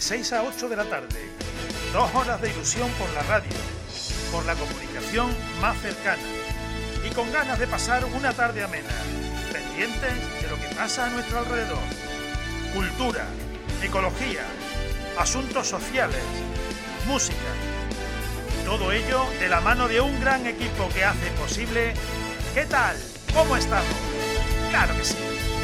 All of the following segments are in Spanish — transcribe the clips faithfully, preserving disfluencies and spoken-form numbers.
de seis a ocho de la tarde. Dos horas de ilusión por la radio, por la comunicación más cercana y con ganas de pasar una tarde amena, pendientes de lo que pasa a nuestro alrededor. Cultura, ecología, asuntos sociales, música. Todo ello de la mano de un gran equipo que hace posible... ¿Qué tal? ¿Cómo estamos? ¡Claro que sí!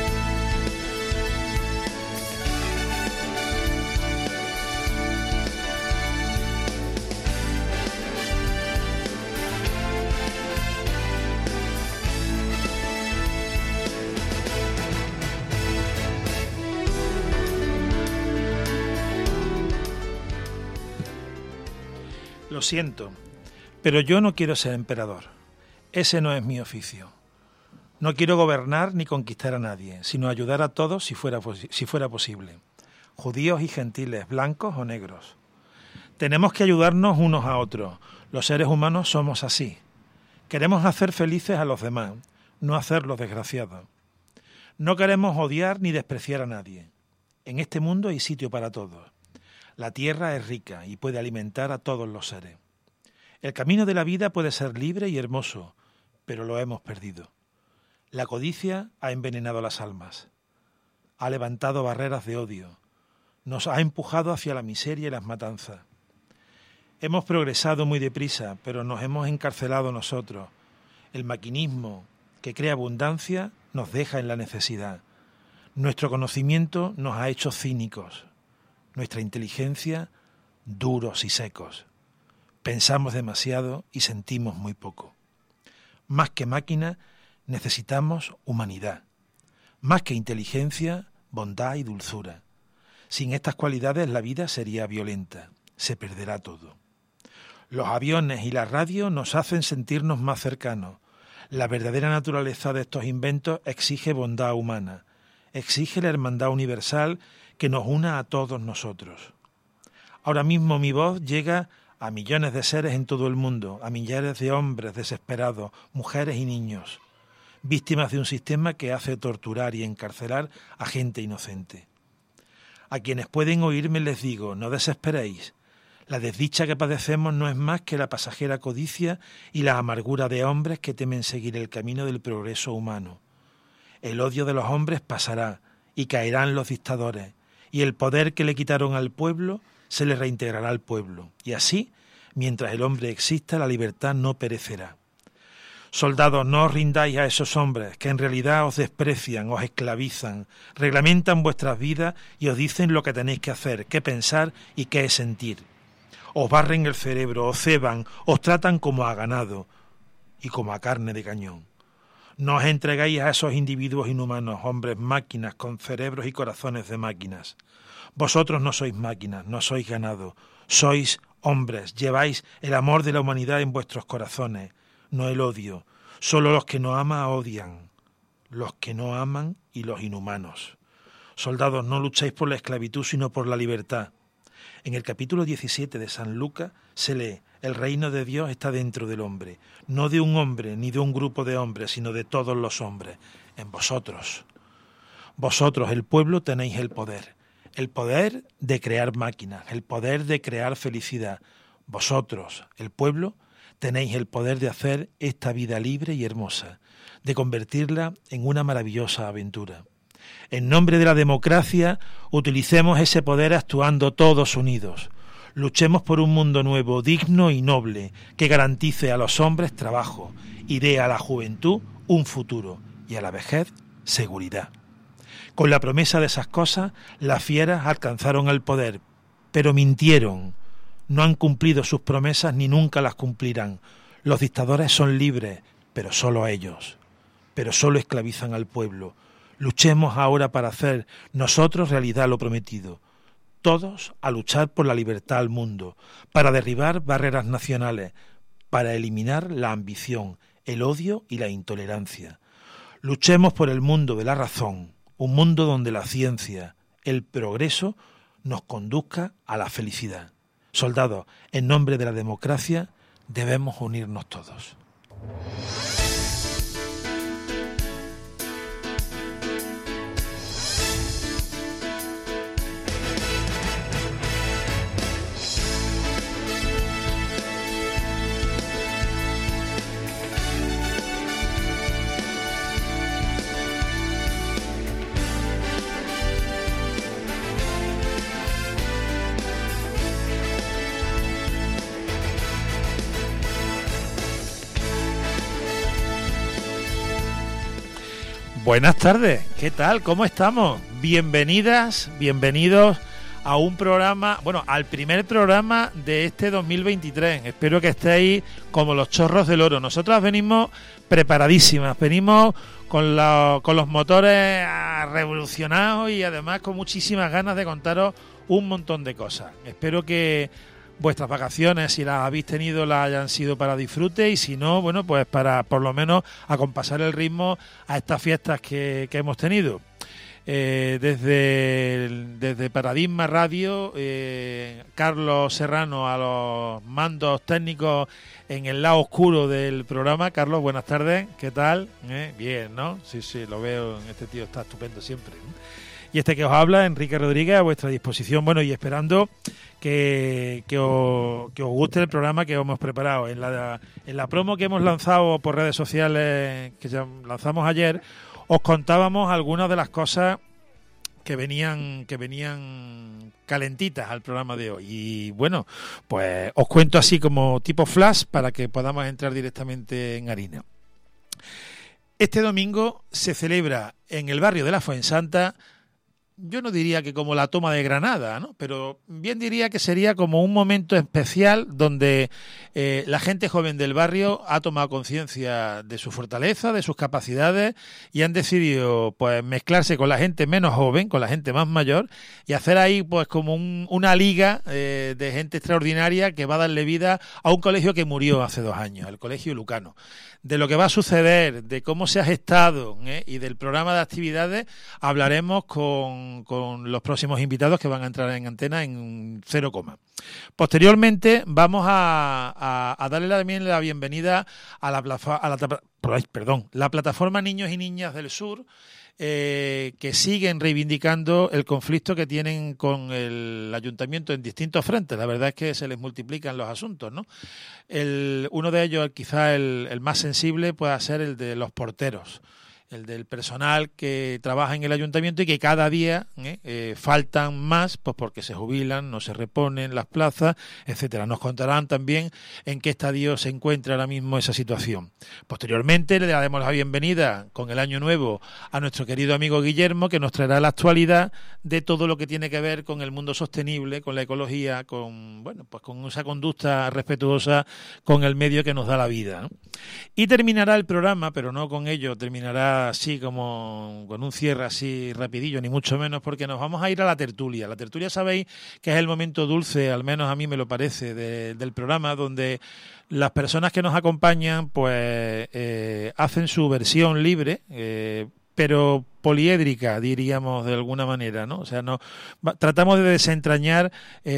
Lo siento, pero yo no quiero ser emperador. Ese no es mi oficio. No quiero gobernar ni conquistar a nadie, sino ayudar a todos si fuera, si fuera posible. Judíos y gentiles, blancos o negros. Tenemos que ayudarnos unos a otros. Los seres humanos somos así. Queremos hacer felices a los demás, no hacerlos desgraciados. No queremos odiar ni despreciar a nadie. En este mundo hay sitio para todos. La tierra es rica y puede alimentar a todos los seres. El camino de la vida puede ser libre y hermoso, pero lo hemos perdido. La codicia ha envenenado las almas, ha levantado barreras de odio, nos ha empujado hacia la miseria y las matanzas. Hemos progresado muy deprisa, pero nos hemos encarcelado nosotros. El maquinismo que crea abundancia nos deja en la necesidad. Nuestro conocimiento nos ha hecho cínicos. Nuestra inteligencia, duros y secos. Pensamos demasiado y sentimos muy poco. Más que máquina, necesitamos humanidad. Más que inteligencia, bondad y dulzura. Sin estas cualidades la vida sería violenta, se perderá todo. Los aviones y la radio nos hacen sentirnos más cercanos. La verdadera naturaleza de estos inventos exige bondad humana, exige la hermandad universal que nos una a todos nosotros. Ahora mismo mi voz llega a millones de seres en todo el mundo, a millares de hombres desesperados, mujeres y niños, víctimas de un sistema que hace torturar y encarcelar a gente inocente. A quienes pueden oírme les digo, no desesperéis. La desdicha que padecemos no es más que la pasajera codicia y la amargura de hombres que temen seguir el camino del progreso humano. El odio de los hombres pasará y caerán los dictadores, y el poder que le quitaron al pueblo se le reintegrará al pueblo. Y así, mientras el hombre exista, la libertad no perecerá. Soldados, no os rindáis a esos hombres que en realidad os desprecian, os esclavizan, reglamentan vuestras vidas y os dicen lo que tenéis que hacer, qué pensar y qué sentir. Os barren el cerebro, os ceban, os tratan como a ganado y como a carne de cañón. No os entregáis a esos individuos inhumanos, hombres máquinas con cerebros y corazones de máquinas. Vosotros no sois máquinas, no sois ganado, sois hombres, lleváis el amor de la humanidad en vuestros corazones, no el odio. Solo los que no aman odian, los que no aman y los inhumanos. Soldados, no lucháis por la esclavitud, sino por la libertad. En el capítulo diecisiete de San Lucas se lee: el reino de Dios está dentro del hombre, no de un hombre ni de un grupo de hombres, sino de todos los hombres, en vosotros. Vosotros, el pueblo, tenéis el poder, el poder de crear máquinas, el poder de crear felicidad. Vosotros, el pueblo, tenéis el poder de hacer esta vida libre y hermosa, de convertirla en una maravillosa aventura. En nombre de la democracia, utilicemos ese poder actuando todos unidos. Luchemos por un mundo nuevo, digno y noble, que garantice a los hombres trabajo y dé a la juventud un futuro y a la vejez seguridad. Con la promesa de esas cosas, las fieras alcanzaron el poder, pero mintieron. No han cumplido sus promesas ni nunca las cumplirán. Los dictadores son libres, pero solo ellos. Pero solo esclavizan al pueblo. Luchemos ahora para hacer nosotros realidad lo prometido. Todos a luchar por la libertad al mundo, para derribar barreras nacionales, para eliminar la ambición, el odio y la intolerancia. Luchemos por el mundo de la razón, un mundo donde la ciencia, el progreso, nos conduzca a la felicidad. Soldados, en nombre de la democracia, debemos unirnos todos. Buenas tardes, ¿qué tal? ¿Cómo estamos? Bienvenidas, bienvenidos a un programa, bueno, al primer programa de este dos mil veintitrés. Espero que estéis como los chorros del oro. Nosotras venimos preparadísimas, venimos con, la, con los motores revolucionados y además con muchísimas ganas de contaros un montón de cosas. Espero que vuestras vacaciones, si las habéis tenido, las hayan sido para disfrute, y si no, bueno, pues para por lo menos acompasar el ritmo a estas fiestas que, que hemos tenido. Eh, desde, desde Paradigma Radio, eh, Carlos Serrano a los mandos técnicos en el lado oscuro del programa. Carlos, buenas tardes, ¿qué tal? ¿Eh? Bien, ¿no? Sí, sí, lo veo, este tío está estupendo siempre. Y este que os habla, Enrique Rodríguez, a vuestra disposición, bueno, y esperando que, que, os, que os guste el programa que hemos preparado. En la, en la promo que hemos lanzado por redes sociales, que ya lanzamos ayer, os contábamos algunas de las cosas que venían que venían calentitas al programa de hoy. Y bueno, pues os cuento así como tipo flash para que podamos entrar directamente en harina. Este domingo se celebra en el barrio de la Fuensanta, yo no diría que como la toma de Granada, ¿no? Pero bien diría que sería como un momento especial donde eh, la gente joven del barrio ha tomado conciencia de su fortaleza, de sus capacidades, y han decidido pues mezclarse con la gente menos joven, con la gente más mayor, y hacer ahí pues como un, una liga eh, de gente extraordinaria que va a darle vida a un colegio que murió hace dos años, el Colegio Lucano. De lo que va a suceder, de cómo se ha gestado ¿eh? y del programa de actividades hablaremos con, con los próximos invitados que van a entrar en antena en cero coma. Posteriormente vamos a, a, a darle también la bienvenida a la, a la, perdón, la plataforma Niños y Niñas del Sur, Eh, que siguen reivindicando el conflicto que tienen con el ayuntamiento en distintos frentes. La verdad es que se les multiplican los asuntos, ¿no? El, uno de ellos, quizá el, el más sensible, pueda ser el de los porteros, el del personal que trabaja en el ayuntamiento y que cada día eh, eh, faltan más, pues porque se jubilan, no se reponen las plazas, etcétera. Nos contarán también en qué estadio se encuentra ahora mismo esa situación. Posteriormente le daremos la bienvenida con el año nuevo a nuestro querido amigo Guillermo, que nos traerá la actualidad de todo lo que tiene que ver con el mundo sostenible, con la ecología, con bueno, pues con esa conducta respetuosa con el medio que nos da la vida, ¿no? Y terminará el programa, pero no con ello, terminará así como con un cierre así rapidillo, ni mucho menos, porque nos vamos a ir a la tertulia. La tertulia, sabéis que es el momento dulce, al menos a mí me lo parece, de, del programa, donde las personas que nos acompañan pues eh, hacen su versión libre, eh, pero poliédrica, diríamos de alguna manera, ¿no? O sea, no tratamos de desentrañar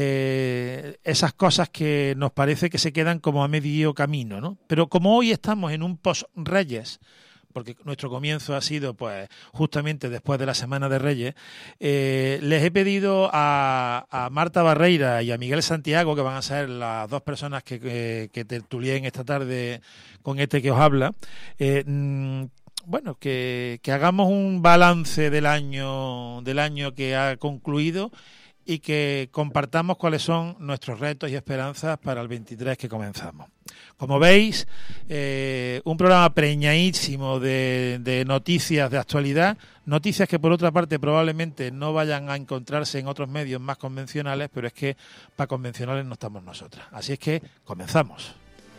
eh, esas cosas que nos parece que se quedan como a medio camino, ¿no? Pero como hoy estamos en un post-Reyes, porque nuestro comienzo ha sido pues justamente después de la Semana de Reyes, eh, les he pedido a, a Marta Barreira y a Miguel Santiago, que van a ser las dos personas que, que, que tertulien esta tarde con este que os habla, eh, mmm, bueno, que, que hagamos un balance del año del año que ha concluido y que compartamos cuáles son nuestros retos y esperanzas para el veintitrés que comenzamos. Como veis, eh, un programa preñadísimo de, de noticias de actualidad, noticias que por otra parte probablemente no vayan a encontrarse en otros medios más convencionales, pero es que para convencionales no estamos nosotras. Así es que comenzamos.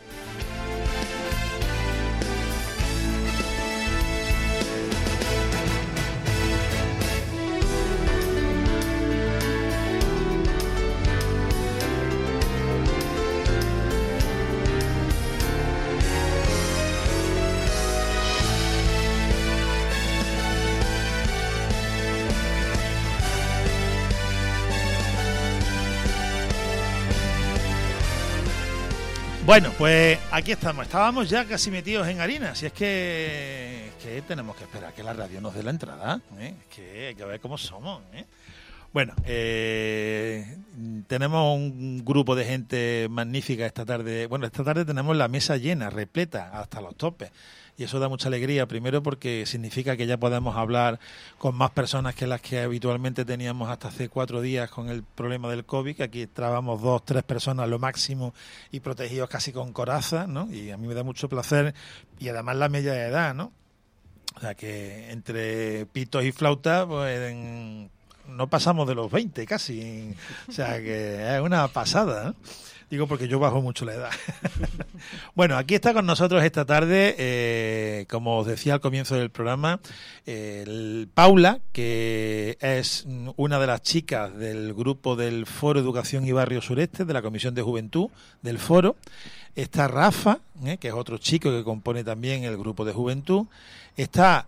Bueno, pues aquí estamos. Estábamos ya casi metidos en harina. Si es que, es que tenemos que esperar que la radio nos dé la entrada, ¿eh? Es que hay que ver cómo somos, ¿eh? Bueno, eh, tenemos un grupo de gente magnífica esta tarde. Bueno, esta tarde tenemos la mesa llena, repleta, hasta los topes. Y eso da mucha alegría, primero porque significa que ya podemos hablar con más personas que las que habitualmente teníamos hasta hace cuatro días con el problema del COVID, que aquí estábamos dos, tres personas lo máximo y protegidos casi con coraza, ¿no? Y a mí me da mucho placer, y además la media edad, ¿no? O sea que entre pitos y flautas, pues en, no pasamos de los veinte casi. O sea que es una pasada, ¿no? Digo porque yo bajo mucho la edad. Bueno, aquí está con nosotros esta tarde, eh, como os decía al comienzo del programa, eh, el Paula, que es una de las chicas del grupo del Foro Educación y Barrio Sureste, de la Comisión de Juventud del Foro. Está Rafa, eh, que es otro chico que compone también el grupo de juventud. Está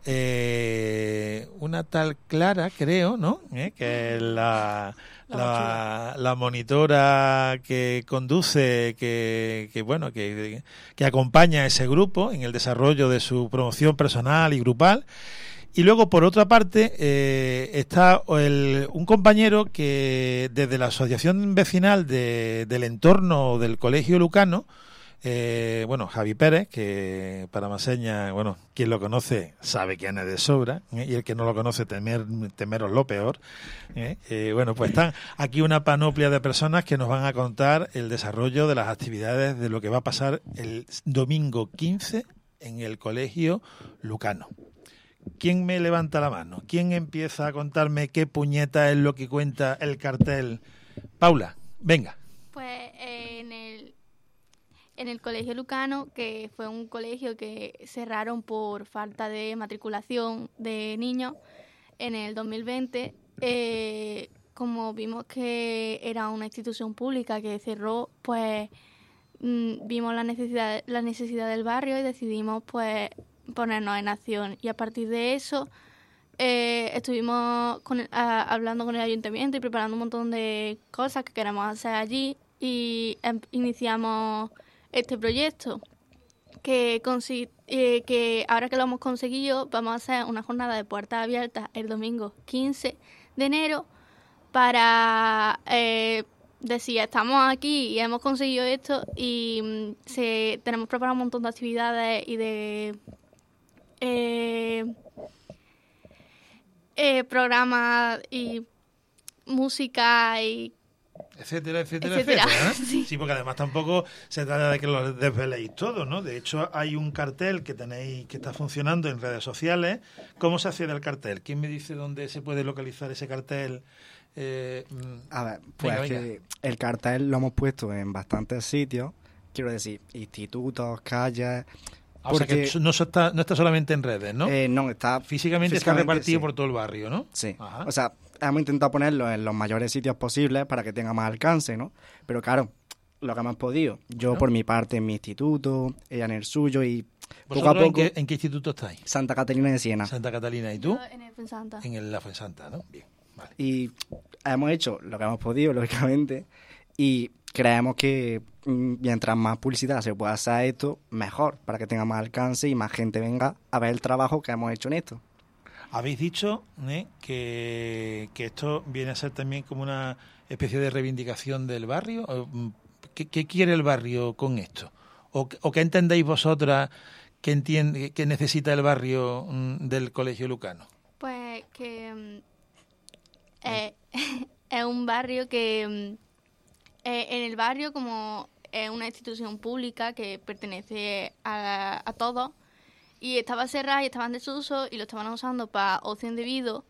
eh, una tal Clara, creo, ¿no? Eh, que es la... La, la monitora que conduce, que, que bueno, que, que acompaña a ese grupo en el desarrollo de su promoción personal y grupal. Y luego, por otra parte, eh, está el, un compañero que desde la asociación vecinal de, del entorno del Colegio Lucano, Eh, bueno, Javi Pérez, que para más señas, bueno, quien lo conoce sabe quién es de sobra, ¿eh? Y el que no lo conoce temer, temeros lo peor. ¿eh? Eh, bueno, pues están aquí una panoplia de personas que nos van a contar el desarrollo de las actividades de lo que va a pasar el domingo quince en el Colegio Lucano. ¿Quién me levanta la mano? ¿Quién empieza a contarme qué puñeta es lo que cuenta el cartel? Paula, venga. Pues eh, en el En el Colegio Lucano, que fue un colegio que cerraron por falta de matriculación de niños en el dos mil veinte, eh, como vimos que era una institución pública que cerró, pues mmm, vimos la necesidad, la necesidad del barrio y decidimos pues ponernos en acción. Y a partir de eso eh, estuvimos con, a, hablando con el ayuntamiento y preparando un montón de cosas que queremos hacer allí y em, iniciamos este proyecto que, consi- eh, que ahora que lo hemos conseguido vamos a hacer una jornada de puertas abiertas el domingo quince de enero para eh, decir estamos aquí y hemos conseguido esto y mm, se, tenemos preparado un montón de actividades y de eh, eh, programas y música y etcétera, etcétera, etcétera. etcétera. ¿eh? Sí. Sí, porque además tampoco se trata de que lo desveléis todo, ¿no? De hecho, hay un cartel que tenéis que está funcionando en redes sociales. ¿Cómo se accede al cartel? ¿Quién me dice dónde se puede localizar ese cartel? Eh, a ver, pues venga, venga. Que el cartel lo hemos puesto en bastantes sitios, quiero decir, institutos, calles. Ah, porque, o sea que no está, no está solamente en redes, ¿no? Eh, no, está físicamente, físicamente está repartido sí. por todo el barrio, ¿no? Sí, Ajá. O sea, hemos intentado ponerlo en los mayores sitios posibles para que tenga más alcance, ¿no? Pero claro, lo que hemos podido. Yo ¿no? por mi parte en mi instituto, ella en el suyo y poco a poco... ¿En qué, ¿En qué instituto estáis? Santa Catalina de Siena. Santa Catalina, ¿y tú? Yo en el Fuensanta. En el, la Fuensanta, ¿no? Bien, vale. Y hemos hecho lo que hemos podido, lógicamente, y creemos que mientras más publicidad se pueda hacer esto, mejor, para que tenga más alcance y más gente venga a ver el trabajo que hemos hecho en esto. Habéis dicho ¿eh? que, que esto viene a ser también como una especie de reivindicación del barrio. ¿Qué, qué quiere el barrio con esto? ¿O, o qué entendéis vosotras que, entiende, que necesita el barrio mm, del Colegio Lucano? Pues que eh, es un barrio que eh, en el barrio, como es una institución pública que pertenece a, a todos, y estaba cerrada y estaba en desuso y lo estaban usando para ocio indebido,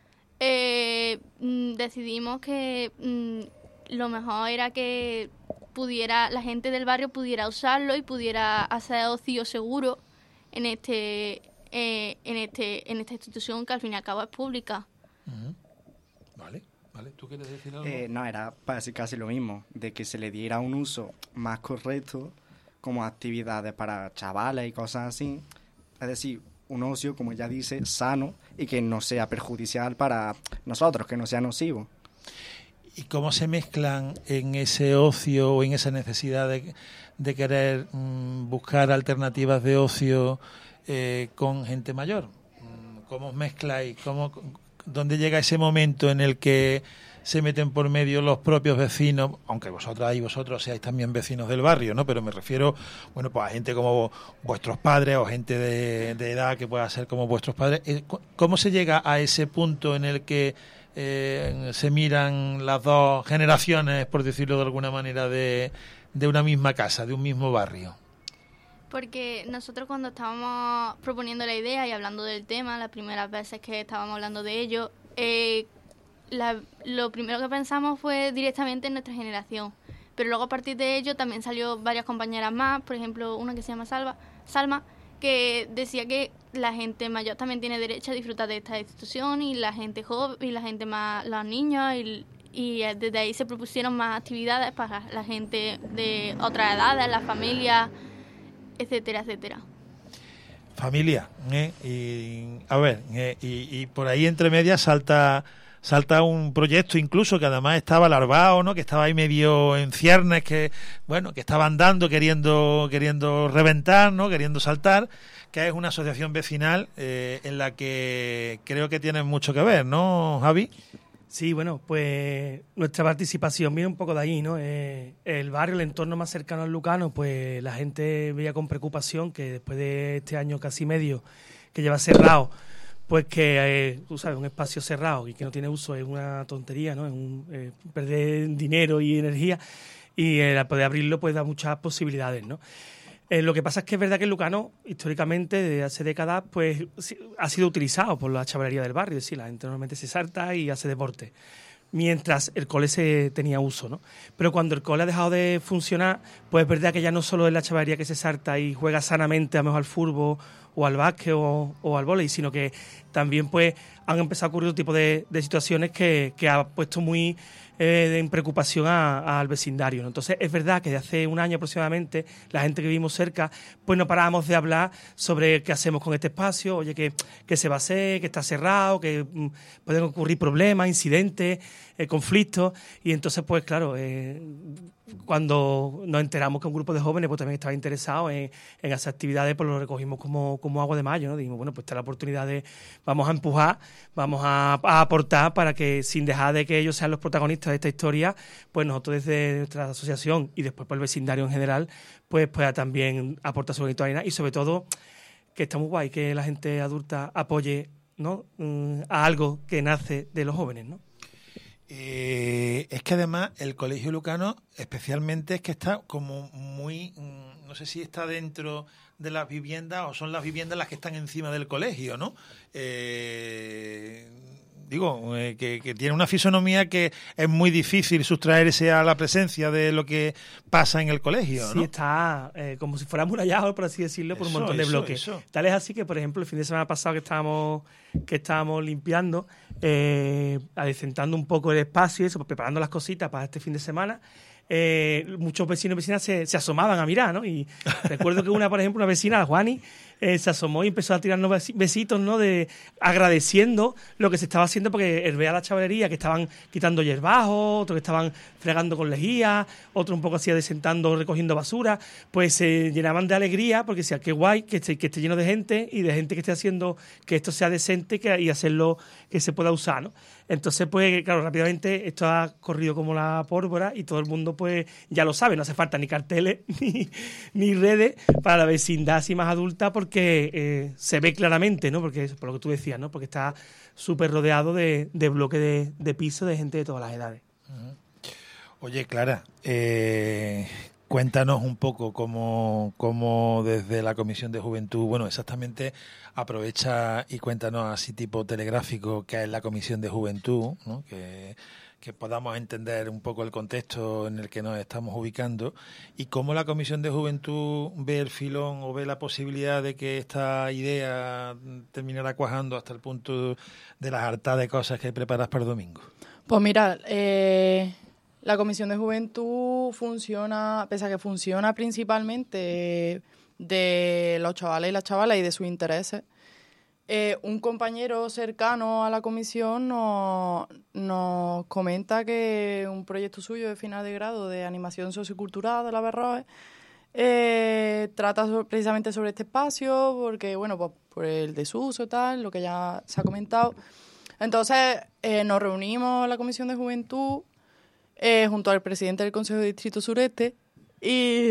eh, decidimos que mm, lo mejor era que pudiera la gente del barrio pudiera usarlo y pudiera hacer ocio seguro en este eh, en este en esta institución que al fin y al cabo es pública. Uh-huh. Vale, vale. ¿Tú quieres decir algo? Eh, no, era para decir casi lo mismo, de que se le diera un uso más correcto como actividades para chavales y cosas así. Es decir, un ocio, como ya dice, sano y que no sea perjudicial para nosotros, que no sea nocivo. ¿Y cómo se mezclan en ese ocio o en esa necesidad de, de querer mmm, buscar alternativas de ocio eh, con gente mayor? ¿Cómo os mezcláis? ¿Cómo, ¿Dónde llega ese momento en el que se meten por medio los propios vecinos, aunque vosotras y vosotros seáis también vecinos del barrio, ¿no? Pero me refiero, bueno, pues a gente como vuestros padres o gente de, de edad que pueda ser como vuestros padres. ¿Cómo se llega a ese punto en el que eh, se miran las dos generaciones, por decirlo de alguna manera, de, de una misma casa, de un mismo barrio? Porque nosotros cuando estábamos proponiendo la idea y hablando del tema, las primeras veces que estábamos hablando de ello, eh, la, lo primero que pensamos fue directamente en nuestra generación. Pero luego a partir de ello también salió varias compañeras más, por ejemplo una que se llama Salva, Salma, que decía que la gente mayor también tiene derecho a disfrutar de esta institución y la gente joven y la gente más, los niños y, y desde ahí se propusieron más actividades para la gente de otras edades, las familias, etcétera, etcétera. Familia, ¿eh? y, a ver, eh, y, y por ahí entre medias salta salta un proyecto incluso que además estaba larvado, ¿no? Que estaba ahí medio en ciernes, que bueno, que estaba andando, queriendo queriendo reventar, ¿no? Queriendo saltar, que es una asociación vecinal eh, en la que creo que tienen mucho que ver, ¿no, Javi? Sí, bueno, pues nuestra participación viene un poco de ahí, ¿no? Eh, el barrio, el entorno más cercano al Lucano, pues la gente veía con preocupación que después de este año casi medio que lleva cerrado, pues que, eh, tú sabes, un espacio cerrado y que no tiene uso es una tontería, ¿no? Es un, eh, perder dinero y energía, y el eh, poder abrirlo pues da muchas posibilidades, ¿no? Eh, lo que pasa es que es verdad que el Lucano, históricamente, desde hace décadas, pues ha sido utilizado por la chavalería del barrio, es decir, la gente normalmente se salta y hace deporte, mientras el cole se tenía uso, ¿no? Pero cuando el cole ha dejado de funcionar, pues es verdad que ya no solo es la chavalería que se salta y juega sanamente a lo mejor al fútbol o al básquet o, o al vóley, sino que también pues han empezado a ocurrir otro tipo de, de situaciones que, que ha puesto muy eh, en preocupación a, a, al vecindario, ¿no? Entonces es verdad que de hace un año aproximadamente la gente que vivimos cerca pues no parábamos de hablar sobre qué hacemos con este espacio, oye, que, que se va a hacer, que está cerrado, que mm, pueden ocurrir problemas, incidentes, eh, conflictos, y entonces pues claro, eh, cuando nos enteramos que un grupo de jóvenes pues también estaba interesado en, en hacer actividades, pues lo recogimos como, como agua de mayo, ¿no? Dijimos, bueno, pues está la oportunidad de, vamos a empujar, vamos a, a aportar para que, sin dejar de que ellos sean los protagonistas de esta historia, pues nosotros desde nuestra asociación y después por el vecindario en general, pues pueda también aportar su granito de arena, y sobre todo que está muy guay que la gente adulta apoye, ¿no? a algo que nace de los jóvenes, ¿no? Eh, es que además el Colegio Lucano especialmente es que está como muy, no sé si está dentro de las viviendas o son las viviendas las que están encima del colegio, ¿no? Eh, digo, eh, que, que tiene una fisonomía que es muy difícil sustraerse a la presencia de lo que pasa en el colegio, ¿no? Sí, está eh, como si fuera amurallado, por así decirlo, por eso, un montón de eso, bloques. Eso. Tal es así que, por ejemplo, el fin de semana pasado que estábamos que estábamos limpiando, eh, adecentando un poco el espacio y eso, pues, preparando las cositas para este fin de semana, eh, muchos vecinos y vecinas se, se asomaban a mirar, ¿no? Y recuerdo que una, por ejemplo, una vecina, la Juani, eh, se asomó y empezó a tirarnos besitos, ¿no? De agradeciendo lo que se estaba haciendo, porque él veía la chavalería que estaban quitando hierbajos, otros que estaban fregando con lejía, otros un poco así adecentando, recogiendo basura, pues se llenaban de alegría porque decían, qué guay que esté, que esté lleno de gente y de gente que esté haciendo que esto sea decente que, y hacerlo que se pueda usar, ¿no? Entonces, pues, claro, rápidamente esto ha corrido como la pólvora y todo el mundo, pues, ya lo sabe, no hace falta ni carteles ni, ni redes para la vecindad así más adulta, porque eh, se ve claramente, ¿no? Porque, por lo que tú decías, ¿no? Porque está súper rodeado de, de bloques de, de piso de gente de todas las edades. Oye, Clara, eh, cuéntanos un poco cómo, cómo desde la Comisión de Juventud, bueno, exactamente, aprovecha y cuéntanos así tipo telegráfico qué es la Comisión de Juventud, ¿no? Que, que podamos entender un poco el contexto en el que nos estamos ubicando, y cómo la Comisión de Juventud ve el filón o ve la posibilidad de que esta idea terminara cuajando hasta el punto de las hartas de cosas que preparas para el domingo. Pues mira, eh, la Comisión de Juventud funciona, pese a que funciona principalmente de los chavales y las chavalas y de sus intereses. Eh, un compañero cercano a la comisión nos, nos comenta que un proyecto suyo de final de grado de animación sociocultural de la Berroe eh, trata sobre, precisamente sobre este espacio, porque, bueno, pues por el desuso y tal, lo que ya se ha comentado. Entonces, eh, nos reunimos en la Comisión de Juventud eh, junto al presidente del Consejo de Distrito Sureste y,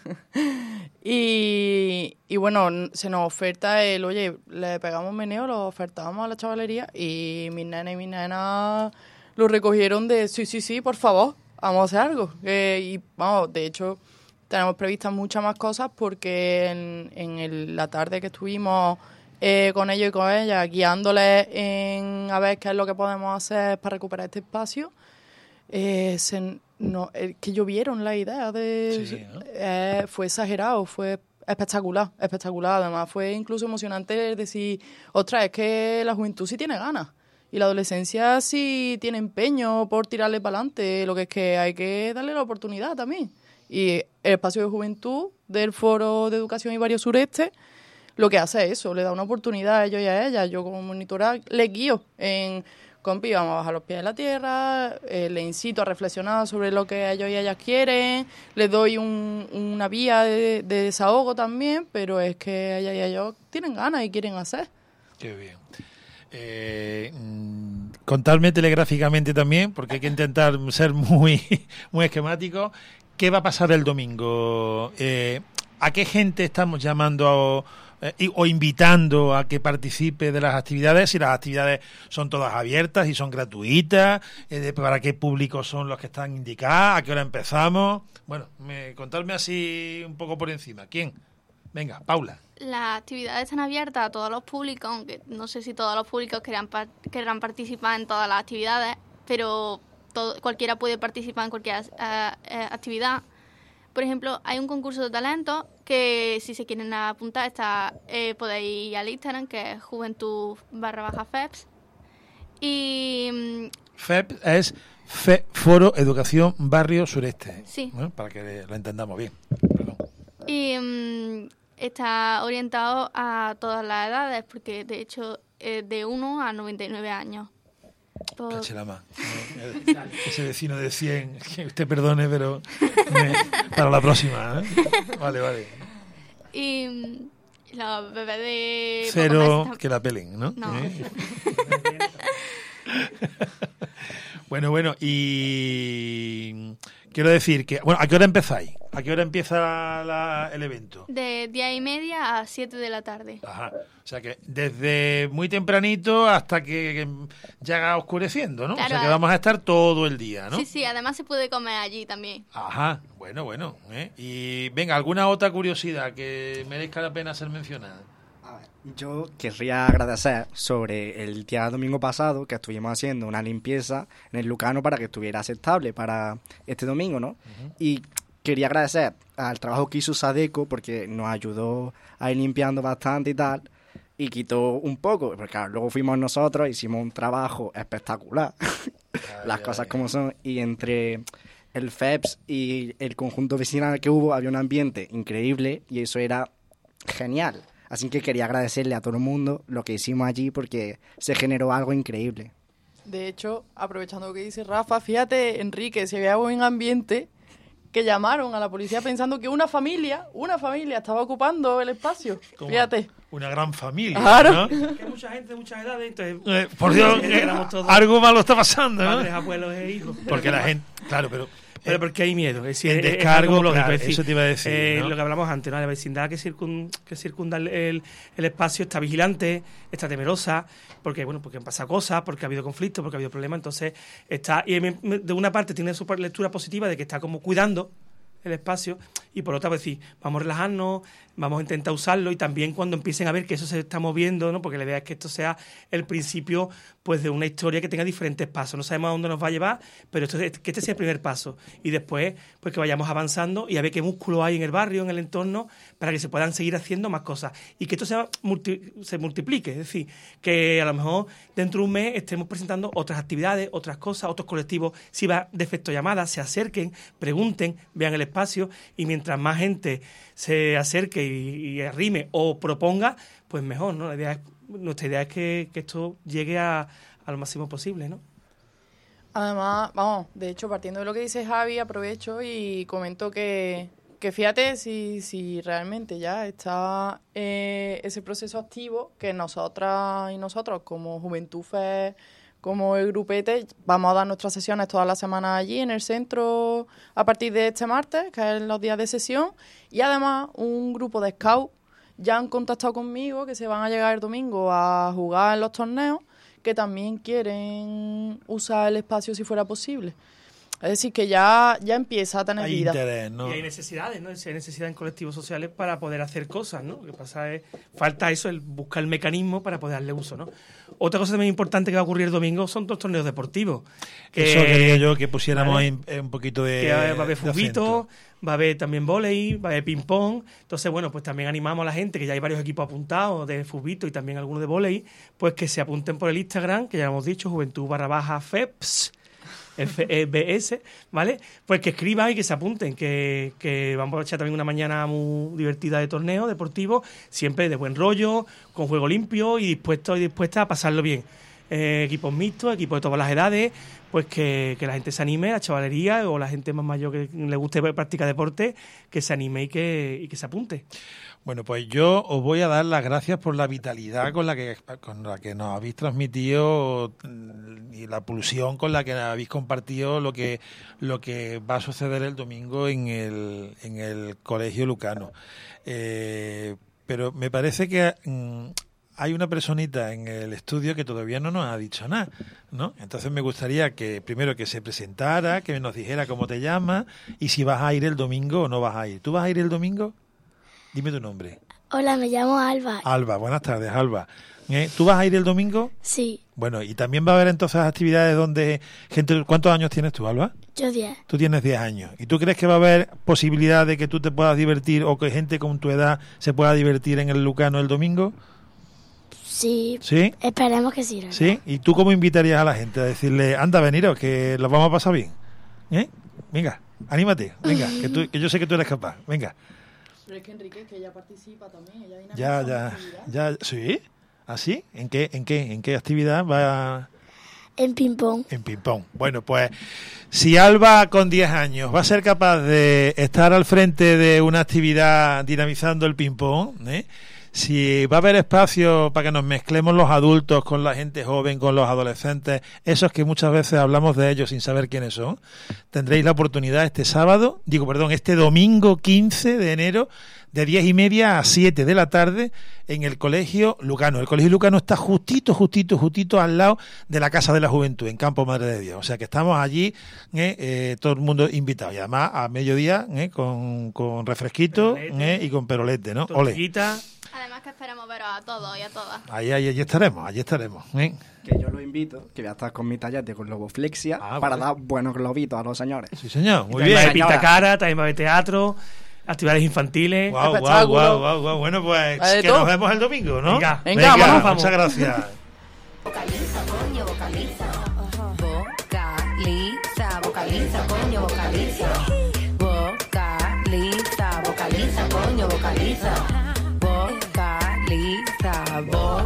y, y, bueno, se nos oferta el, oye, le pegamos meneo, lo ofertamos a la chavalería, y mis nenas y mis nenas lo recogieron de, sí, sí, sí, por favor, vamos a hacer algo. Eh, y, vamos, de hecho, tenemos previstas muchas más cosas porque en, en el, la tarde que estuvimos eh, con ellos y con ellas, guiándoles en a ver qué es lo que podemos hacer para recuperar este espacio, eh, se, no, eh, que llovieron la idea de... Sí, ¿no? eh, fue exagerado, fue espectacular, espectacular. Además fue incluso emocionante decir, ostras, es que la juventud sí tiene ganas. Y la adolescencia sí tiene empeño por tirarle para adelante, lo que es que hay que darle la oportunidad también. Y el espacio de juventud del Foro de Educación y Barrio Sureste lo que hace es eso, le da una oportunidad a ellos y a ellas. Yo como monitora les guío en, compi, vamos a bajar los pies de la tierra, eh, les incito a reflexionar sobre lo que ellos y ellas quieren, les doy un, una vía de, de desahogo también, pero es que ellas y ellos tienen ganas y quieren hacer. Qué bien. Eh, mm, contarme telegráficamente también, porque hay que intentar ser muy, muy esquemático. ¿Qué va a pasar el domingo? Eh, ¿A qué gente estamos llamando a, eh, o invitando a que participe de las actividades? Si las actividades son todas abiertas y son gratuitas, eh, de, ¿para qué público son los que están indicados? ¿A qué hora empezamos? Bueno, me, contarme así un poco por encima. ¿Quién? Venga, Paula. Las actividades están abiertas a todos los públicos, aunque no sé si todos los públicos querrán, par- querrán participar en todas las actividades, pero todo, cualquiera puede participar en cualquier uh, uh, actividad. Por ejemplo, hay un concurso de talentos que si se quieren apuntar está eh, podéis ir al Instagram, que es juventud barra baja FEPS. Y F E P es Fe, Foro Educación Barrio Sureste. Sí. ¿Eh? Para que lo entendamos bien. Perdón. Y um, está orientado a todas las edades, porque de hecho es de uno a noventa y nueve años. Por... Cachelama. Ese vecino de cien, que usted perdone, pero me, para la próxima. ¿eh? Vale, vale. Y um, los bebés de... Cero, meses... que la pelen, ¿no? No. ¿Eh? Bueno, bueno, y quiero decir que, bueno, ¿a qué hora empezáis? ¿A qué hora empieza la, el evento? De diez y media a siete de la tarde. Ajá, o sea que desde muy tempranito hasta que, que ya va oscureciendo, ¿no? Claro, o sea que vamos a estar todo el día, ¿no? Sí, sí, además se puede comer allí también. Ajá, bueno, bueno. ¿eh? Y venga, ¿alguna otra curiosidad que merezca la pena ser mencionada? Yo querría agradecer sobre el día domingo pasado que estuvimos haciendo una limpieza en el Lucano para que estuviera aceptable para este domingo, ¿no? Uh-huh. Y quería agradecer al trabajo que hizo Sadeco porque nos ayudó a ir limpiando bastante y tal, y quitó un poco, porque claro, luego fuimos nosotros, hicimos un trabajo espectacular, ay, las ay, cosas ay. como son, y entre el F E P S y el conjunto vecinal que hubo había un ambiente increíble y eso era genial. Así que quería agradecerle a todo el mundo lo que hicimos allí porque se generó algo increíble. De hecho, aprovechando lo que dice Rafa, fíjate, Enrique, si había buen ambiente, que llamaron a la policía pensando que una familia, una familia estaba ocupando el espacio. Como fíjate. Una gran familia, claro. ¿no? Que hay mucha gente de muchas edades, entonces... Eh, por Dios, eh, algo malo está pasando, ¿no? Padres, abuelos e hijos. Porque la gente... Claro, pero... Pero porque hay miedo. Es decir, el descargo, es claro, decir, eso te iba a decir, eh, ¿no? Lo que hablamos antes, ¿no? La vecindad que, circun, que circunda el, el, el espacio está vigilante, está temerosa, porque bueno, porque han pasado cosas, porque ha habido conflictos, porque ha habido problemas, entonces está... Y de una parte tiene su lectura positiva de que está como cuidando el espacio, y por otra, pues sí, vamos a relajarnos, vamos a intentar usarlo, y también cuando empiecen a ver que eso se está moviendo, ¿no? Porque la idea es que esto sea el principio pues de una historia que tenga diferentes pasos. No sabemos a dónde nos va a llevar, pero esto, que este sea el primer paso, y después pues que vayamos avanzando y a ver qué músculo hay en el barrio, en el entorno, para que se puedan seguir haciendo más cosas, y que esto sea multi, se multiplique, es decir, que a lo mejor dentro de un mes estemos presentando otras actividades, otras cosas, otros colectivos, si va de efecto llamada, se acerquen, pregunten, vean el espacio, y mientras más gente se acerque y, y arrime o proponga, pues mejor, ¿no? La idea es, nuestra idea es que, que esto llegue a, a lo máximo posible, ¿no? Además, vamos, de hecho, partiendo de lo que dice Javi, aprovecho y comento que, que fíjate si, si realmente ya está eh, ese proceso activo, que nosotras y nosotros como Juventud F E, como el grupete, vamos a dar nuestras sesiones todas las semanas allí en el centro a partir de este martes, que es los días de sesión, y además un grupo de scouts ya han contactado conmigo que se van a llegar el domingo a jugar en los torneos, que también quieren usar el espacio si fuera posible. Es decir, que ya, ya empieza a tener Hay vida. interés, ¿no? Y hay necesidades, ¿no? Hay necesidad en colectivos sociales para poder hacer cosas, ¿no? Lo que pasa es, falta eso, el buscar el mecanismo para poder darle uso, ¿no? Otra cosa también importante que va a ocurrir el domingo son dos torneos deportivos. Que, Eso quería yo que pusiéramos ¿vale? in- un poquito de que va a haber de futbito, acento. va a haber también vóley, va a haber ping-pong. Entonces, bueno, pues también animamos a la gente, que ya hay varios equipos apuntados de futbito y también algunos de vóley, pues que se apunten por el Instagram, que ya hemos dicho, Juventud barra baja FEPS, F E B S, ¿vale? Pues que escriban y que se apunten, que, que vamos a echar también una mañana muy divertida de torneo deportivo, siempre de buen rollo, con juego limpio y dispuestos y dispuestas a pasarlo bien. Eh, equipos mixtos, equipos de todas las edades, pues que, que la gente se anime, la chavalería o la gente más mayor que le guste practicar deporte, que se anime y que, y que se apunte. Bueno, pues yo os voy a dar las gracias por la vitalidad con la que con la que nos habéis transmitido y la pulsión con la que habéis compartido lo que lo que va a suceder el domingo en el en el Colegio Lucano. Eh, pero me parece que mm, hay una personita en el estudio que todavía no nos ha dicho nada, ¿no? Entonces me gustaría que primero que se presentara, que nos dijera cómo te llamas y si vas a ir el domingo o no vas a ir. ¿Tú vas a ir el domingo? Dime tu nombre. Hola, me llamo Alba. Alba, buenas tardes, Alba. ¿Eh? ¿Tú vas a ir el domingo? Sí, Bueno, y también va a haber entonces actividades donde gente... ¿Cuántos años tienes tú, Alba? yo diez. Tú tienes diez años. ¿Y tú crees que va a haber posibilidad de que tú te puedas divertir o que gente con tu edad se pueda divertir en el Lucano el domingo? Sí, ¿Sí? esperemos que sí. ¿verdad? ¿Sí? ¿Y tú cómo invitarías a la gente a decirle, anda, veniros, que los vamos a pasar bien? ¿Eh? Venga, anímate, venga, que, tú, que yo sé que tú eres capaz, venga. Pero es que Enrique, que ella participa también, ella dinamiza Ya, la ya, actividad. ya, ¿sí? ¿Así? ¿En qué, en qué, en qué actividad va En ping-pong. en ping-pong? Bueno, pues si Alba con diez años va a ser capaz de estar al frente de una actividad dinamizando el ping-pong, ¿eh? Si va a haber espacio para que nos mezclemos los adultos con la gente joven, con los adolescentes, esos que muchas veces hablamos de ellos sin saber quiénes son, tendréis la oportunidad este sábado, digo, perdón, este domingo quince de enero, de diez y media a siete de la tarde en el Colegio Lucano. El Colegio Lucano está justito, justito, justito al lado de la Casa de la Juventud, en Campo Madre de Dios. O sea que estamos allí, eh, eh, todo el mundo invitado. Y además a mediodía, eh, con, con refresquito eh, y con perolete, ¿no? Ole. Tortillita. Además que esperamos veros a todos y a todas. Ahí, ahí, allí estaremos, allí estaremos. ¿eh? Que yo lo invito, que voy a estar con mi taller de globoflexia Ah, para vale. dar buenos globitos a los señores. Sí, señor, muy También va a haber bien. señora. pintacara, también va a haber teatro, actividades infantiles. Guau, guau, espectáculo. guau, guau, guau. Bueno, pues Vale, que todo. nos vemos el domingo, ¿no? Venga, venga, vamos, vamos. Muchas gracias. Vocaliza, coño, vocaliza. Vocaliza, vocaliza, coño, vocaliza. Vocaliza, vocaliza, coño, vocaliza. Vocaliza,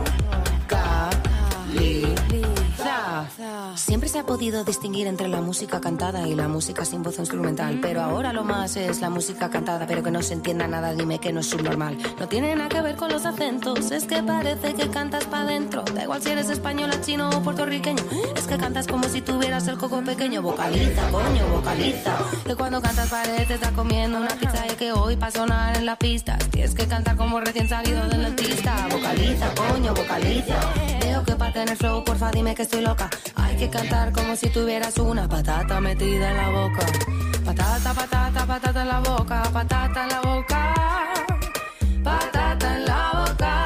vocaliza. Siempre se ha podido distinguir entre la música cantada y la música sin voz instrumental, pero ahora lo más es la música cantada, pero que no se entienda nada, dime que no es subnormal. No tiene nada que ver con los acentos, es que parece que cantas pa' dentro. Da igual si eres española, chino o puertorriqueño, es que cantas como si tuvieras el coco pequeño. Vocaliza, coño, vocaliza. Que cuando cantas parece estar comiendo una pizza y que hoy pa' sonar en las pistas tienes que cantar como recién salido del dentista. Vocaliza, coño, vocaliza. Veo que para tener flow, porfa dime que estoy loca. Hay que cantar como si tuvieras una patata metida en la boca. Patata, patata, patata en la boca. Patata en la boca. Patata en la boca.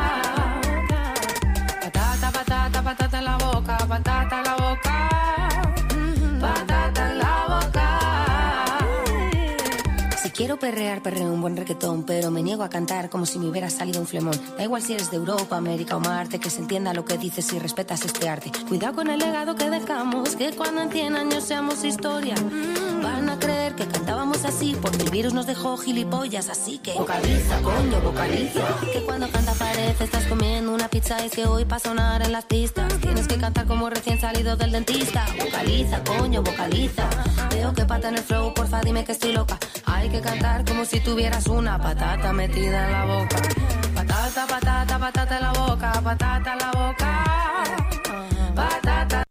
Patata, patata, patata en la boca. Patata en la boca. Patata en la boca. Si quiero perrear, perreo un buen reggaetón, pero me niego a cantar como si me hubiera salido un flemón. Da igual si eres de Europa, América o Marte, que se entienda lo que dices y respetas este arte. Cuidado con el legado que dejamos, que cuando en cien años seamos historia, van a creer que cantábamos así porque el virus nos dejó gilipollas. Así que vocaliza, coño, vocaliza. Que cuando canta parece estás comiendo una pizza y es que hoy pa' sonar en las pistas tienes que cantar como recién salido del dentista. Vocaliza, coño, vocaliza. Veo que pata en el flow, porfa dime que estoy loca. Hay que cantar como si tuvieras una patata metida en la boca. Patata, patata, patata en la boca. Patata en la boca. Patata.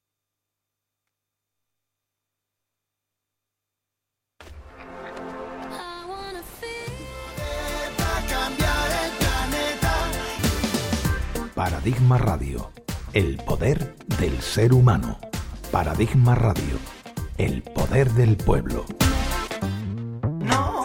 Paradigma Radio, el poder del ser humano. Paradigma Radio, El poder del pueblo. No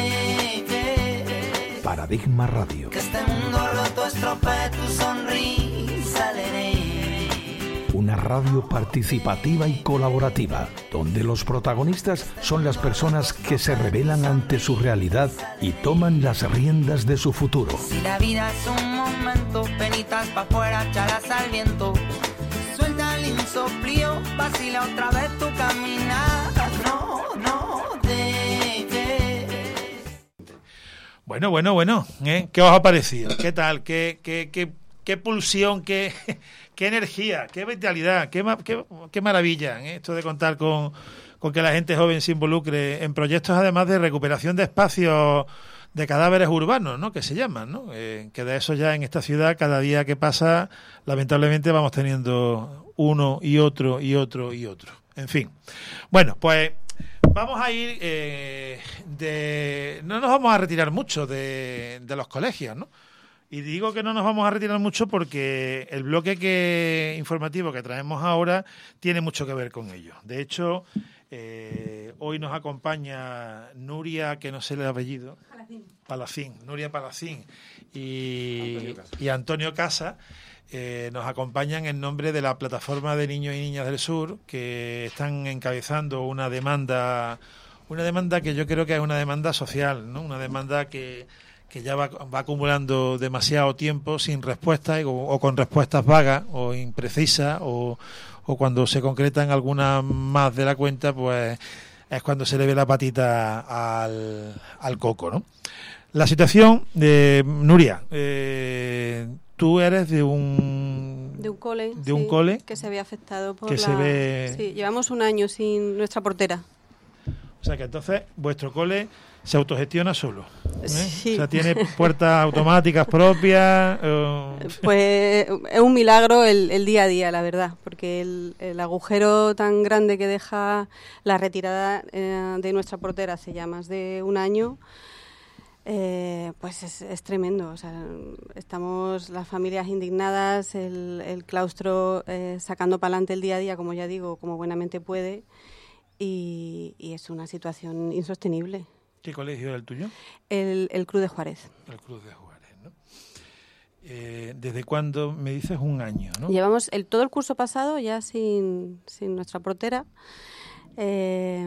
dejes Paradigma Radio. que este mundo roto estropee tu sonrisa de rey. Una radio participativa y colaborativa, donde los protagonistas son las personas que se rebelan ante su realidad y toman las riendas de su futuro. Si la vida es un momento, penitas pa' afuera, chalas al viento. Suelta el insoplío, vacila otra vez tu caminar. No, no dejes. Bueno, bueno, bueno, ¿eh? ¿Qué os ha parecido? ¿Qué tal? ¿Qué, qué, qué, qué pulsión? ¿Qué, qué energía? ¿Qué vitalidad? ¿Qué, ma- qué, qué maravilla? ¿eh? Esto de contar con, con que la gente joven se involucre en proyectos, además de recuperación de espacios de cadáveres urbanos, ¿no? Que se llaman, ¿no? Eh, que de eso ya en esta ciudad, cada día que pasa, lamentablemente vamos teniendo uno y otro y otro y otro. En fin. Bueno, pues vamos a ir eh, de... No nos vamos a retirar mucho de, de los colegios, ¿no? Y digo que no nos vamos a retirar mucho porque el bloque que informativo que traemos ahora tiene mucho que ver con ello. De hecho, eh, hoy nos acompaña Nuria, que no sé el apellido, Palacín, Palacín Nuria Palacín y Antonio Casa, y Antonio Casa eh, nos acompañan en nombre de la Plataforma de Niños y Niñas del Sur, que están encabezando una demanda, una demanda que yo creo que es una demanda social, ¿no? Una demanda que que ya va, va acumulando demasiado tiempo sin respuesta o, o con respuestas vagas o imprecisas o, o cuando se concretan algunas más de la cuenta, pues es cuando se le ve la patita al, al coco, ¿no? La situación de Nuria, eh, tú eres de un de un cole, de un sí, cole que se ve afectado por que la... se ve... Sí, llevamos un año sin nuestra portera. O sea que entonces vuestro cole se autogestiona solo, ¿eh? Sí. O sea, tiene puertas automáticas propias. Eh... Pues es un milagro el, el día a día, la verdad, porque el, el agujero tan grande que deja la retirada eh, de nuestra portera hace ya más de un año, eh, pues es, es tremendo. O sea, estamos las familias indignadas, el, el claustro eh, sacando para adelante el día a día, como ya digo, como buenamente puede, y, y es una situación insostenible. ¿Qué colegio era el tuyo? El, el Cruz de Juárez. El Cruz de Juárez, ¿no? Eh, ¿Desde cuándo? Me dices un año, ¿no? Llevamos el, todo el curso pasado ya sin, sin nuestra portera. Eh,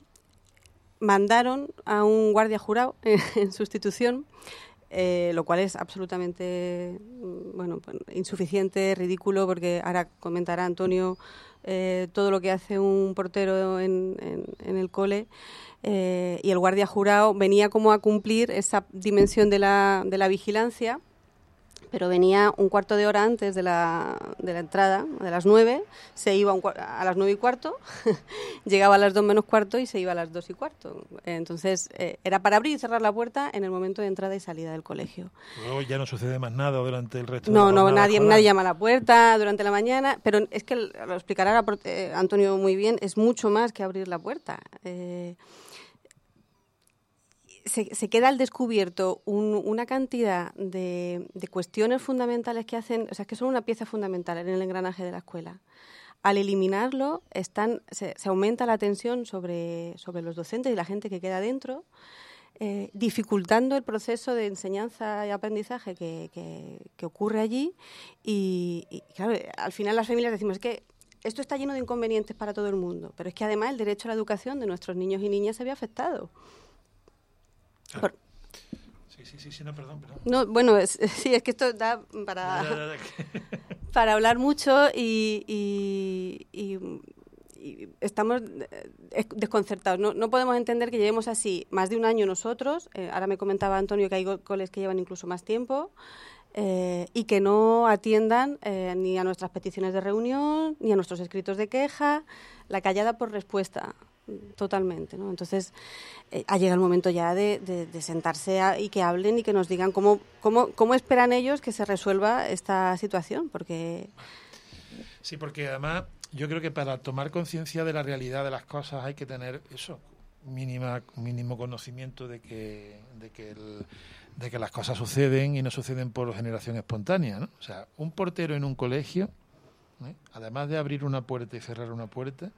mandaron a un guardia jurado en, en sustitución, eh, lo cual es absolutamente bueno, insuficiente, ridículo, porque ahora comentará Antonio eh, todo lo que hace un portero en, en, en el cole. Eh, y el guardia jurado venía como a cumplir esa dimensión de la, de la vigilancia, pero venía un cuarto de hora antes de la, de la entrada, de las nueve, se iba un, a las nueve y cuarto, llegaba a las dos menos cuarto y se iba a las dos y cuarto. Entonces, eh, era para abrir y cerrar la puerta en el momento de entrada y salida del colegio. Luego ya no sucede más nada durante el resto no, de la No, nadie, escolar. nadie llama a la puerta durante la mañana, pero es que lo explicará ahora, eh, Antonio muy bien, es mucho más que abrir la puerta. Eh, Se, se queda al descubierto un, una cantidad de, de cuestiones fundamentales que hacen, o sea, que son una pieza fundamental en el engranaje de la escuela. Al eliminarlo, están, se, se aumenta la tensión sobre, sobre los docentes y la gente que queda dentro, eh, dificultando el proceso de enseñanza y aprendizaje que, que, que ocurre allí. Y, y, claro, al final las familias decimos, es que esto está lleno de inconvenientes para todo el mundo, pero es que además el derecho a la educación de nuestros niños y niñas se ve afectado. Ah. Por... Sí, sí, sí, sí, no, perdón, perdón. No, bueno, es, sí, es que esto da para, para hablar mucho y, y, y, y estamos desconcertados. No, no podemos entender que llevemos así más de un año nosotros, eh, ahora me comentaba Antonio que hay coles que llevan incluso más tiempo, eh, y que no atiendan eh, ni a nuestras peticiones de reunión, ni a nuestros escritos de queja, la callada por respuesta. Totalmente, ¿no? Entonces eh, ha llegado el momento ya de, de, de sentarse a, y que hablen y que nos digan cómo, cómo, cómo esperan ellos que se resuelva esta situación, porque... Sí, porque además yo creo que para tomar conciencia de la realidad de las cosas hay que tener eso, mínima, mínimo conocimiento de que, de que el, de que las cosas suceden y no suceden por generación espontánea, ¿no? O sea, un portero en un colegio, ¿eh? Además de abrir una puerta y cerrar una puerta,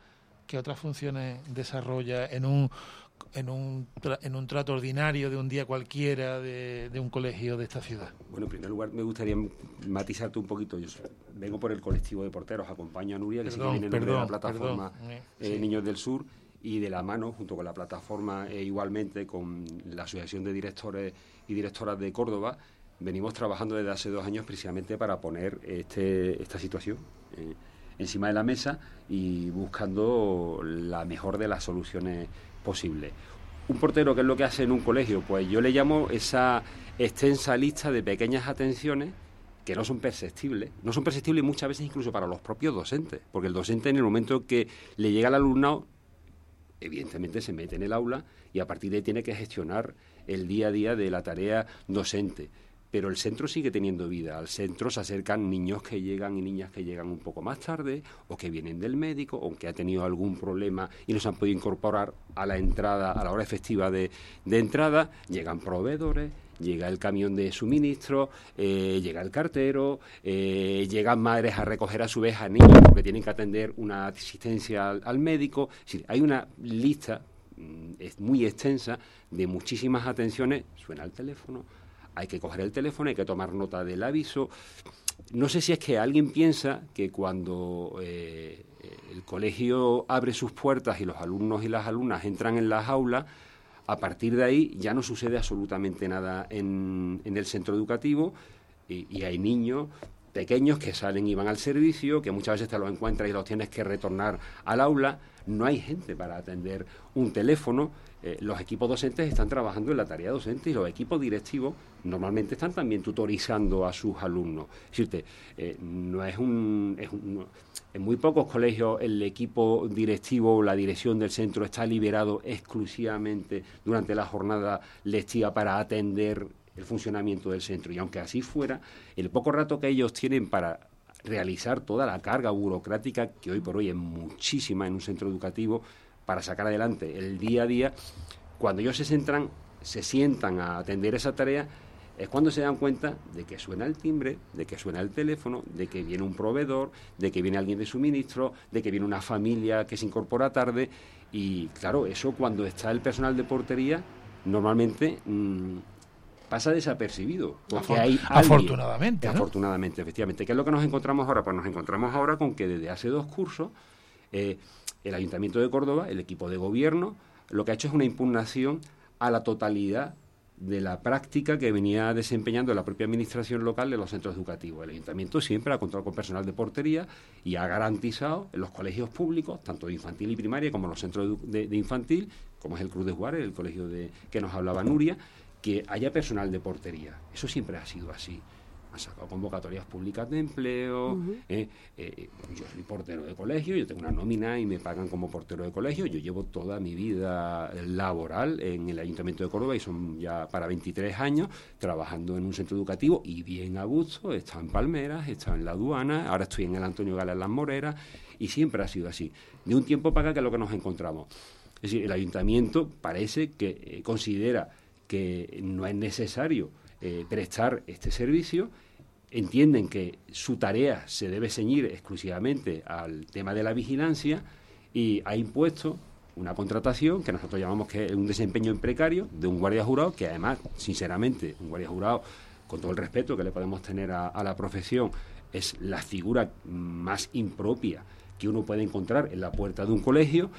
¿qué otras funciones desarrolla en un en un tra- en un trato ordinario de un día cualquiera de, de un colegio de esta ciudad? Bueno, en primer lugar me gustaría matizarte un poquito. Yo vengo por el colectivo de porteros, acompaño a Nuria, que Perdón, sí que viene perdón, de la plataforma perdón, eh, eh, sí. Niños del Sur, y de la mano, junto con la plataforma e igualmente con la Asociación de Directores y Directoras de Córdoba, venimos trabajando desde hace dos años precisamente para poner este, esta situación eh, encima de la mesa y buscando la mejor de las soluciones posibles. Un portero, ¿qué es lo que hace en un colegio? Pues yo le llamo esa extensa lista de pequeñas atenciones que no son perceptibles, no son perceptibles muchas veces incluso para los propios docentes, porque el docente en el momento que le llega al alumnado, evidentemente se mete en el aula y a partir de ahí tiene que gestionar el día a día de la tarea docente. Pero el centro sigue teniendo vida. Al centro se acercan niños que llegan y niñas que llegan un poco más tarde, o que vienen del médico, o que ha tenido algún problema y no se han podido incorporar a la entrada, a la hora efectiva de, de entrada. Llegan proveedores, llega el camión de suministro, eh, llega el cartero, eh, llegan madres a recoger a su vez a niños porque tienen que atender una asistencia al, al médico. Es decir, hay una lista mm, es muy extensa de muchísimas atenciones. Suena el teléfono, hay que coger el teléfono, hay que tomar nota del aviso. No sé si es que alguien piensa que cuando eh, el colegio abre sus puertas y los alumnos y las alumnas entran en las aulas, a partir de ahí ya no sucede absolutamente nada en, en el centro educativo y, y hay niños pequeños que salen y van al servicio, que muchas veces te los encuentras y los tienes que retornar al aula. No hay gente para atender un teléfono. Eh, los equipos docentes están trabajando en la tarea docente y los equipos directivos normalmente están también tutorizando a sus alumnos. Es decir, eh, no es un, es un no, en muy pocos colegios el equipo directivo o la dirección del centro está liberado exclusivamente durante la jornada lectiva para atender el funcionamiento del centro. Y aunque así fuera, el poco rato que ellos tienen para realizar toda la carga burocrática, que hoy por hoy es muchísima en un centro educativo, para sacar adelante el día a día, cuando ellos se centran, se sientan a atender esa tarea, es cuando se dan cuenta de que suena el timbre, de que suena el teléfono, de que viene un proveedor, de que viene alguien de suministro, de que viene una familia que se incorpora tarde. Y claro, eso cuando está el personal de portería, normalmente mmm, pasa desapercibido. Porque hay alguien, afortunadamente, ¿no? Afortunadamente, efectivamente. ¿Qué es lo que nos encontramos ahora? Pues nos encontramos ahora con que desde hace dos cursos, eh, el Ayuntamiento de Córdoba, el equipo de gobierno, lo que ha hecho es una impugnación a la totalidad de la práctica que venía desempeñando la propia administración local de los centros educativos. El Ayuntamiento siempre ha contado con personal de portería y ha garantizado en los colegios públicos, tanto de infantil y primaria como los centros de, de infantil, como es el Cruz de Juárez, el colegio de que nos hablaba Nuria, que haya personal de portería. Eso siempre ha sido así. Han sacado convocatorias públicas de empleo. Uh-huh. eh, eh, yo soy portero de colegio, yo tengo una nómina y me pagan como portero de colegio. Yo llevo toda mi vida laboral en el Ayuntamiento de Córdoba y son ya para veintitrés años trabajando en un centro educativo y bien a gusto. He estado en Palmeras, he estado en la Aduana, ahora estoy en el Antonio Gala en Las Moreras y siempre ha sido así. De un tiempo para acá, que es lo que nos encontramos. Es decir, el Ayuntamiento parece que eh, considera que no es necesario Eh, prestar este servicio, entienden que su tarea se debe ceñir exclusivamente al tema de la vigilancia y ha impuesto una contratación que nosotros llamamos que es un desempeño en precario de un guardia jurado, que además, sinceramente, un guardia jurado, con todo el respeto que le podemos tener a, a la profesión, es la figura más impropia que uno puede encontrar en la puerta de un colegio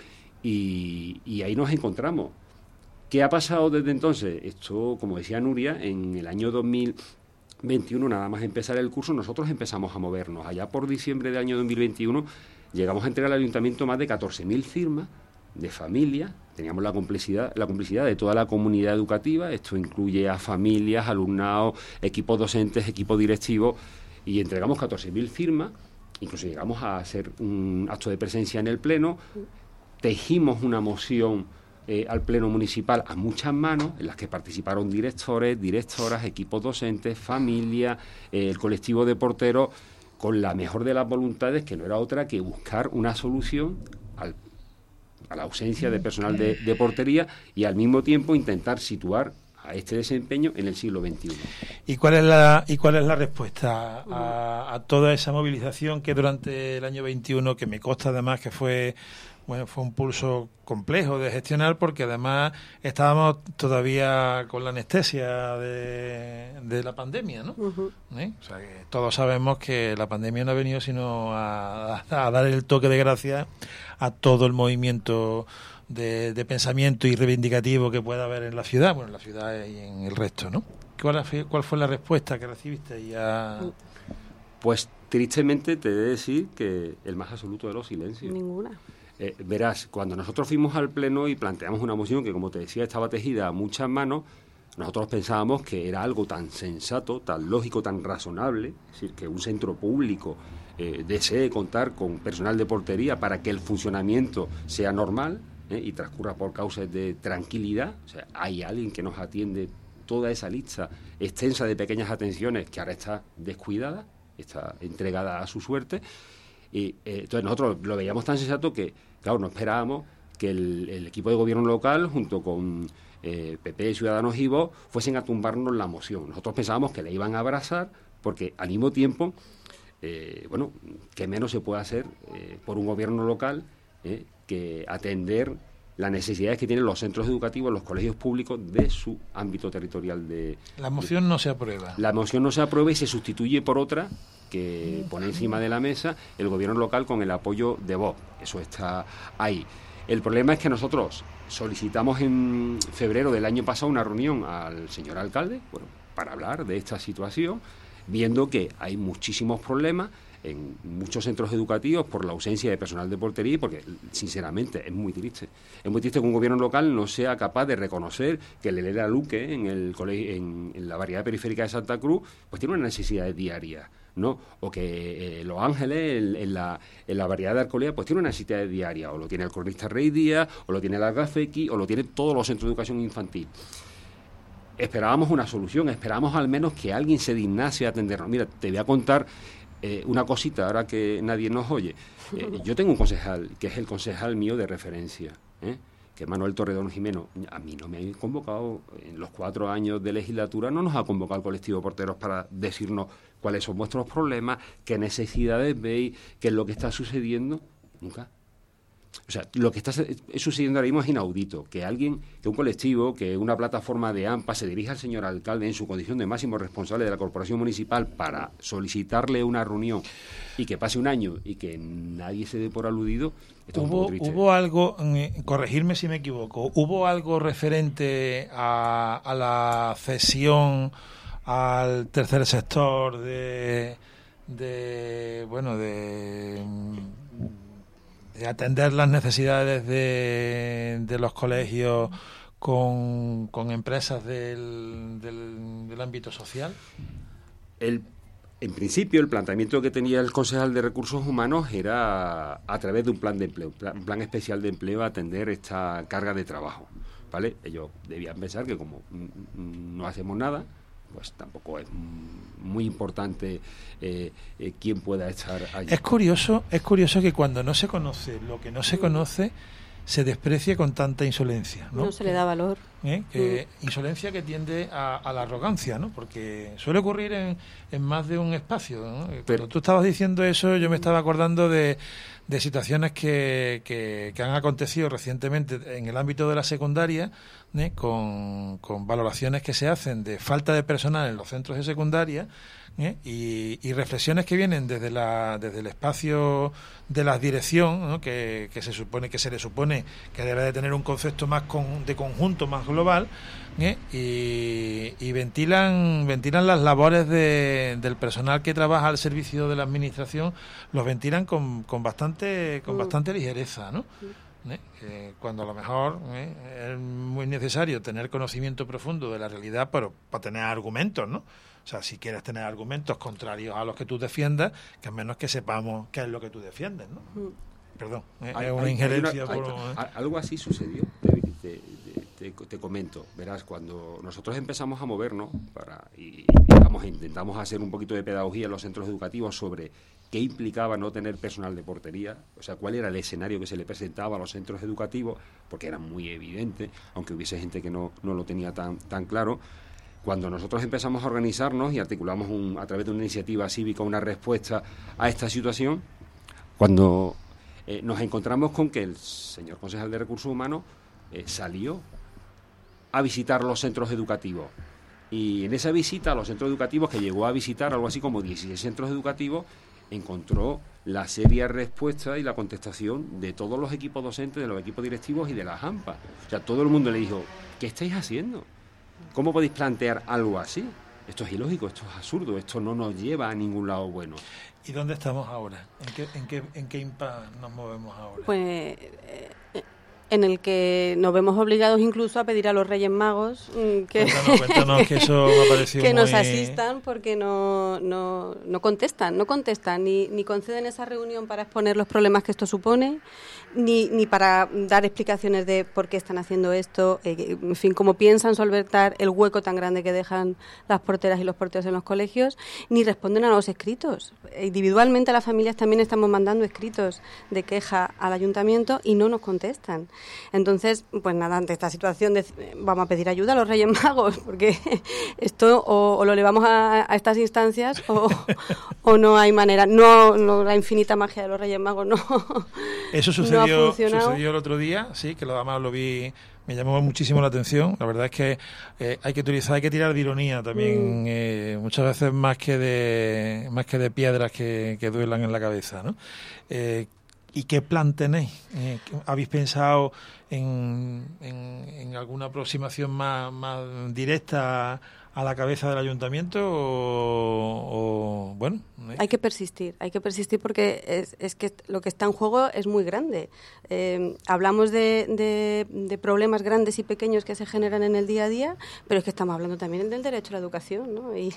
y, y ahí nos encontramos. ¿Qué ha pasado desde entonces? Esto, como decía Nuria, en el año dos mil veintiuno, nada más empezar el curso, nosotros empezamos a movernos. Allá por diciembre del año dos mil veintiuno llegamos a entregar al Ayuntamiento más de catorce mil firmas de familias. Teníamos la complicidad, la complicidad de toda la comunidad educativa. Esto incluye a familias, alumnados, equipos docentes, equipos directivos, y entregamos catorce mil firmas. Incluso llegamos a hacer un acto de presencia en el Pleno. Tejimos una moción Eh, al Pleno Municipal a muchas manos, en las que participaron directores, directoras, equipos docentes, familias, eh, el colectivo de porteros, con la mejor de las voluntades, que no era otra que buscar una solución al, a la ausencia de personal de, de portería y al mismo tiempo intentar situar a este desempeño en el siglo veintiuno. ¿Y cuál es la y cuál es la respuesta a, a toda esa movilización que durante el año veintiuno, que me consta además que fue bueno fue un pulso complejo de gestionar, porque además estábamos todavía con la anestesia de, de la pandemia, ¿no? Uh-huh. ¿Eh? O sea, que todos sabemos que la pandemia no ha venido sino a, a, a dar el toque de gracia a todo el movimiento De, de pensamiento y reivindicativo que pueda haber en la ciudad, bueno, en la ciudad y en el resto, ¿no? ¿Cuál, cuál fue la respuesta que recibiste ya? Pues tristemente te he de decir que el más absoluto de los silencios. Ninguna. Eh, verás, cuando nosotros fuimos al pleno y planteamos una moción que, como te decía, estaba tejida a muchas manos, nosotros pensábamos que era algo tan sensato, tan lógico, tan razonable, es decir, que un centro público eh, desee contar con personal de portería para que el funcionamiento sea normal, ¿eh? y transcurra por causas de tranquilidad. O sea, hay alguien que nos atiende toda esa lista extensa de pequeñas atenciones que ahora está descuidada, está entregada a su suerte. Y eh, entonces nosotros lo veíamos tan sensato que, claro, no esperábamos que el, el equipo de gobierno local, junto con eh, P P, Ciudadanos y Vox, fuesen a tumbarnos la moción. Nosotros pensábamos que la iban a abrazar, porque al mismo tiempo, eh, bueno, ¿qué menos se puede hacer eh, por un gobierno local eh, que atender las necesidades que tienen los centros educativos, los colegios públicos de su ámbito territorial? De La moción de, no se aprueba. La moción no se aprueba y se sustituye por otra que pone encima de la mesa el gobierno local con el apoyo de Vox. Eso está ahí. El problema es que nosotros solicitamos en febrero del año pasado una reunión al señor alcalde, bueno, para hablar de esta situación, viendo que hay muchísimos problemas en muchos centros educativos por la ausencia de personal de portería, porque sinceramente es muy triste. Es muy triste que un gobierno local no sea capaz de reconocer que el Elena Luque en el colegio, en, en la variedad periférica de Santa Cruz, pues tiene una necesidad diaria, ¿no? O que eh, Los Ángeles en, en la en la variedad de Alcolea pues tiene una necesidad diaria, o lo tiene el Cronista Rey Díaz, o lo tiene el Agafequi, o lo tiene todos los centros de educación infantil. Esperábamos una solución, esperábamos al menos que alguien se dignase a atendernos. Mira, te voy a contar Eh, una cosita, ahora que nadie nos oye. Eh, yo tengo un concejal, que es el concejal mío de referencia, ¿eh? que es Manuel Torredón Jimeno. A mí no me han convocado, en los cuatro años de legislatura, no nos ha convocado el colectivo de porteros para decirnos cuáles son vuestros problemas, qué necesidades veis, qué es lo que está sucediendo. Nunca. O sea, lo que está sucediendo ahora mismo es inaudito, que alguien, que un colectivo, que una plataforma de AMPA se dirija al señor alcalde en su condición de máximo responsable de la corporación municipal para solicitarle una reunión y que pase un año y que nadie se dé por aludido. Esto hubo, es un poco triste. Hubo algo, corregirme si me equivoco, hubo algo referente a, a la cesión al tercer sector de, de bueno, de... de atender las necesidades de, de los colegios con, con empresas del, del, del ámbito social? El, en principio, el planteamiento que tenía el concejal de Recursos Humanos era a través de un plan de empleo, plan, un plan especial de empleo, atender esta carga de trabajo, ¿vale? Ellos debían pensar que como no hacemos nada, pues tampoco es muy importante eh, eh, quién pueda estar allí. Es curioso, es curioso que cuando no se conoce lo que no se conoce, se desprecie con tanta insolencia, ¿no? No se le da valor. ¿Eh? Que, mm. Insolencia que tiende a, a la arrogancia, ¿no? Porque suele ocurrir en, en más de un espacio, ¿no? Pero cuando tú estabas diciendo eso, yo me estaba acordando de, de situaciones que, que, que han acontecido recientemente en el ámbito de la secundaria, ¿eh? con, con valoraciones que se hacen de falta de personal en los centros de secundaria, ¿eh? y, y reflexiones que vienen desde la desde el espacio de la dirección, ¿no? que, que se supone que se le supone que debe de tener un concepto más con, de conjunto, más global, ¿eh? y, y ventilan ventilan las labores de, del personal que trabaja al servicio de la administración, los ventilan con, con bastante con bastante ligereza, ¿no? ¿Eh? Eh, cuando a lo mejor ¿eh? es muy necesario tener conocimiento profundo de la realidad para, para tener argumentos, ¿no? O sea, si quieres tener argumentos contrarios a los que tú defiendas, que al menos que sepamos qué es lo que tú defiendes, ¿no? Mm. Perdón, ¿eh? hay, es una hay, injerencia. Hay una, por, hay, ¿eh? Algo así sucedió, te, te, te, te comento. Verás, cuando nosotros empezamos a movernos para y digamos intentamos hacer un poquito de pedagogía en los centros educativos sobre qué implicaba no tener personal de portería, o sea, cuál era el escenario que se le presentaba a los centros educativos, porque era muy evidente, aunque hubiese gente que no, no lo tenía tan, tan claro. Cuando nosotros empezamos a organizarnos y articulamos un, a través de una iniciativa cívica una respuesta a esta situación, cuando eh, nos encontramos con que el señor concejal de Recursos Humanos eh, salió a visitar los centros educativos. Y en esa visita a los centros educativos, que llegó a visitar algo así como dieciséis centros educativos, encontró la seria respuesta y la contestación de todos los equipos docentes, de los equipos directivos y de las AMPA. O sea, todo el mundo le dijo, ¿qué estáis haciendo? ¿Cómo podéis plantear algo así? Esto es ilógico, esto es absurdo, esto no nos lleva a ningún lado bueno. ¿Y dónde estamos ahora? ¿En qué, en qué, en qué impas nos movemos ahora? Pues eh, en el que nos vemos obligados incluso a pedir a los Reyes Magos mm, que, cuéntanos, cuéntanos, que, eso me ha parecido que muy... nos asistan, porque no, no, no contestan, no contestan, ni, ni conceden esa reunión para exponer los problemas que esto supone, ni, ni para dar explicaciones de por qué están haciendo esto, eh, en fin, cómo piensan solventar el hueco tan grande que dejan las porteras y los porteros en los colegios, ni responden a los escritos. Individualmente a las familias también estamos mandando escritos de queja al ayuntamiento y no nos contestan. Entonces, pues nada, ante esta situación de, vamos a pedir ayuda a los Reyes Magos, porque esto o, o lo elevamos a, a estas instancias o, o no hay manera. No, no, la infinita magia de los Reyes Magos no. Eso sucedió, no sucedió el otro día, sí, que lo además lo vi, me llamó muchísimo la atención. La verdad es que eh, hay que utilizar, hay que tirar de ironía también, mm. eh, muchas veces más que de más que de piedras que, que duelan en la cabeza, ¿no? Eh, ¿Y qué plan tenéis? Eh, ¿Habéis pensado en, en, en alguna aproximación más, más directa a la cabeza del ayuntamiento o, o bueno? ¿eh? Hay que persistir, hay que persistir porque es, es que lo que está en juego es muy grande. Eh, hablamos de, de, de problemas grandes y pequeños que se generan en el día a día, pero es que estamos hablando también del derecho a la educación, ¿no? Y,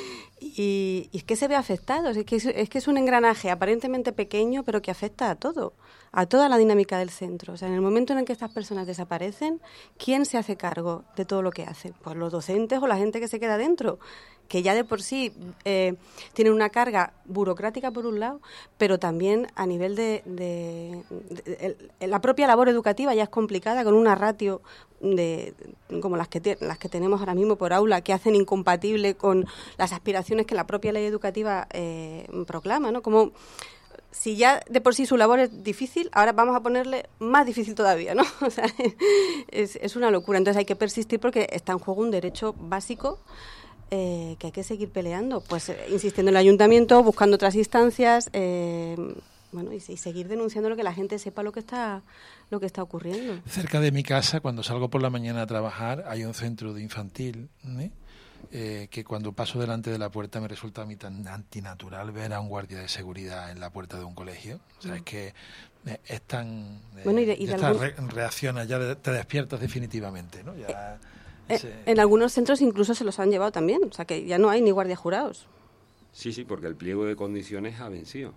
Y, y es que se ve afectado, es que es, es que es un engranaje aparentemente pequeño, pero que afecta a todo, a toda la dinámica del centro. O sea, en el momento en el que estas personas desaparecen, ¿quién se hace cargo de todo lo que hacen? Pues los docentes o la gente que se queda dentro, que ya de por sí eh, tienen una carga burocrática por un lado, pero también a nivel de, de, de, de la propia labor educativa ya es complicada, con una ratio de como las que te, las que tenemos ahora mismo por aula, que hacen incompatible con las aspiraciones que la propia ley educativa eh, proclama, ¿no? Como si ya de por sí su labor es difícil, ahora vamos a ponerle más difícil todavía, ¿no? O sea, es, es una locura. Entonces hay que persistir porque está en juego un derecho básico eh, que hay que seguir peleando, pues eh, insistiendo en el ayuntamiento, buscando otras instancias, eh, bueno, y, y seguir denunciando lo que la gente sepa lo que está lo que está ocurriendo. Cerca de mi casa, cuando salgo por la mañana a trabajar, hay un centro de infantil, ¿eh? Eh, que cuando paso delante de la puerta me resulta a mí tan antinatural ver a un guardia de seguridad en la puerta de un colegio. O sea, mm. es que eh, es tan... Eh, bueno, y de, y de estas algún... re reacciones, ya de, te despiertas definitivamente, ¿no? Ya, eh, ese... En algunos centros incluso se los han llevado también, o sea, que ya no hay ni guardias jurados. Sí, sí, porque el pliego de condiciones ha vencido.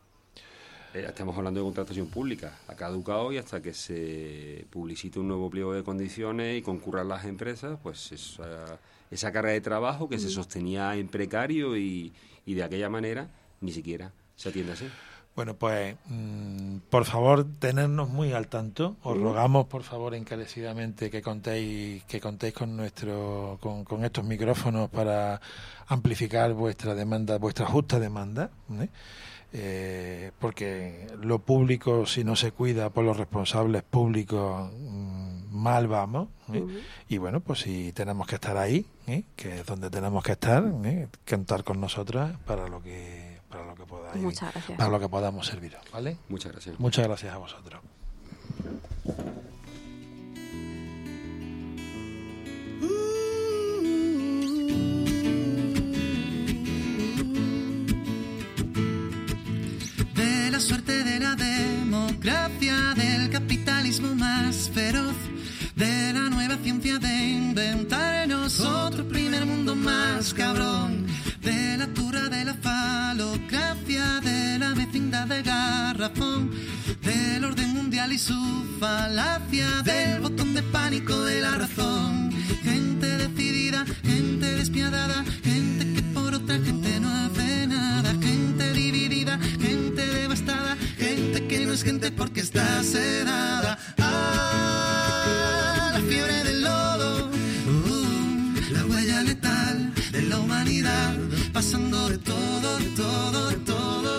Eh, estamos hablando de contratación pública, ha caducado y hasta que se publicite un nuevo pliego de condiciones y concurran las empresas, pues esa, esa carga de trabajo que mm. se sostenía en precario y, y de aquella manera ni siquiera se atiende así. Bueno, pues mmm, por favor, tenernos muy al tanto. Os mm. rogamos, por favor, encarecidamente que contéis que contéis con nuestro con, con estos micrófonos para amplificar vuestra demanda, vuestra justa demanda, ¿eh? Eh, porque lo público, si no se cuida por los responsables públicos, mmm, mal vamos, ¿eh? Uh-huh. Y bueno, pues si tenemos que estar ahí, ¿eh? Que es donde tenemos que estar, ¿eh? Contar con nosotras para lo que para lo que podáis, Muchas gracias. para lo que podamos serviros, ¿vale? Muchas gracias. Muchas gracias a vosotros. La suerte de la democracia, del capitalismo más feroz, de la nueva ciencia de inventarnos otro primer mundo más cabrón, de la turra de la falocracia, de la vecindad de garrafón, del orden mundial y su falacia, del botón de pánico de la razón. Gente decidida, gente despiadada, gente que por otra gente no hace nada, gente dividida, es gente porque está sedada. Ah, la fiebre del lodo, uh, la huella letal de la humanidad, pasando de todo, de todo, de todo.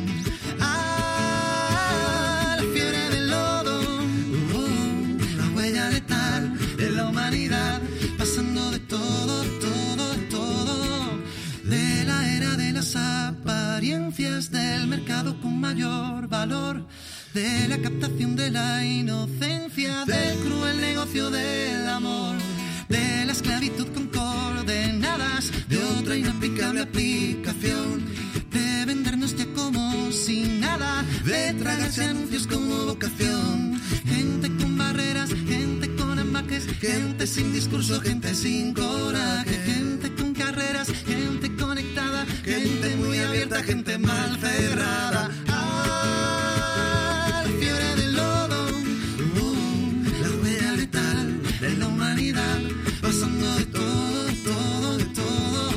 Ah, la fiebre del lodo, uh, la huella letal de la humanidad, pasando de todo, de todo, de todo. De la era de las apariencias, del mercado con mayor valor, de la captación de la inocencia, del cruel negocio del amor, de la esclavitud con coordenadas, de otra inaplicable aplicación, de vendernos ya como sin nada, de tragarse anuncios como vocación. Gente con barreras, gente con empaques, gente sin discurso, gente sin coraje, gente con carreras, gente conectada, gente muy abierta, gente mal cerrada. Ah, la fiebre del lodo, uh, la huella letal de la humanidad, pasando de todo, de todo, de todo.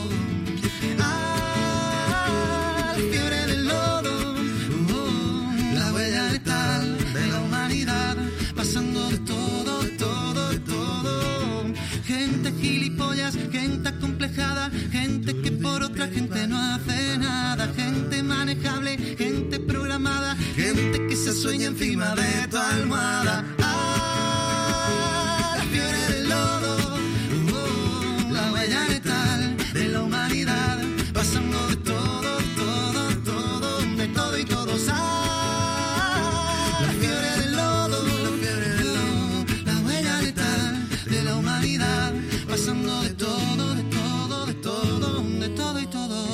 Ah, la fiebre del lodo, uh, la huella letal de la humanidad, pasando de todo, de todo, de todo. Gente gilipollas, gente acomplejada, gente que por otra gente no hace nada, gente manejable, gente programada, gente que se sueña encima de tu almohada. Ah, la fiebre del lodo, uh, la huella letal de la humanidad, pasando de todo, todo, todo, de todo y todos. Ah, la fiebre del lodo, la fiebre del lodo, la huella letal de la humanidad, pasando de todo, de todo, de todo, de todo y todo.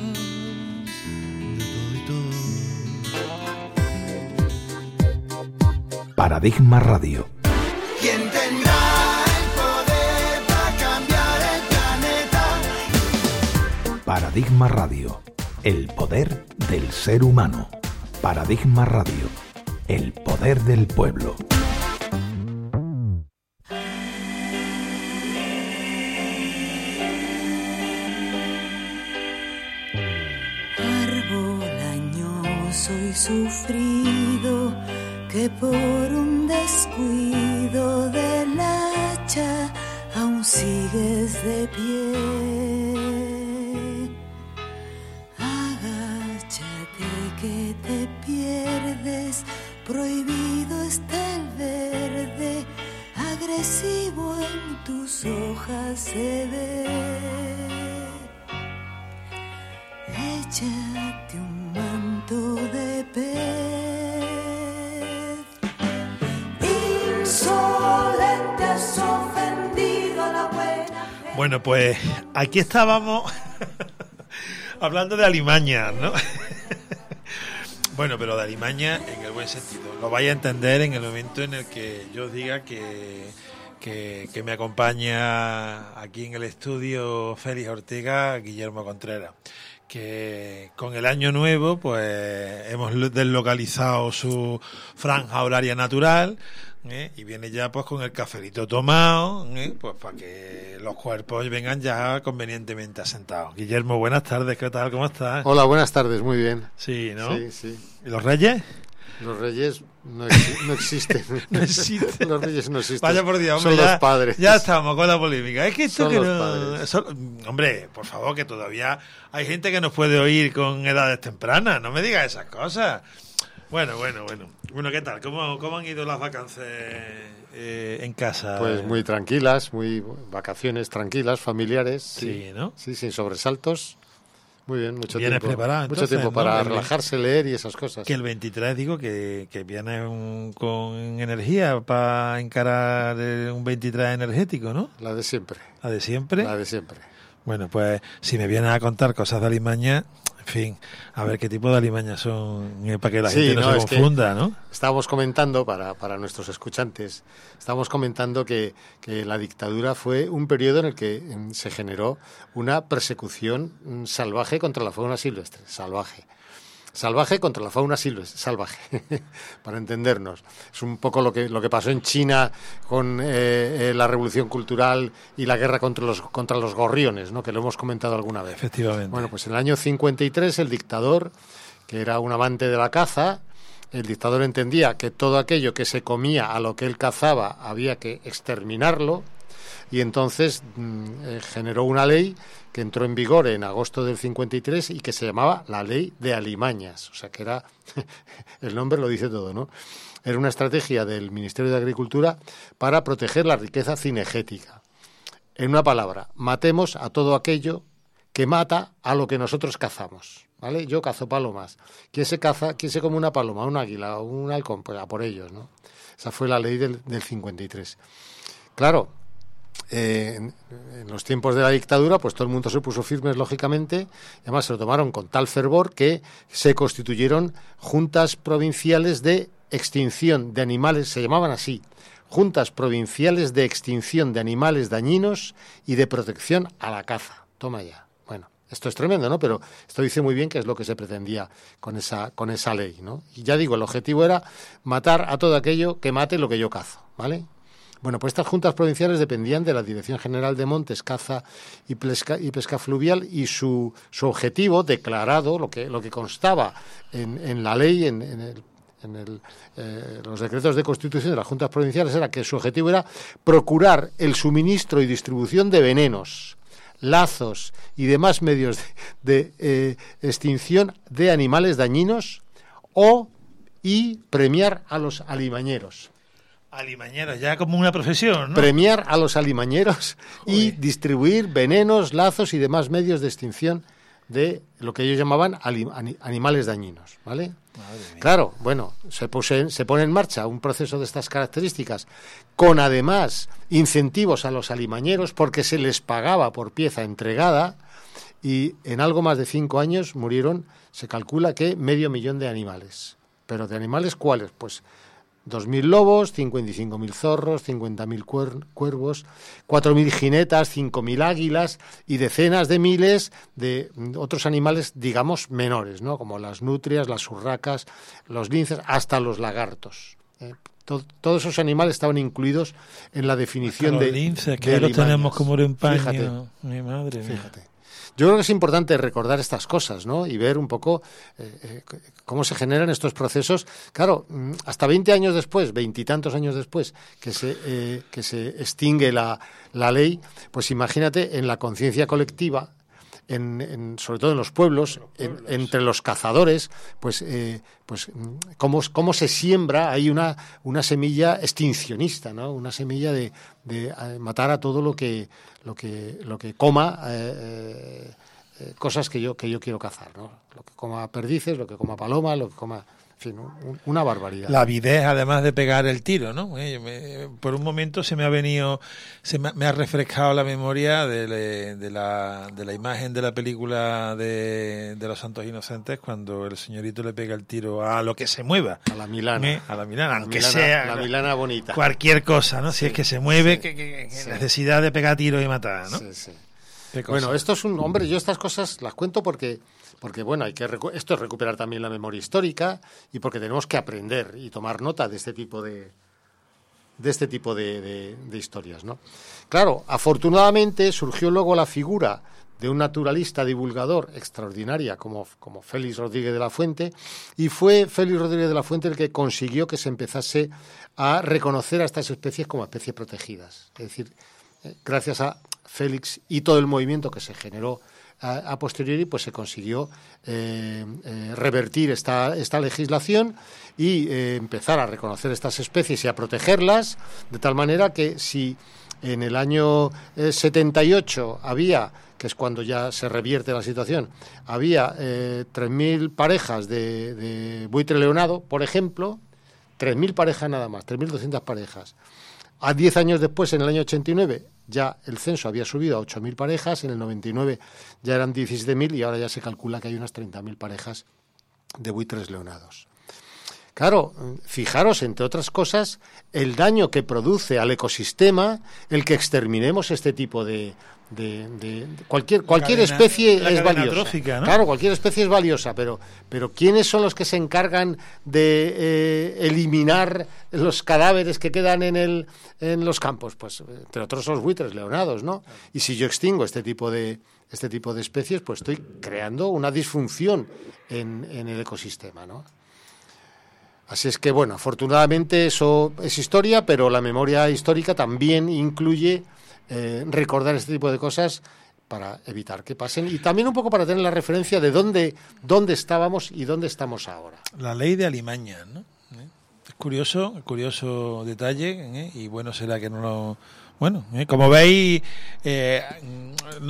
Paradigma Radio. ¿Quién tendrá el poder para cambiar el planeta? Paradigma Radio. El poder del ser humano. Paradigma Radio. El poder del pueblo. Árbol añoso y sufrido, que por un descuido del hacha aún sigues de pie. Agáchate que te pierdes, prohibido está el verde, agresivo en tus hojas se ve. Échate un manto de pez. Insolente has ofendido a la buena. Bueno, pues aquí estábamos hablando de alimañas, ¿no? Bueno, pero de alimañas en el buen sentido. Lo vais a entender en el momento en el que yo os diga que, que, que me acompaña aquí en el estudio Félix Ortega, Guillermo Contreras, que con el año nuevo pues hemos deslocalizado su franja horaria natural, ¿eh? Y viene ya pues con el cafelito tomado, ¿eh? Pues para que los cuerpos vengan ya convenientemente asentados. Guillermo, buenas tardes, ¿qué tal? ¿Cómo estás? Hola, buenas tardes, muy bien. Sí, ¿no? Sí, sí. ¿Y los reyes? Los reyes no, exi- no existen. No existen. Los reyes no existen. Vaya por Dios, hombre, son ya, los padres. Ya estamos con la polémica. Es que esto son que los no... padres. son- hombre, por favor, que todavía hay gente que nos puede oír con edades tempranas. No me digas esas cosas. Bueno, bueno, bueno. Bueno, ¿qué tal? ¿Cómo, cómo han ido las vacaciones eh, en casa? Pues muy tranquilas, muy vacaciones tranquilas, familiares. Sí, Sí, ¿no? Sí, sin sobresaltos. Muy bien, mucho Vienes tiempo. preparado, mucho entonces, tiempo ¿no? para Que- relajarse, leer y esas cosas. Que el veintitrés digo que, que viene un- con energía para encarar eh, un veintitrés energético, ¿no? La de siempre. La de siempre. La de siempre. Bueno, pues si me vienes a contar cosas de alimaña, en fin, a ver qué tipo de alimañas son, eh, para que la Sí, gente no, no, se es que confunda, ¿no? Estábamos comentando, para, para nuestros escuchantes, estábamos comentando que, que la dictadura fue un periodo en el que mm, se generó una persecución mm, salvaje contra la fauna silvestre, salvaje. Salvaje contra la fauna silvestre, salvaje, para entendernos. Es un poco lo que, lo que pasó en China con eh, eh, la revolución cultural y la guerra contra los, contra los gorriones, ¿no? Que lo hemos comentado alguna vez. Efectivamente. Bueno, pues en el año cincuenta y tres el dictador, que era un amante de la caza, el dictador entendía que todo aquello que se comía a lo que él cazaba había que exterminarlo, y entonces mm, eh, generó una ley que entró en vigor en agosto del cincuenta y tres y que se llamaba la Ley de Alimañas. O sea que era, el nombre lo dice todo, ¿no? Era una estrategia del Ministerio de Agricultura para proteger la riqueza cinegética. En una palabra, matemos a todo aquello que mata a lo que nosotros cazamos, ¿vale? Yo cazo palomas. ¿Quién se caza? ¿Quién se come una paloma, un águila o un halcón? Pues a por ellos, ¿no? Esa fue la ley del, del cincuenta y tres. Claro, eh, en, en los tiempos de la dictadura, pues todo el mundo se puso firmes, lógicamente, y además se lo tomaron con tal fervor que se constituyeron juntas provinciales de extinción de animales, se llamaban así, juntas provinciales de extinción de animales dañinos y de protección a la caza. Toma ya. Bueno, esto es tremendo, ¿no? Pero esto dice muy bien qué es lo que se pretendía con esa, con esa ley, ¿no? Y ya digo, el objetivo era matar a todo aquello que mate lo que yo cazo, ¿vale? Bueno, pues estas juntas provinciales dependían de la Dirección General de Montes, Caza y Pesca, y Pesca Fluvial, y su, su objetivo declarado, lo que, lo que constaba en, en la ley, en, en el en el, eh, los decretos de constitución de las juntas provinciales, era que su objetivo era procurar el suministro y distribución de venenos, lazos y demás medios de, de eh, extinción de animales dañinos o y premiar a los alimañeros. Alimañeros, ya como una profesión, ¿no? Premiar a los alimañeros y distribuir venenos, lazos y demás medios de extinción de lo que ellos llamaban anim, animales dañinos, ¿vale? Claro, bueno, se, puse, se pone en marcha un proceso de estas características con además incentivos a los alimañeros porque se les pagaba por pieza entregada, y en algo más de cinco años murieron, se calcula que medio millón de animales. ¿Pero de animales cuáles? Pues dos mil lobos, cincuenta y cinco mil zorros, cincuenta mil cuer cuervos, cuatro mil jinetas, cinco mil águilas y decenas de miles de otros animales, digamos, menores, ¿no? Como las nutrias, las urracas, los linces, hasta los lagartos. Eh, to todos esos animales estaban incluidos en la definición hasta de los linces, que de los tenemos como en paño. Fíjate, mi madre mía. Fíjate. Yo creo que es importante recordar estas cosas, ¿no? Y ver un poco eh, eh, cómo se generan estos procesos. Claro, hasta veinte años después, veintitantos años después, que se, eh, que se extingue la, la ley, pues imagínate en la conciencia colectiva, en, en, sobre todo en los pueblos, en, entre los cazadores, pues, eh, pues cómo, cómo se siembra ahí una, una semilla extincionista, ¿no? Una semilla de, de matar a todo lo que lo que lo que coma eh, eh, cosas que yo que yo quiero cazar, ¿no? Lo que coma perdices, lo que coma paloma, lo que coma, en fin, un, una barbaridad. La avidez, además de pegar el tiro, ¿no? Eh, me, por un momento se me ha venido, se me, me ha refrescado la memoria de, le, de, la, de la imagen de la película de, de Los Santos Inocentes, cuando el señorito le pega el tiro a lo que se mueva. A la Milana. ¿Eh? A la Milana, la aunque Milana, sea la Milana bonita. Cualquier cosa, ¿no? Sí, si es que se mueve, sí, que, que, que sí. necesidad de pegar tiros y matar, ¿no? Sí, sí. Bueno, esto es un... Hombre, yo estas cosas las cuento porque, porque bueno, hay que esto es recuperar también la memoria histórica y porque tenemos que aprender y tomar nota de este tipo de, de, este tipo de, de, de historias, ¿no? Claro, afortunadamente surgió luego la figura de un naturalista divulgador extraordinaria como, como Félix Rodríguez de la Fuente, y fue Félix Rodríguez de la Fuente el que consiguió que se empezase a reconocer a estas especies como especies protegidas. Es decir, eh, gracias a Félix y todo el movimiento que se generó a, a posteriori, pues se consiguió eh, eh, revertir esta, esta legislación y eh, empezar a reconocer estas especies y a protegerlas, de tal manera que si en el año eh, setenta y ocho había, que es cuando ya se revierte la situación, había eh, tres mil parejas de, de buitre leonado, por ejemplo, tres mil parejas nada más, tres mil doscientas parejas. A diez años después, en el año ochenta y nueve, ya el censo había subido a ocho mil parejas, en el noventa y nueve ya eran diecisiete mil y ahora ya se calcula que hay unas treinta mil parejas de buitres leonados. Claro, fijaros, entre otras cosas, el daño que produce al ecosistema el que exterminemos este tipo de... de, de, de cualquier cualquier cadena, especie es valiosa. Trófica, ¿no? Claro, cualquier especie es valiosa, pero, pero ¿quiénes son los que se encargan de eh, eliminar los cadáveres que quedan en, el, en los campos? Pues, entre otros, los buitres leonados, ¿no? Y si yo extingo este tipo de... este tipo de especies, pues estoy creando una disfunción en, en el ecosistema, ¿no? Así es que, bueno, afortunadamente eso es historia, pero la memoria histórica también incluye eh, recordar este tipo de cosas para evitar que pasen y también un poco para tener la referencia de dónde, dónde estábamos y dónde estamos ahora. La ley de Alimaña, ¿no? ¿Eh? Es curioso, curioso detalle, ¿eh? Y bueno, será que no lo... Bueno, eh, como veis, eh, no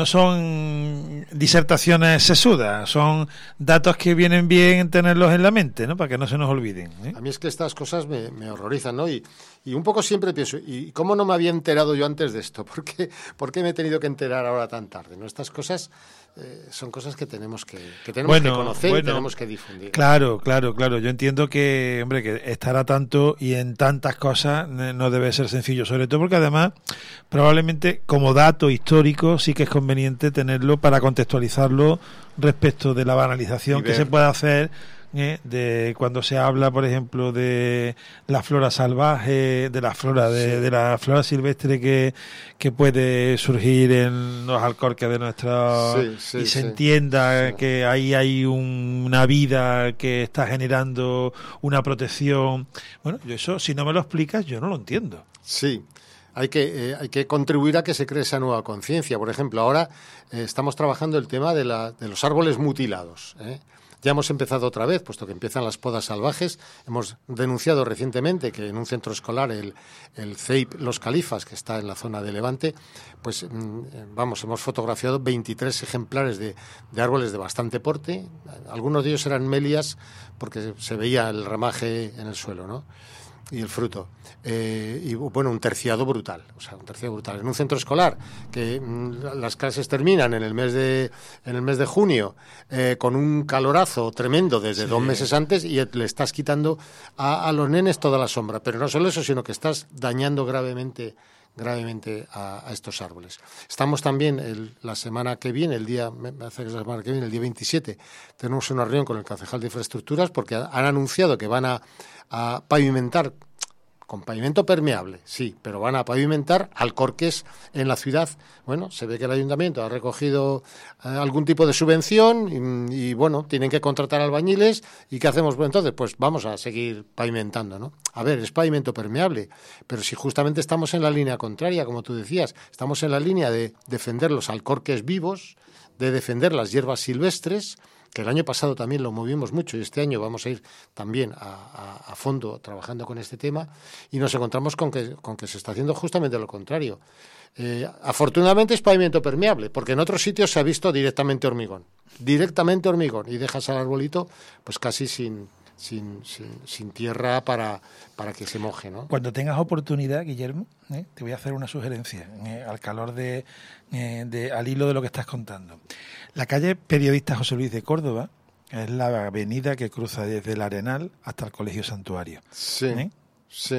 son disertaciones sesudas, son datos que vienen bien tenerlos en la mente, ¿no? Para que no se nos olviden, ¿eh? A mí es que estas cosas me, me horrorizan, ¿no? Y, y un poco siempre pienso, ¿y cómo no me había enterado yo antes de esto? ¿Por qué, por qué me he tenido que enterar ahora tan tarde? ¿No? Estas cosas eh, son cosas que tenemos que, que, tenemos bueno, que conocer bueno, y tenemos que difundir. Claro, claro, claro. Yo entiendo que, hombre, que estar a tanto y en tantas cosas no debe ser sencillo, sobre todo porque además probablemente como dato histórico sí que es conveniente tenerlo para contextualizarlo respecto de la banalización que se puede hacer ¿eh? de cuando se habla, por ejemplo, de la flora salvaje, de la flora de, sí. de la flora silvestre que, que puede surgir en los alcorques de nuestra sí, sí, y se sí. entienda sí. que ahí hay un, una vida que está generando una protección. Bueno, yo eso, si no me lo explicas, yo no lo entiendo. Sí. Hay que, eh, hay que contribuir a que se cree esa nueva conciencia. Por ejemplo, ahora eh, estamos trabajando el tema de, la, de los árboles mutilados, ¿eh? Ya hemos empezado otra vez, puesto que empiezan las podas salvajes. Hemos denunciado recientemente que en un centro escolar, el, el C E I P Los Califas, que está en la zona de Levante, pues vamos, hemos fotografiado veintitrés ejemplares de, de árboles de bastante porte. Algunos de ellos eran melias porque se veía el ramaje en el suelo, ¿no? Y el fruto. Eh, y bueno, un terciado brutal, o sea, un terciado brutal. En un centro escolar, que mm, las clases terminan en el mes de, en el mes de junio, eh, con un calorazo tremendo desde sí. dos meses antes, y le estás quitando a, a los nenes toda la sombra. Pero no solo eso, sino que estás dañando gravemente gravemente a, a estos árboles. Estamos también el, la semana que viene, el día, me hace que la semana que viene, el día veintisiete, tenemos una reunión con el concejal de infraestructuras porque han anunciado que van a, a pavimentar con pavimento permeable, sí, pero van a pavimentar alcorques en la ciudad. Bueno, se ve que el ayuntamiento ha recogido eh, algún tipo de subvención y, y, bueno, tienen que contratar albañiles. ¿Y qué hacemos? Pues entonces, pues vamos a seguir pavimentando, ¿no? A ver, es pavimento permeable, pero si justamente estamos en la línea contraria, como tú decías, estamos en la línea de defender los alcorques vivos, de defender las hierbas silvestres, que el año pasado también lo movimos mucho y este año vamos a ir también a, a, a fondo trabajando con este tema, y nos encontramos con que, con que se está haciendo justamente lo contrario. Eh, afortunadamente es pavimento permeable, porque en otros sitios se ha visto directamente hormigón, directamente hormigón, y dejas al arbolito pues casi sin... Sin, sin, sin tierra para, para que se moje, ¿no? Cuando tengas oportunidad, Guillermo, ¿eh? te voy a hacer una sugerencia, eh, al calor de, eh, de, al hilo de lo que estás contando. La calle Periodista José Luis de Córdoba es la avenida que cruza desde el Arenal hasta el Colegio Santuario. Sí, ¿eh? sí.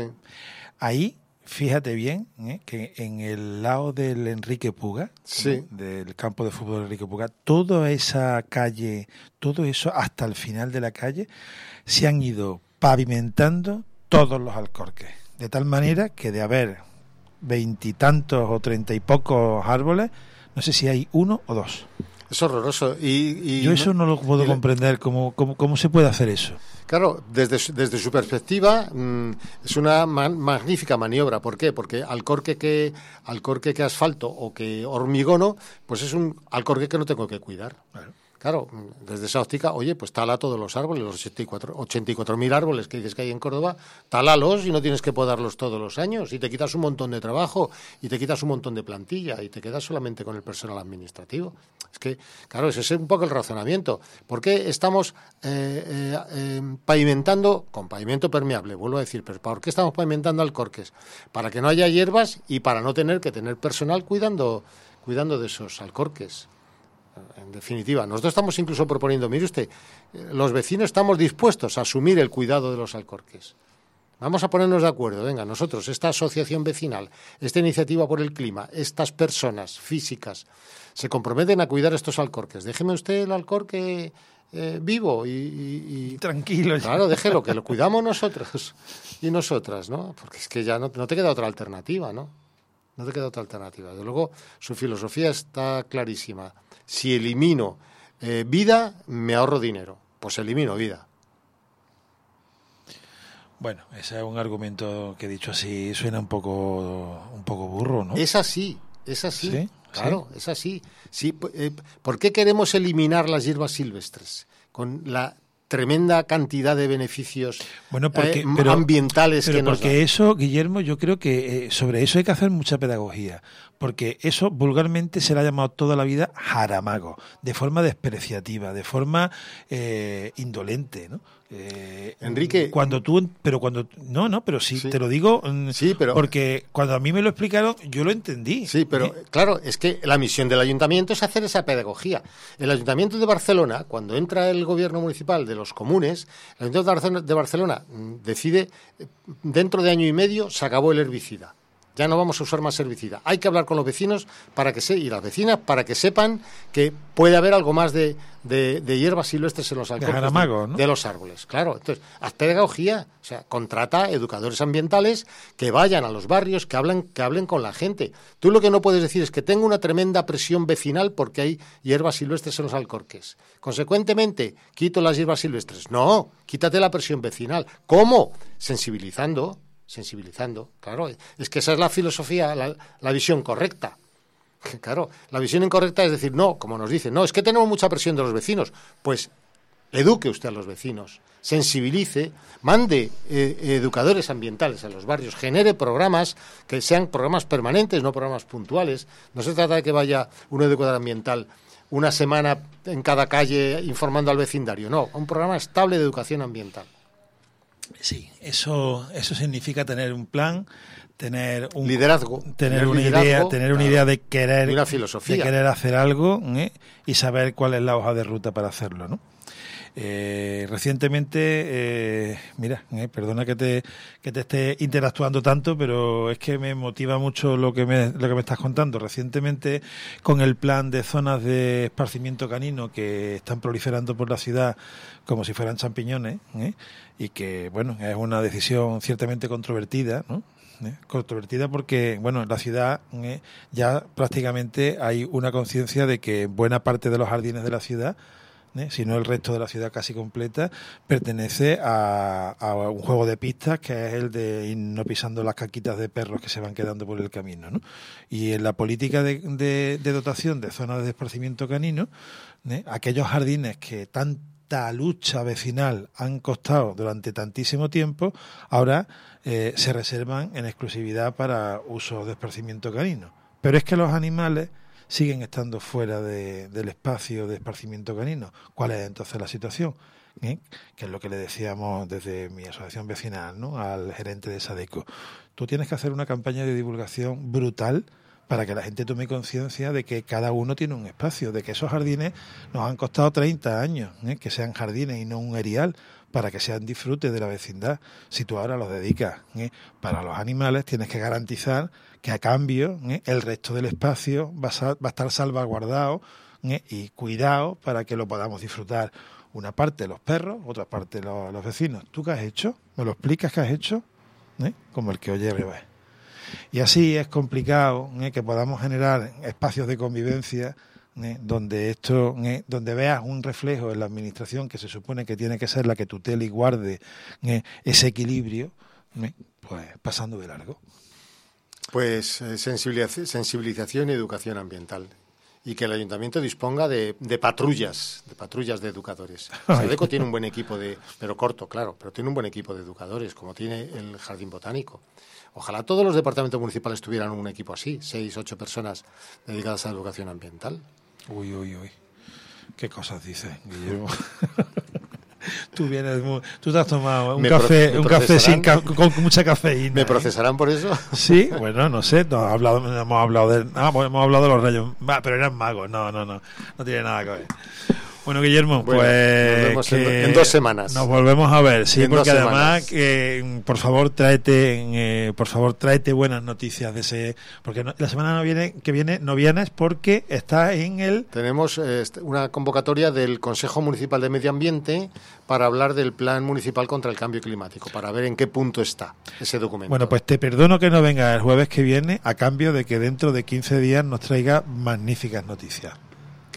Ahí, fíjate bien, ¿eh? que en el lado del Enrique Puga, sí. ¿no? del campo de fútbol Enrique Puga, toda esa calle, todo eso hasta el final de la calle, se han ido pavimentando todos los alcorques, de tal manera que de haber veintitantos o treinta y pocos árboles, no sé si hay uno o dos. Es horroroso. Y, y Yo eso no, no lo puedo y, comprender, ¿cómo, cómo, cómo se puede hacer eso? Claro, desde, desde su perspectiva mmm, es una man, magnífica maniobra. ¿Por qué? Porque alcorque que, alcorque que asfalto o que hormigono, pues es un alcorque que no tengo que cuidar. Claro. Claro, desde esa óptica, oye, pues tala todos los árboles, los ochenta y cuatro mil árboles que dices que hay en Córdoba, tálalos y no tienes que podarlos todos los años, y te quitas un montón de trabajo, y te quitas un montón de plantilla, y te quedas solamente con el personal administrativo. Es que, claro, ese es un poco el razonamiento. ¿Por qué estamos eh, eh, eh, pavimentando con pavimento permeable? Vuelvo a decir, pero ¿por qué estamos pavimentando alcorques? Para que no haya hierbas y para no tener que tener personal cuidando, cuidando de esos alcorques. En definitiva, nosotros estamos incluso proponiendo, mire usted, los vecinos estamos dispuestos a asumir el cuidado de los alcorques. Vamos a ponernos de acuerdo, venga, nosotros, esta asociación vecinal, esta iniciativa por el clima, estas personas físicas, se comprometen a cuidar estos alcorques. Déjeme usted el alcorque eh, vivo y, y, y... Tranquilo. Claro, déjelo, que lo cuidamos nosotros y nosotras, ¿no? Porque es que ya no, no te queda otra alternativa, ¿no? No te queda otra alternativa. Desde luego, su filosofía está clarísima. Si elimino eh, vida, me ahorro dinero. Pues elimino vida. Bueno, ese es un argumento que dicho así suena un poco un poco burro, ¿no? Es así, es así. ¿Sí? Claro, ¿Sí? es así. Sí, eh, ¿por qué queremos eliminar las hierbas silvestres? Con la tremenda cantidad de beneficios bueno, porque, eh, pero, ambientales pero que nos porque dan. eso, Guillermo, yo creo que eh, sobre eso hay que hacer mucha pedagogía, porque eso vulgarmente se le ha llamado toda la vida jaramago, de forma despreciativa, de forma eh, indolente, ¿no? Eh, Enrique, cuando tú, pero cuando no, no, pero sí, sí. te lo digo, sí, pero, porque cuando a mí me lo explicaron, yo lo entendí. Sí, pero ¿eh? claro, es que la misión del ayuntamiento es hacer esa pedagogía. El ayuntamiento de Barcelona, cuando entra el gobierno municipal de los comunes, el ayuntamiento de Barcelona decide, dentro de año y medio se acabó el herbicida. Ya no vamos a usar más herbicida. Hay que hablar con los vecinos para que se, y las vecinas para que sepan que puede haber algo más de, de, de hierbas silvestres en los alcorques de, jaramago, ¿no? de los árboles. Claro, entonces, haz pedagogía, o sea, contrata educadores ambientales que vayan a los barrios, que hablen, que hablen con la gente. Tú lo que no puedes decir es que tengo una tremenda presión vecinal porque hay hierbas silvestres en los alcorques. Consecuentemente, quito las hierbas silvestres. No, quítate la presión vecinal. ¿Cómo? Sensibilizando. sensibilizando, claro, es que esa es la filosofía, la, la visión correcta. Claro, la visión incorrecta es decir, no, como nos dicen, no, es que tenemos mucha presión de los vecinos. Pues eduque usted a los vecinos, sensibilice, mande eh, educadores ambientales a los barrios, genere programas que sean programas permanentes, no programas puntuales. No se trata de que vaya un educador ambiental una semana en cada calle informando al vecindario, no, un programa estable de educación ambiental. Sí, eso eso significa tener un plan, tener un liderazgo, tener, tener una liderazgo, idea, tener una claro, idea de querer, una filosofía, de querer hacer algo, ¿eh? Y saber cuál es la hoja de ruta para hacerlo, ¿no? Eh, recientemente, eh, mira, eh, perdona que te que te esté interactuando tanto, pero es que me motiva mucho lo que me lo que me estás contando. Recientemente, con el plan de zonas de esparcimiento canino que están proliferando por la ciudad como si fueran champiñones, ¿eh? Y que, bueno, es una decisión ciertamente controvertida, ¿no? ¿Eh? Controvertida porque, bueno, en la ciudad ¿eh? ya prácticamente hay una conciencia de que buena parte de los jardines de la ciudad, ¿eh? si no el resto de la ciudad casi completa, pertenece a, a un juego de pistas que es el de ir no pisando las caquitas de perros que se van quedando por el camino, ¿no? Y en la política de, de, de dotación de zonas de esparcimiento canino, ¿eh? aquellos jardines que tan lucha vecinal han costado durante tantísimo tiempo, ahora eh, se reservan en exclusividad para uso de esparcimiento canino. Pero es que los animales siguen estando fuera de, del espacio de esparcimiento canino. ¿Cuál es entonces la situación? ¿Eh? Que es lo que le decíamos desde mi asociación vecinal, ¿no? Al gerente de SADECO. Tú tienes que hacer una campaña de divulgación brutal para que la gente tome conciencia de que cada uno tiene un espacio, de que esos jardines nos han costado treinta años, ¿eh? que sean jardines y no un erial, para que sean disfrute de la vecindad. Si tú ahora los dedicas ¿eh? para los animales, tienes que garantizar que a cambio ¿eh? el resto del espacio va a, va a estar salvaguardado ¿eh? y cuidado para que lo podamos disfrutar. Una parte los perros, otra parte los, los vecinos. ¿Tú qué has hecho? ¿Me lo explicas qué has hecho? ¿Eh? Como el que oye revés. Y así es complicado ¿eh? que podamos generar espacios de convivencia ¿eh? donde esto, ¿eh? donde veas un reflejo en la administración que se supone que tiene que ser la que tutele y guarde ¿eh? ese equilibrio, ¿eh? pues pasando de largo. Pues eh, sensibilización, sensibilización y educación ambiental. Y que el ayuntamiento disponga de, de patrullas, de patrullas de educadores. SADECO tiene un buen equipo de, pero corto, claro, pero tiene un buen equipo de educadores, como tiene el Jardín Botánico. Ojalá todos los departamentos municipales tuvieran un equipo así, seis, ocho personas dedicadas a la educación ambiental. Uy, uy, uy. ¿Qué cosas dices, Guillermo? Tú vienes muy, tú te has tomado un ¿Me café, pro, un café sin ca con mucha cafeína. ¿Me procesarán por eso? Sí, bueno, no sé, no, hablado, hemos hablado de, ah, pues hemos hablado de los rayos, ah, pero eran magos, no, no, no, no tiene nada que ver. Bueno, Guillermo, bueno, pues nos vemos que en, en dos semanas. Nos volvemos a ver, sí, en porque además que por favor tráete, eh, por favor tráete buenas noticias de ese, porque no, la semana no viene que viene no vienes porque está en el. Tenemos eh, una convocatoria del Consejo Municipal de Medio Ambiente para hablar del Plan Municipal contra el Cambio Climático, para ver en qué punto está ese documento. Bueno, pues te perdono que no venga el jueves que viene a cambio de que dentro de quince días nos traiga magníficas noticias.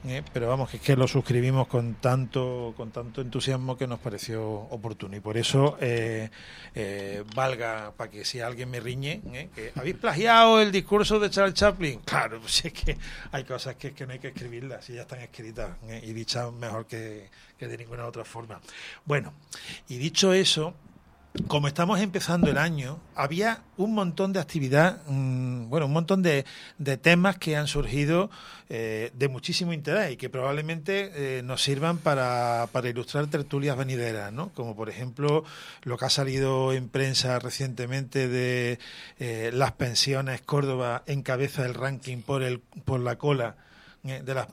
¿eh? Pero vamos, que es que lo suscribimos con tanto con tanto entusiasmo que nos pareció oportuno, y por eso eh, eh, valga para que si alguien me riñe, ¿eh? Que habéis plagiado el discurso de Charles Chaplin. Claro, pues es que hay cosas que, que no hay que escribirlas, si ya están escritas, ¿eh? Y dichas mejor que, que de ninguna otra forma. Bueno, y dicho eso, como estamos empezando el año, había un montón de actividad, mmm, bueno, un montón de, de temas que han surgido eh, de muchísimo interés y que probablemente eh, nos sirvan para, para ilustrar tertulias venideras, ¿no? Como por ejemplo lo que ha salido en prensa recientemente de eh, las pensiones. Córdoba encabeza el ranking por el por la cola eh, de las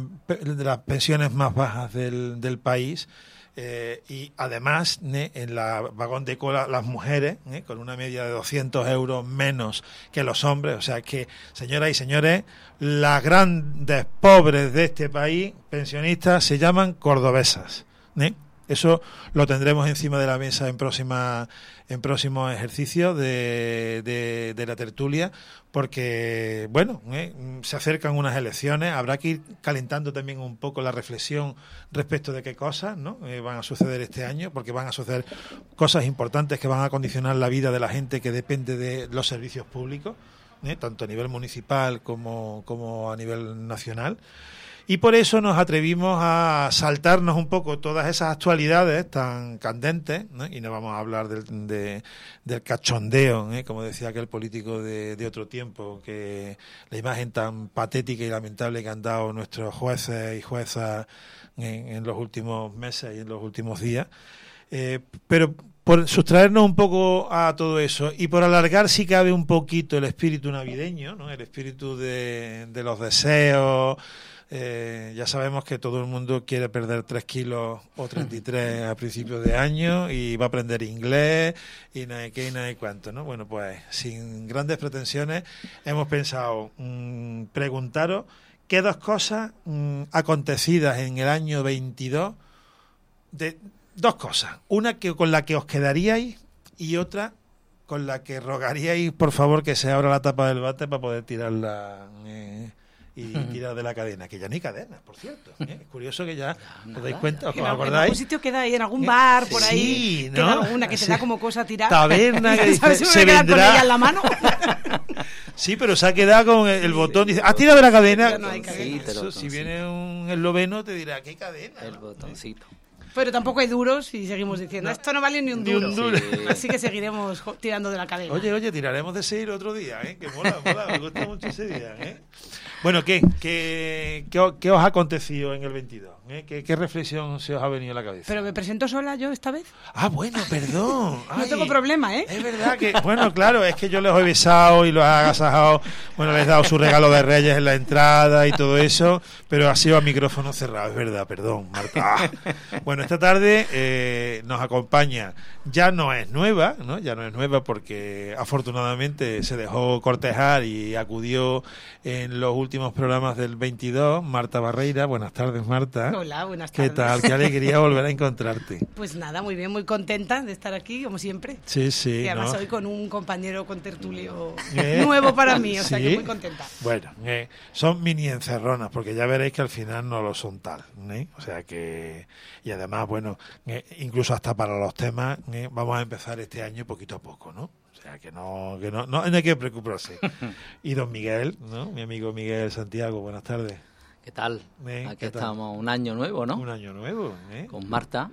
de las pensiones más bajas del, del país. Eh, y además, ¿eh? En la vagón de cola las mujeres, ¿eh? Con una media de doscientos euros menos que los hombres. O sea que, señoras y señores, las grandes pobres de este país, pensionistas, se llaman cordobesas, ¿eh? Eso lo tendremos encima de la mesa en próxima, en próximos ejercicios de, de, de la tertulia, porque, bueno, eh, se acercan unas elecciones, habrá que ir calentando también un poco la reflexión respecto de qué cosas, ¿no? eh, van a suceder este año, porque van a suceder cosas importantes que van a condicionar la vida de la gente que depende de los servicios públicos, ¿eh? Tanto a nivel municipal como, como a nivel nacional. Y por eso nos atrevimos a saltarnos un poco todas esas actualidades tan candentes, ¿no? Y no vamos a hablar del, de, del cachondeo, ¿eh? Como decía aquel político de, de otro tiempo, que la imagen tan patética y lamentable que han dado nuestros jueces y juezas en, en los últimos meses y en los últimos días. Eh, pero por sustraernos un poco a todo eso y por alargar si cabe un poquito el espíritu navideño, ¿no? El espíritu de, de los deseos. Eh, ya sabemos que todo el mundo quiere perder tres kilos o treinta y tres a principios de año y va a aprender inglés y nada qué y nada cuánto, ¿no? Bueno, pues sin grandes pretensiones hemos pensado mmm, preguntaros qué dos cosas mmm, acontecidas en el año veintidós, de dos cosas, una que con la que os quedaríais y otra con la que rogaríais por favor que se abra la tapa del bate para poder tirarla eh, y tirar de la cadena, que ya ni cadena, por cierto. ¿eh? Es curioso que ya os dais cuenta, ¿os acordáis? En algún sitio queda ahí, en algún bar, por ahí, sí, ¿no? queda alguna que te sí. da como cosa tirar. Taberna que dice, ¿sabes si me se voy a quedar vendrá... con ella en la mano? Sí, pero se ha quedado con el, el botón, dice, ¿has tirado de la cadena? No hay cadena. Sí, eso, si viene un esloveno te dirá, ¿qué cadena? El botoncito. Pero tampoco hay duros y seguimos diciendo, no, esto no vale ni un duro. Ni un duro. Sí. Así que seguiremos tirando de la cadena. Oye, oye, tiraremos de seguir otro día, ¿eh? Que mola, mola, me gusta mucho ese día, ¿eh? Bueno, ¿qué, qué, qué, qué os ha acontecido en el veintidós? ¿Eh? ¿Qué, ¿Qué reflexión se os ha venido a la cabeza? ¿Pero me presento sola yo esta vez? Ah, bueno, perdón. Ay, no tengo problema, ¿eh? Es verdad que, bueno, claro, es que yo les he besado y los he agasajado, bueno, les he dado su regalo de Reyes en la entrada y todo eso, pero ha sido a micrófono cerrado, es verdad, perdón, Marta. Ah. Bueno, esta tarde eh, nos acompaña, ya no es nueva, ¿no? Ya no es nueva porque afortunadamente se dejó cortejar y acudió en los últimos programas del veintidós, Marta Barreira. Buenas tardes, Marta. Hola, buenas tardes. ¿Qué tal? Qué alegría volver a encontrarte. Pues nada, muy bien, muy contenta de estar aquí, como siempre. Sí, sí. Y además ¿no? hoy con un compañero contertulio ¿Eh? nuevo para mí, o ¿Sí? sea que muy contenta. Bueno, eh, son mini encerronas, porque ya veréis que al final no lo son tal, ¿eh? O sea que... Y además, bueno, eh, incluso hasta para los temas, eh, vamos a empezar este año poquito a poco, ¿no? O sea que no, que no, no, no hay que preocuparse. Y don Miguel, ¿no? Mi amigo Miguel Santiago, buenas tardes. ¿Qué tal? ¿Eh? Aquí ¿Qué estamos, tal? un año nuevo, ¿no? Un año nuevo, ¿eh? Con Marta.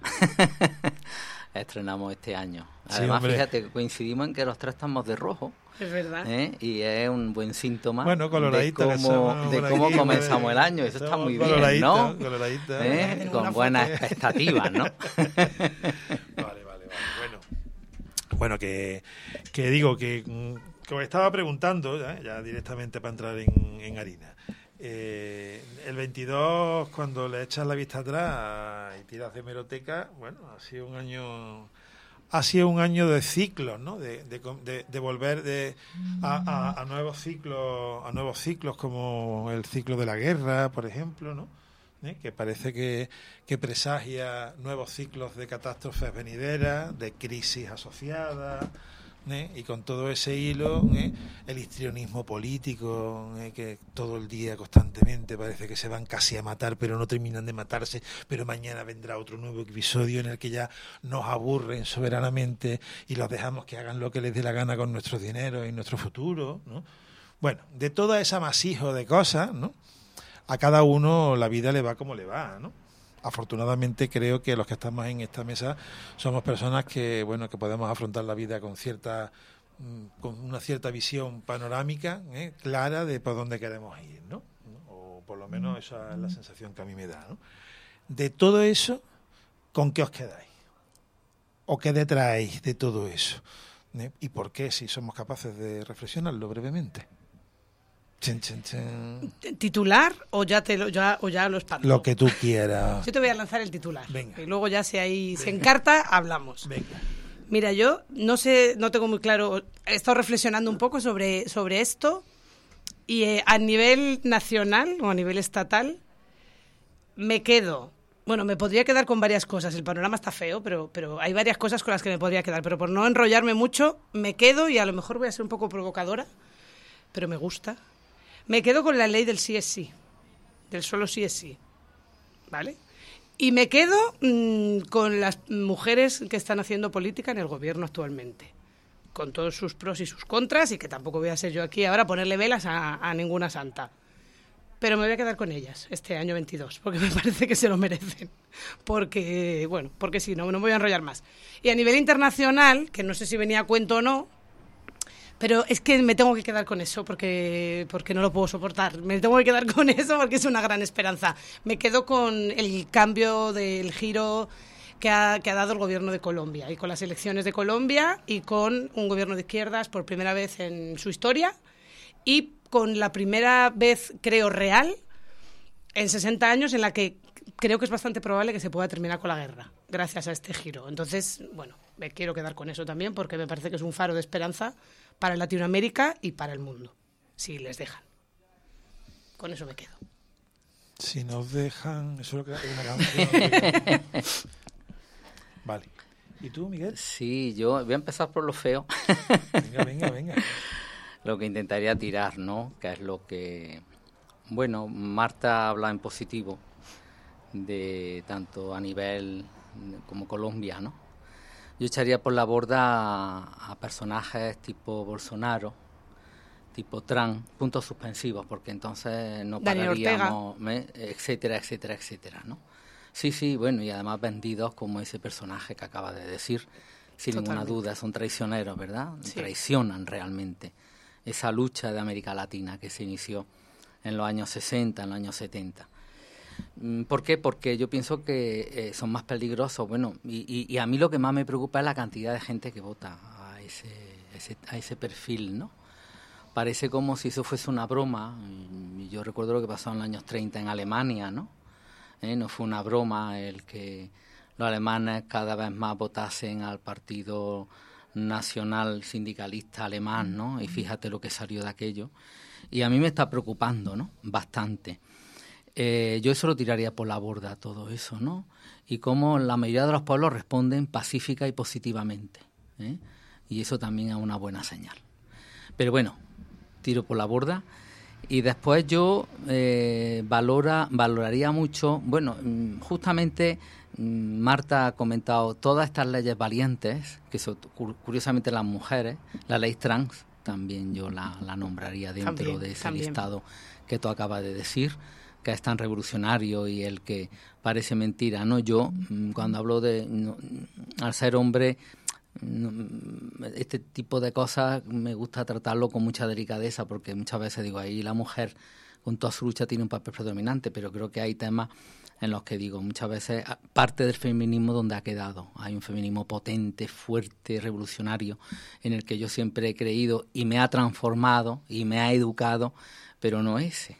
Estrenamos este año. Además, sí, fíjate, coincidimos en que los tres estamos de rojo. Es verdad. ¿eh? Y es un buen síntoma bueno, de cómo, de cómo aquí, comenzamos pues, el año. Eso está muy bien, ¿no? ¿Eh? Con buenas foto. expectativas, ¿no? Vale, vale, vale. Bueno, bueno que, que digo que, que os estaba preguntando, ¿eh? ya directamente para entrar en, en harina. Eh, el veintidós, cuando le echas la vista atrás y tiras de hemeroteca, bueno, ha sido un año... Ha sido un año de ciclos, ¿no? De, de, de, de volver de, a, a, a nuevos ciclos, a nuevos ciclos como el ciclo de la guerra, por ejemplo, ¿no? ¿Eh? Que parece que, que presagia nuevos ciclos de catástrofes venideras, de crisis asociadas, ¿eh? Y con todo ese hilo, ¿eh? el histrionismo político, ¿eh? que todo el día constantemente parece que se van casi a matar, pero no terminan de matarse, pero mañana vendrá otro nuevo episodio en el que ya nos aburren soberanamente y los dejamos que hagan lo que les dé la gana con nuestro dinero y nuestro futuro, ¿no? Bueno, de todo ese amasijo de cosas, ¿no? A cada uno la vida le va como le va, ¿no? Afortunadamente creo que los que estamos en esta mesa somos personas que, bueno, que podemos afrontar la vida con cierta, con una cierta visión panorámica, ¿eh? clara de por dónde queremos ir, ¿no? O por lo menos esa es la sensación que a mí me da, ¿no? De todo eso, ¿con qué os quedáis? ¿O qué detraéis de todo eso? ¿Eh? ¿Y por qué, si somos capaces de reflexionarlo brevemente? Chen, chen, chen. ¿Titular o ya, te lo, ya, o ya lo espanto? Lo que tú quieras. Yo te voy a lanzar el titular. Venga. Y luego ya si ahí Venga. se encarta, hablamos. Venga. Mira, yo no sé, no tengo muy claro, he estado reflexionando un poco sobre, sobre esto y eh, a nivel nacional o a nivel estatal me quedo, bueno, me podría quedar con varias cosas, el panorama está feo, pero, pero hay varias cosas con las que me podría quedar, pero por no enrollarme mucho, me quedo, y a lo mejor voy a ser un poco provocadora, pero me gusta. Me quedo con la ley del sí es sí, del solo sí es sí, ¿vale? Y me quedo mmm, con las mujeres que están haciendo política en el gobierno actualmente, con todos sus pros y sus contras, y que tampoco voy a ser yo aquí ahora a ponerle velas a, a ninguna santa. Pero me voy a quedar con ellas este año veintidós, porque me parece que se lo merecen. Porque, bueno, porque sí, no, no me voy a enrollar más. Y a nivel internacional, que no sé si venía a cuento o no, pero es que me tengo que quedar con eso porque, porque no lo puedo soportar. Me tengo que quedar con eso porque es una gran esperanza. Me quedo con el cambio del giro que ha, que ha dado el gobierno de Colombia, y con las elecciones de Colombia, y con un gobierno de izquierdas por primera vez en su historia, y con la primera vez, creo, real, en sesenta años, en la que creo que es bastante probable que se pueda terminar con la guerra, gracias a este giro. Entonces, bueno, me quiero quedar con eso también, porque me parece que es un faro de esperanza para Latinoamérica y para el mundo, si les dejan. Con eso me quedo. Si nos dejan... Eso es lo que hay una canción. Vale. ¿Y tú, Miguel? Sí, yo voy a empezar por lo feo. Venga, venga, venga. Lo que intentaría tirar, ¿no? Que es lo que... Bueno, Marta habla en positivo de tanto a nivel como Colombia, ¿no? Yo echaría por la borda a, a personajes tipo Bolsonaro, tipo Trump, puntos suspensivos, porque entonces no pararíamos, ¿eh? etcétera, etcétera, etcétera, ¿no? Sí, sí, bueno, y además vendidos como ese personaje que acaba de decir, sin Totalmente. Ninguna duda, son traicioneros, ¿verdad? Sí. Traicionan realmente esa lucha de América Latina que se inició en los años sesenta, en los años setenta. ¿Por qué? Porque yo pienso que eh, son más peligrosos. Bueno, y, y, y a mí lo que más me preocupa es la cantidad de gente que vota a ese, ese, a ese perfil, ¿no? Parece como si eso fuese una broma. Y yo recuerdo lo que pasó en los años treinta en Alemania, ¿no? ¿Eh? No fue una broma el que los alemanes cada vez más votasen al Partido Nacional Sindicalista Alemán, ¿no? Y fíjate lo que salió de aquello. Y a mí me está preocupando, ¿no? Bastante. Eh, yo eso lo tiraría por la borda, todo eso, ¿no? Y cómo la mayoría de los pueblos responden pacífica y positivamente, ¿eh? Y eso también es una buena señal. Pero bueno, tiro por la borda. Y después yo eh, valora, valoraría mucho, bueno, justamente Marta ha comentado todas estas leyes valientes, que son curiosamente las mujeres, la ley trans, también yo la, la nombraría dentro también, de ese también. listado que tú acabas de decir, que es tan revolucionario y el que parece mentira, ¿no? Yo, cuando hablo de, no, al ser hombre, no, este tipo de cosas me gusta tratarlo con mucha delicadeza, porque muchas veces digo, ahí la mujer con toda su lucha tiene un papel predominante, pero creo que hay temas en los que digo, muchas veces parte del feminismo donde ha quedado. Hay un feminismo potente, fuerte, revolucionario, en el que yo siempre he creído y me ha transformado y me ha educado, pero no ese.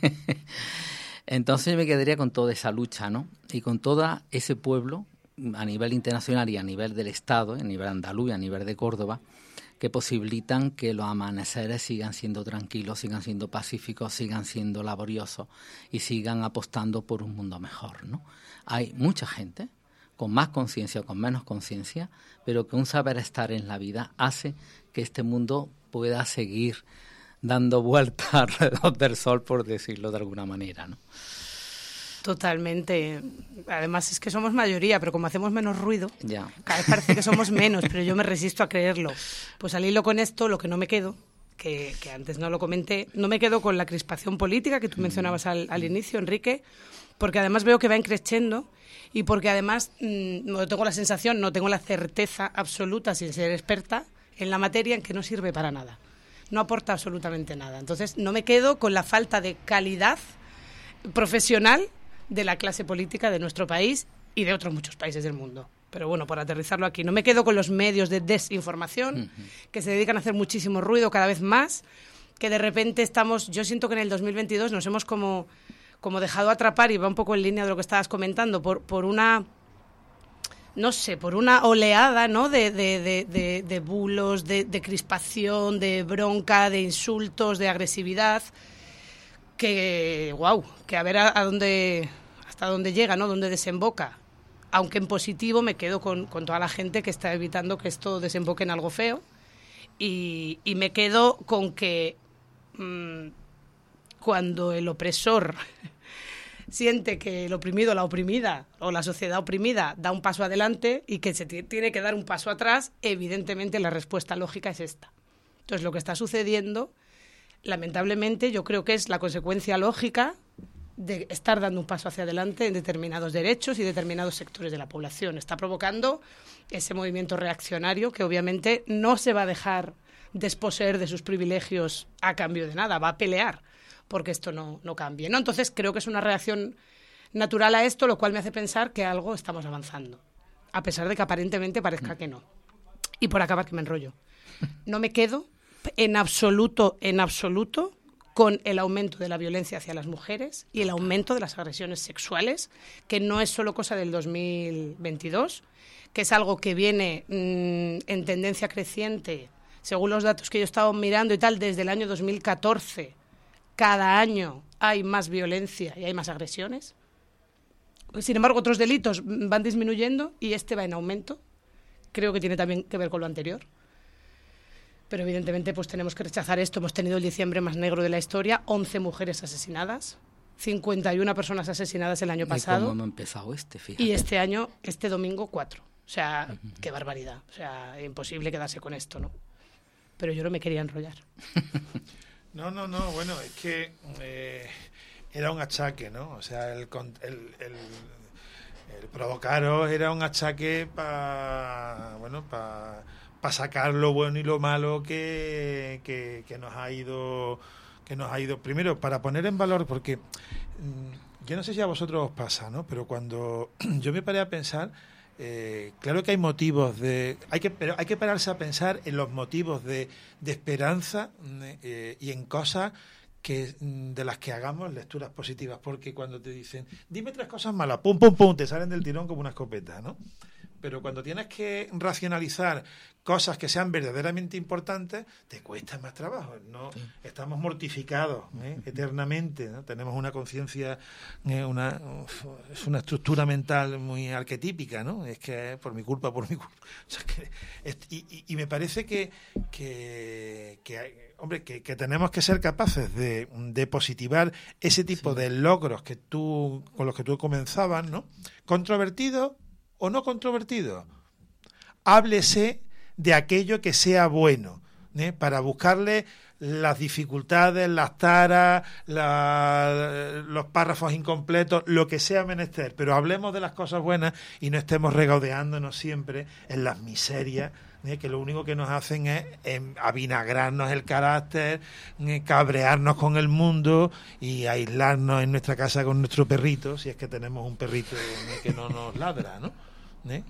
Entonces me quedaría con toda esa lucha, ¿no? Y con todo ese pueblo, a nivel internacional y a nivel del Estado, a nivel andaluz y a nivel de Córdoba, que posibilitan que los amaneceres sigan siendo tranquilos, sigan siendo pacíficos, sigan siendo laboriosos y sigan apostando por un mundo mejor, ¿no? Hay mucha gente con más conciencia o con menos conciencia, pero que un saber estar en la vida hace que este mundo pueda seguir dando vueltas alrededor del sol, por decirlo de alguna manera, ¿no? Totalmente. Además es que somos mayoría, pero como hacemos menos ruido, ya. cada vez parece que somos menos, pero yo me resisto a creerlo. Pues al hilo con esto, lo que no me quedo, que, que antes no lo comenté, no me quedo con la crispación política que tú mencionabas al, al inicio, Enrique, porque además veo que va increciendo y porque además mmm, no tengo la sensación, no tengo la certeza absoluta, sin ser experta, en la materia, en que no sirve para nada. No aporta absolutamente nada. Entonces no me quedo con la falta de calidad profesional de la clase política de nuestro país y de otros muchos países del mundo. Pero bueno, por aterrizarlo aquí, no me quedo con los medios de desinformación uh-huh. que se dedican a hacer muchísimo ruido cada vez más, que de repente estamos, yo siento que en el dos mil veintidós nos hemos como, como dejado atrapar, y va un poco en línea de lo que estabas comentando, por, por una, no sé, por una oleada, ¿no?, de, de, de, de, de bulos, de, de crispación, de bronca, de insultos, de agresividad, que, wow, que a ver a, a dónde, hasta dónde llega, ¿no?, dónde desemboca. Aunque en positivo me quedo con, con toda la gente que está evitando que esto desemboque en algo feo, y, y me quedo con que mmm, cuando el opresor siente que el oprimido, la oprimida o la sociedad oprimida da un paso adelante y que se t- tiene que dar un paso atrás, evidentemente la respuesta lógica es esta. Entonces lo que está sucediendo, lamentablemente, yo creo que es la consecuencia lógica de estar dando un paso hacia adelante en determinados derechos y determinados sectores de la población. Está provocando ese movimiento reaccionario que obviamente no se va a dejar desposeer de sus privilegios a cambio de nada, va a pelear porque esto no, no cambie, ¿no? Entonces creo que es una reacción natural a esto, lo cual me hace pensar que algo estamos avanzando, a pesar de que aparentemente parezca que no. Y por acabar, que me enrollo, no me quedo en absoluto, en absoluto, con el aumento de la violencia hacia las mujeres y el aumento de las agresiones sexuales, que no es solo cosa del dos mil veintidós, que es algo que viene mmm, en tendencia creciente, según los datos que yo he estado mirando y tal, desde el año dos mil catorce. Cada año hay más violencia y hay más agresiones. Sin embargo, otros delitos van disminuyendo y este va en aumento. Creo que tiene también que ver con lo anterior. Pero evidentemente pues tenemos que rechazar esto. Hemos tenido el diciembre más negro de la historia, once mujeres asesinadas, cincuenta y una personas asesinadas el año pasado. ¿Cómo hemos empezado este? Fíjate. Y este año, este domingo, cuatro. O sea, uh-huh. qué barbaridad. O sea, imposible quedarse con esto, ¿no? Pero yo no me quería enrollar. No, no, no, bueno, es que eh, era un achaque, ¿no? O sea, el, el, el, el provocaros era un achaque para, bueno, para pa sacar lo bueno y lo malo que, que, que nos ha ido, que nos ha ido, primero, para poner en valor, porque mmm, yo no sé si a vosotros os pasa, ¿no? Pero cuando yo me paré a pensar, Eh, claro que hay motivos de hay que pero hay que pararse a pensar en los motivos de, de esperanza eh, y en cosas que de las que hagamos lecturas positivas, porque cuando te dicen dime tres cosas malas, pum pum pum, te salen del tirón como una escopeta, ¿no? Pero cuando tienes que racionalizar cosas que sean verdaderamente importantes, te cuesta más trabajo, ¿no? Sí. Estamos mortificados ¿eh? eternamente, ¿no? Tenemos una conciencia, eh, una es una estructura mental muy arquetípica, ¿no? Es que por mi culpa, por mi culpa. O sea, que, es, y, y me parece que, que, que hay, hombre, que, que tenemos que ser capaces de, de positivar ese tipo sí. de logros que tú con los que tú comenzabas, ¿no? Controvertidos o no controvertido, háblese de aquello que sea bueno, ¿eh? Para buscarle las dificultades, las taras, la, los párrafos incompletos, lo que sea menester, pero hablemos de las cosas buenas y no estemos regodeándonos siempre en las miserias, ¿eh? Que lo único que nos hacen es eh, avinagrarnos el carácter, eh, cabrearnos con el mundo y aislarnos en nuestra casa con nuestro perrito, si es que tenemos un perrito ¿eh? que no nos ladra, ¿no? ¿Eh?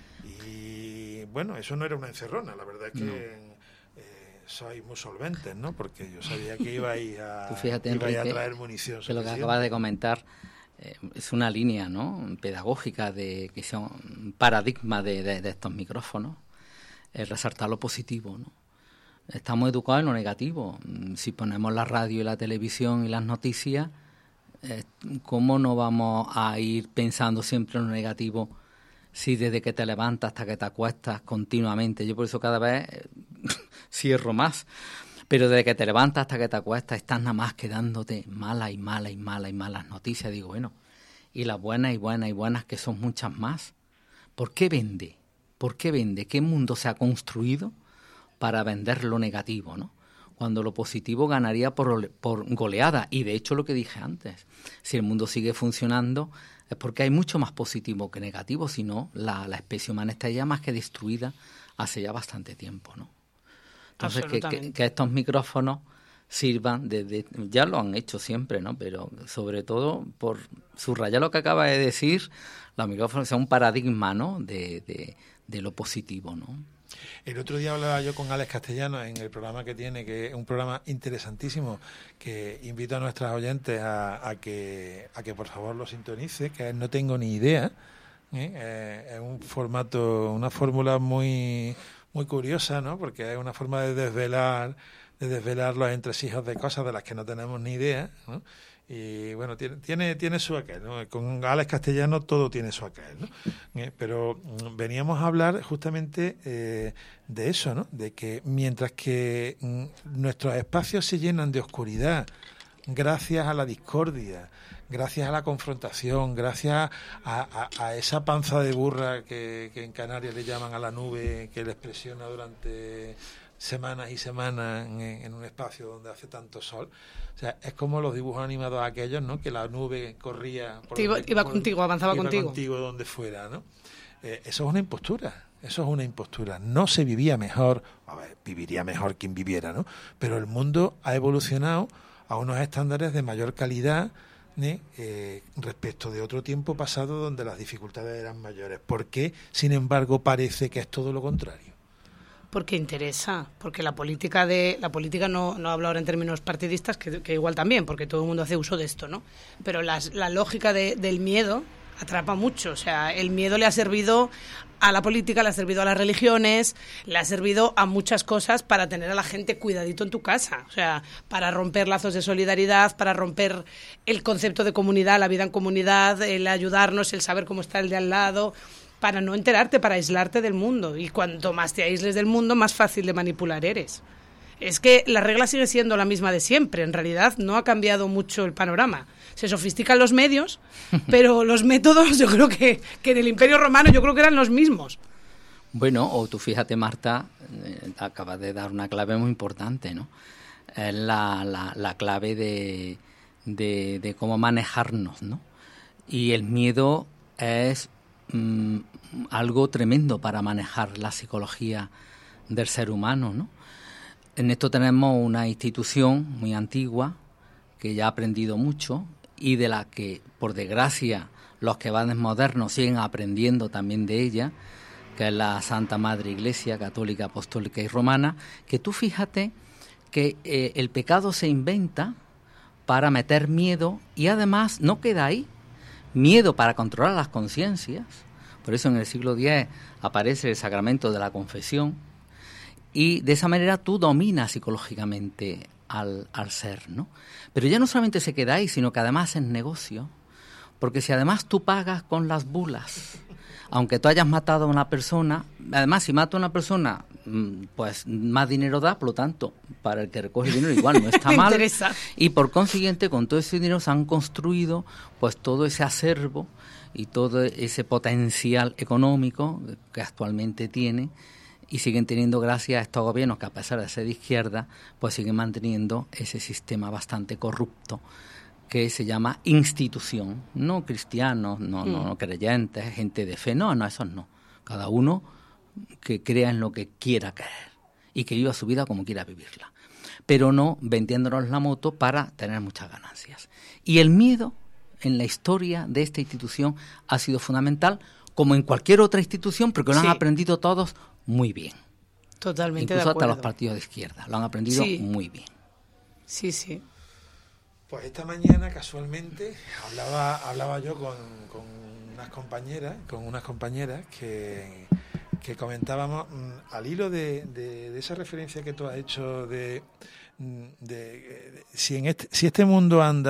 Y bueno, eso no era una encerrona, la verdad es que no. eh, sois muy solventes, ¿no? Porque yo sabía que ibais a, Tú fíjate, ibais Enrique, a traer munición. Que lo que acabas de comentar eh, es una línea, ¿no? Pedagógica de que sea un paradigma de, de, de estos micrófonos, es resaltar lo positivo, ¿no? Estamos educados en lo negativo. Si ponemos la radio y la televisión y las noticias, eh, ¿cómo no vamos a ir pensando siempre en lo negativo si desde que te levantas hasta que te acuestas continuamente, yo por eso cada vez cierro más, pero desde que te levantas hasta que te acuestas estás nada más quedándote malas y malas y malas y malas noticias. Digo, bueno, y las buenas y buenas y buenas que son muchas más. ¿Por qué vende? ¿Por qué vende? ¿Qué mundo se ha construido para vender lo negativo, no? Cuando lo positivo ganaría por, por goleada. Y de hecho lo que dije antes, si el mundo sigue funcionando es porque hay mucho más positivo que negativo, si no la, la especie humana está ya más que destruida hace ya bastante tiempo, ¿no? Entonces que, que, que estos micrófonos sirvan, de, de, ya lo han hecho siempre, ¿no? Pero sobre todo por subrayar lo que acaba de decir, los micrófonos son un paradigma, ¿no? de, de, de lo positivo, ¿no? El otro día hablaba yo con Alex Castellanos en el programa que tiene, que es un programa interesantísimo, que invito a nuestras oyentes a, a que a que por favor lo sintonice, que es No Tengo Ni Idea. ¿eh? Eh, es un formato, una fórmula muy muy curiosa, ¿no? Porque es una forma de desvelar de desvelar los entresijos de cosas de las que no tenemos ni idea, ¿no? Y bueno, tiene tiene tiene su aquel, ¿no? Con Alex Castellanos todo tiene su aquel, ¿no? Eh, pero mm, veníamos a hablar justamente eh, de eso, ¿no? De que mientras que mm, nuestros espacios se llenan de oscuridad gracias a la discordia, gracias a la confrontación, gracias a, a, a esa panza de burra que, que en Canarias le llaman a la nube, que les presiona durante semanas y semanas en, en un espacio donde hace tanto sol. O sea, es como los dibujos animados aquellos, ¿no? Que la nube corría... Por iba donde, iba por, contigo, avanzaba iba contigo. contigo donde fuera, ¿no? Eh, eso es una impostura, eso es una impostura. No se vivía mejor, a ver, viviría mejor quien viviera, ¿no? Pero el mundo ha evolucionado a unos estándares de mayor calidad, ¿eh? Eh, respecto de otro tiempo pasado donde las dificultades eran mayores. ¿Por qué, sin embargo, parece que es todo lo contrario? Porque interesa, porque la política de la política no, no hablo ahora en términos partidistas, que, que igual también, porque todo el mundo hace uso de esto, ¿no? Pero las, la lógica de, del miedo atrapa mucho. O sea, el miedo le ha servido a la política, le ha servido a las religiones, le ha servido a muchas cosas para tener a la gente cuidadito en tu casa. O sea, para romper lazos de solidaridad, para romper el concepto de comunidad, la vida en comunidad, el ayudarnos, el saber cómo está el de al lado, para no enterarte, para aislarte del mundo. Y cuanto más te aísles del mundo, más fácil de manipular eres. Es que la regla sigue siendo la misma de siempre. En realidad no ha cambiado mucho el panorama. Se sofistican los medios, pero los métodos yo creo que, que en el Imperio Romano yo creo que eran los mismos. Bueno, o tú fíjate, Marta, eh, acabas de dar una clave muy importante, ¿no? Es la, la, la clave de, de, de cómo manejarnos, ¿no? Y el miedo es mm, algo tremendo para manejar la psicología del ser humano, ¿no? En esto tenemos una institución muy antigua que ya ha aprendido mucho y de la que, por desgracia, los que van modernos siguen aprendiendo también de ella, que es la Santa Madre Iglesia Católica, Apostólica y Romana, que tú fíjate que eh, el pecado se inventa para meter miedo y además no queda ahí, miedo para controlar las conciencias. Por eso en el siglo diez aparece el sacramento de la confesión y de esa manera tú dominas psicológicamente al, al ser, ¿no? Pero ya no solamente se queda ahí, sino que además es negocio, porque si además tú pagas con las bulas, aunque tú hayas matado a una persona, además si mata a una persona, pues más dinero da, por lo tanto, para el que recoge el dinero igual no está mal. Interesa. Y por consiguiente, con todo ese dinero se han construido pues todo ese acervo y todo ese potencial económico que actualmente tiene y siguen teniendo gracias a estos gobiernos que a pesar de ser de izquierda, pues siguen manteniendo ese sistema bastante corrupto que se llama institución, no cristianos, no, no, no creyentes, gente de fe, no, no, esos no. Cada uno que crea en lo que quiera creer y que viva su vida como quiera vivirla, pero no vendiéndonos la moto para tener muchas ganancias. Y el miedo en la historia de esta institución ha sido fundamental, como en cualquier otra institución, porque lo Sí. han aprendido todos muy bien. Totalmente Incluso de hasta acuerdo. los partidos de izquierda lo han aprendido Sí. muy bien. Sí, sí. Pues esta mañana casualmente hablaba hablaba yo con, con unas compañeras, con unas compañeras que, que comentábamos mmm, al hilo de, de, de esa referencia que tú has hecho de, de, de si en este si este mundo anda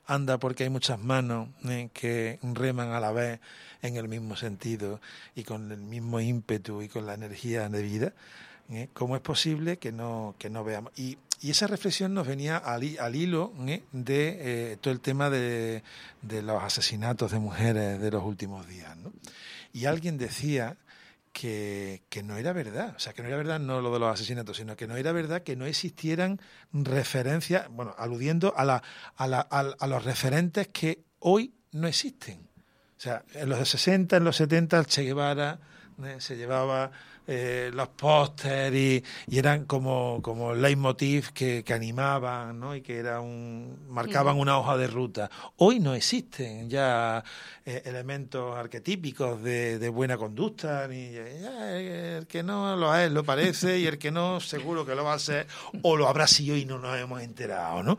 anda porque hay muchas manos eh, que reman a la vez en el mismo sentido y con el mismo ímpetu y con la energía de vida. ¿Eh? ¿Cómo es posible que no que no veamos? Y, y esa reflexión nos venía al, al hilo ¿eh? de eh, todo el tema de, de los asesinatos de mujeres de los últimos días, ¿no? Y alguien decía que, que no era verdad, o sea, que no era verdad no lo de los asesinatos, sino que no era verdad que no existieran referencias, bueno, aludiendo a, la, a, la, a, a los referentes que hoy no existen. O sea, en los sesenta, en los setenta, el Che Guevara ¿eh? se llevaba eh, los póster y, y eran como, como leitmotiv que, que animaban, ¿no? Y que era un, marcaban una hoja de ruta. Hoy no existen ya eh, elementos arquetípicos de, de buena conducta, ni ya, el que no lo es, lo parece, y el que no seguro que lo va a ser, o lo habrá sido y no nos hemos enterado, ¿no?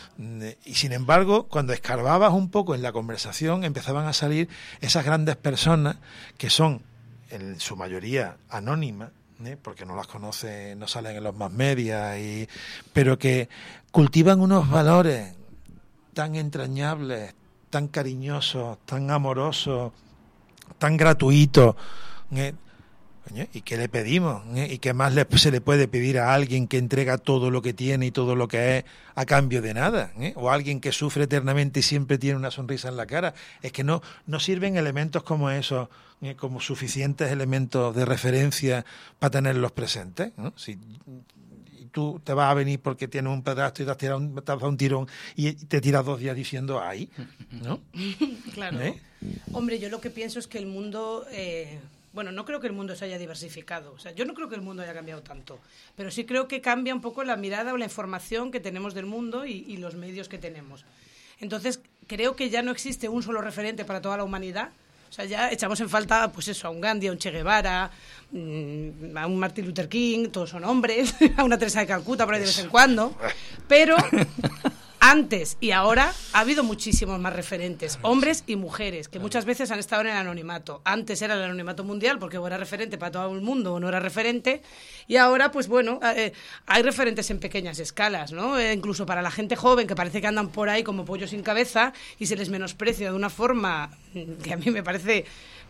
Y sin embargo, cuando escarbabas un poco en la conversación, empezaban a salir esas grandes personas que son en su mayoría anónimas, ¿eh? Porque no las conoce, no salen en los más media, y, pero que cultivan unos valores tan entrañables, tan cariñosos, tan amorosos, tan gratuitos, ¿eh? ¿Y qué le pedimos? ¿Eh? ¿Y qué más le, se le puede pedir a alguien que entrega todo lo que tiene y todo lo que es a cambio de nada? ¿Eh? O a alguien que sufre eternamente y siempre tiene una sonrisa en la cara. Es que no, no sirven elementos como esos, ¿eh? Como suficientes elementos de referencia para tenerlos presentes, ¿no? Si tú te vas a venir porque tienes un pedazo y te has, tirado un, te has dado un tirón y te tiras dos días diciendo ¡ay! ¿No? Claro. ¿Eh? Hombre, yo lo que pienso es que el mundo... Eh... Bueno, no creo que el mundo se haya diversificado. O sea, yo no creo que el mundo haya cambiado tanto. Pero sí creo que cambia un poco la mirada o la información que tenemos del mundo y, y los medios que tenemos. Entonces, creo que ya no existe un solo referente para toda la humanidad. O sea, ya echamos en falta, pues eso, a un Gandhi, a un Che Guevara, mmm, a un Martin Luther King, todos son hombres, a una Teresa de Calcuta por ahí de vez en cuando. Pero... antes y ahora ha habido muchísimos más referentes, hombres y mujeres, que muchas veces han estado en el anonimato. Antes era el anonimato mundial, porque o era referente para todo el mundo o no era referente, y ahora, pues bueno, eh, hay referentes en pequeñas escalas, ¿no? Eh, incluso para la gente joven, que parece que andan por ahí como pollos sin cabeza y se les menosprecia de una forma que a mí me parece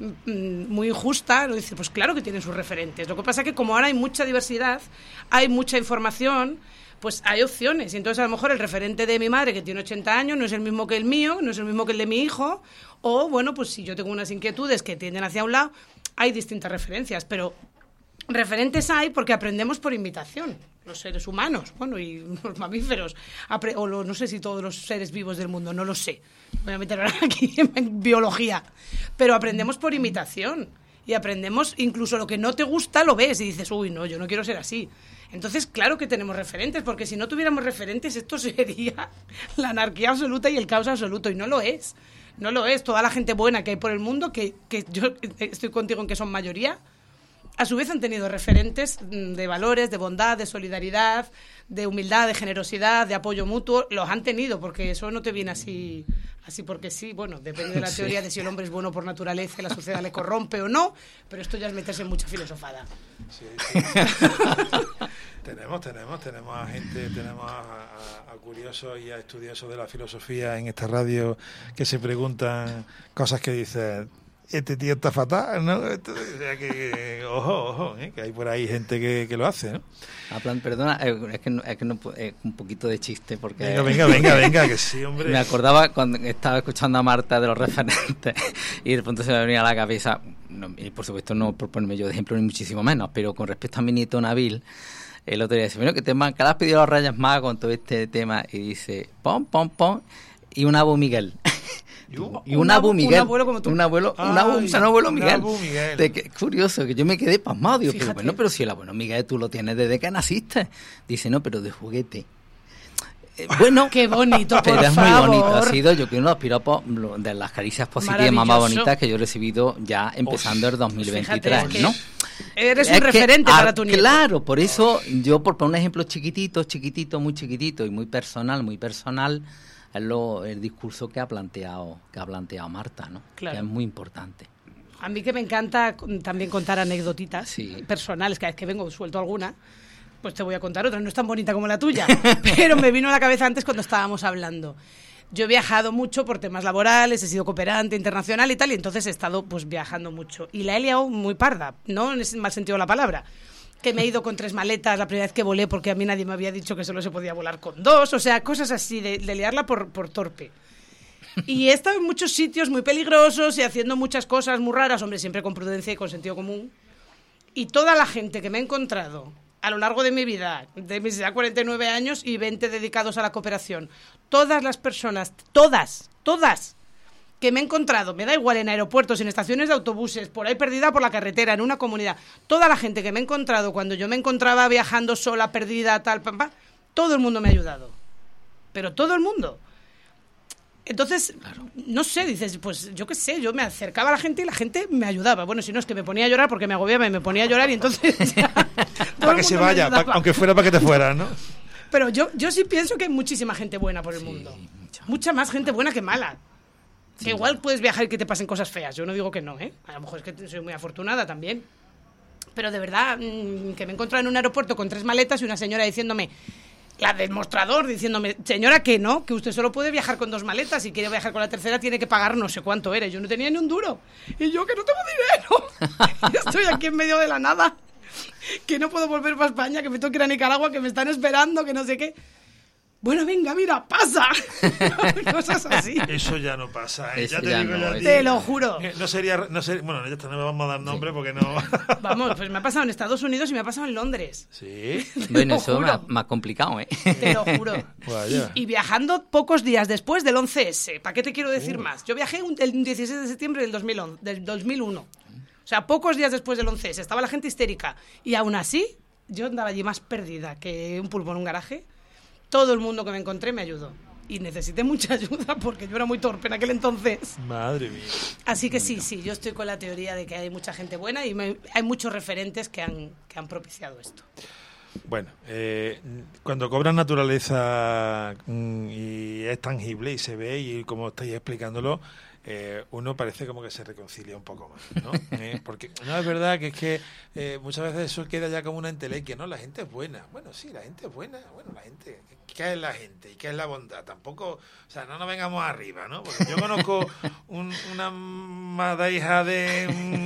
muy injusta, lo dice, pues claro que tienen sus referentes. Lo que pasa es que como ahora hay mucha diversidad, hay mucha información, pues hay opciones. Y entonces a lo mejor el referente de mi madre, que tiene ochenta años, no es el mismo que el mío, no es el mismo que el de mi hijo. O, bueno, pues si yo tengo unas inquietudes que tienden hacia un lado, hay distintas referencias. Pero referentes hay porque aprendemos por imitación. Los seres humanos, bueno, y los mamíferos. Apre- o lo, no sé si todos los seres vivos del mundo, no lo sé. Voy a meter ahora aquí en biología. Pero aprendemos por imitación. Y aprendemos, incluso lo que no te gusta lo ves y dices, uy, no, yo no quiero ser así. Entonces, claro que tenemos referentes, porque si no tuviéramos referentes, esto sería la anarquía absoluta y el caos absoluto, y no lo es. No lo es. Toda la gente buena que hay por el mundo, que, que yo estoy contigo en que son mayoría, a su vez han tenido referentes de valores, de bondad, de solidaridad, de humildad, de generosidad, de apoyo mutuo. Los han tenido, porque eso no te viene así... Así porque sí, bueno, depende de la teoría sí. de si el hombre es bueno por naturaleza y la sociedad le corrompe o no, pero esto ya es meterse en mucha filosofada. Sí, sí. tenemos, tenemos, tenemos a gente, tenemos a, a, a curiosos y a estudiosos de la filosofía en esta radio que se preguntan cosas que dicen, este tío está fatal, ¿no? Esto, o sea, que, que, ojo, ojo, ¿eh? Que hay por ahí gente que, que lo hace, ¿no? Plan, perdona, es que, no, es que no, es un poquito de chiste, porque... Venga, venga, venga, venga, que sí, hombre. Me acordaba cuando estaba escuchando a Marta de los referentes y de pronto se me venía a la cabeza, no, y por supuesto no por ponerme yo de ejemplo ni muchísimo menos, pero con respecto a mi nieto Nabil, el otro día dice, bueno, que te man, que le has pedido a los Reyes Magos con todo este tema, y dice, pom, pom, pom, y un Abu Miguel. Y un Abu Miguel, un abuelo como tú. Un abuelo, Ay, un, abu, un abuelo Miguel. Un abu Miguel. De que, curioso, que yo me quedé pasmado. Digo, pero bueno, pero si el abuelo Miguel tú lo tienes desde que naciste. Dice, no, pero de juguete. Eh, bueno, qué bonito, por pero es favor. muy bonito. Ha sido, yo creo, uno de los piropos de las caricias positivas más bonitas que yo he recibido ya empezando Uf, el dos mil veintitrés, fíjate, ¿no? Eres es un referente que, para ah, tu nieto. Claro, por eso yo, por poner un ejemplo chiquitito, chiquitito, muy chiquitito y muy personal, muy personal, es lo, el discurso que ha planteado que ha planteado Marta, ¿no? Claro. Que es muy importante. A mí que me encanta también contar anécdotitas sí. personales, cada vez que vengo suelto alguna, pues te voy a contar otra, no es tan bonita como la tuya, pero me vino a la cabeza antes cuando estábamos hablando. Yo he viajado mucho por temas laborales, he sido cooperante internacional y tal, y entonces he estado pues viajando mucho. Y la he liado muy parda, ¿no? En ese mal sentido de la palabra. Que me he ido con tres maletas la primera vez que volé porque a mí nadie me había dicho que solo se podía volar con dos. O sea, cosas así, de, de liarla por, por torpe. Y he estado en muchos sitios muy peligrosos y haciendo muchas cosas muy raras, hombre, siempre con prudencia y con sentido común. Y toda la gente que me he encontrado a lo largo de mi vida, de mis ya cuarenta y nueve años y veinte dedicados a la cooperación, todas las personas, todas, todas, que me he encontrado, me da igual, en aeropuertos, en estaciones de autobuses, por ahí perdida por la carretera, en una comunidad, toda la gente que me he encontrado cuando yo me encontraba viajando sola, perdida, tal, pam, pam, todo el mundo me ha ayudado. Pero todo el mundo. Entonces, claro, no sé, dices, pues yo qué sé, yo me acercaba a la gente y la gente me ayudaba. Bueno, si no, es que me ponía a llorar porque me agobiaba y me ponía a llorar y entonces... Ya, para que se vaya, pa, aunque fuera para que te fuera, ¿no? Pero yo, yo sí pienso que hay muchísima gente buena por el sí, mundo. Mucha. mucha más gente buena que mala. Sí. Que igual puedes viajar y que te pasen cosas feas. Yo no digo que no, ¿eh? A lo mejor es que soy muy afortunada también. Pero de verdad, mmm, que me he encontrado en un aeropuerto con tres maletas y una señora diciéndome... La del mostrador diciéndome, señora, que no, que usted solo puede viajar con dos maletas, si quiere viajar con la tercera tiene que pagar no sé cuánto era. Yo no tenía ni un duro. Y yo, que no tengo dinero. Yo estoy aquí en medio de la nada, que no puedo volver para España, que me tengo que ir a Nicaragua, que me están esperando, que no sé qué. Bueno, venga, mira, pasa. Cosas así. Eso ya no pasa, ¿eh? Ya te ya digo, no, ya te digo. lo juro. No sería, no sería, bueno, ya está, no me vamos a dar nombre sí. porque no. Vamos, pues me ha pasado en Estados Unidos y me ha pasado en Londres. Sí. Bueno, eso es más, más complicado, ¿eh? Te lo juro. Y, y viajando pocos días después del once ese. ¿Para qué te quiero decir uh. más? Yo viajé un, el dieciséis de septiembre del, dos mil once, del dos mil uno. O sea, pocos días después del once ese. Estaba la gente histérica. Y aún así, yo andaba allí más perdida que un pulpo en un garaje. Todo el mundo que me encontré me ayudó. Y necesité mucha ayuda porque yo era muy torpe en aquel entonces. Madre mía. Así que sí, sí, yo estoy con la teoría de que hay mucha gente buena y me, hay muchos referentes que han, que han propiciado esto. Bueno, eh, cuando cobra naturaleza mm, y es tangible y se ve, y como estáis explicándolo, eh, uno parece como que se reconcilia un poco más, ¿no? eh, porque no es verdad que es que eh, muchas veces eso queda ya como una entelequia, ¿no? La gente es buena. Bueno, sí, la gente es buena. Bueno, la gente... ¿Qué es la gente y qué es la bondad? Tampoco, o sea, no nos vengamos arriba, ¿no? Porque yo conozco un, una madeja de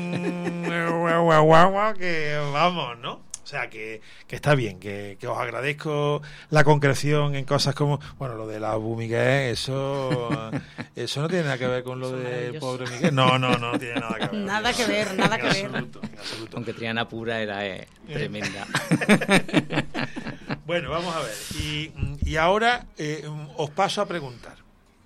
um, que vamos, ¿no? O sea, que, que está bien, que, que os agradezco la concreción en cosas como, bueno, lo de la Bu Miguel, eso eso no tiene nada que ver con lo del pobre Miguel. No, no, no, no tiene nada que ver. Nada que ver, nada que ver. Absoluto, en absoluto. Aunque Triana Pura era eh, tremenda. Bueno, vamos a ver. Y, y ahora eh, os paso a preguntar.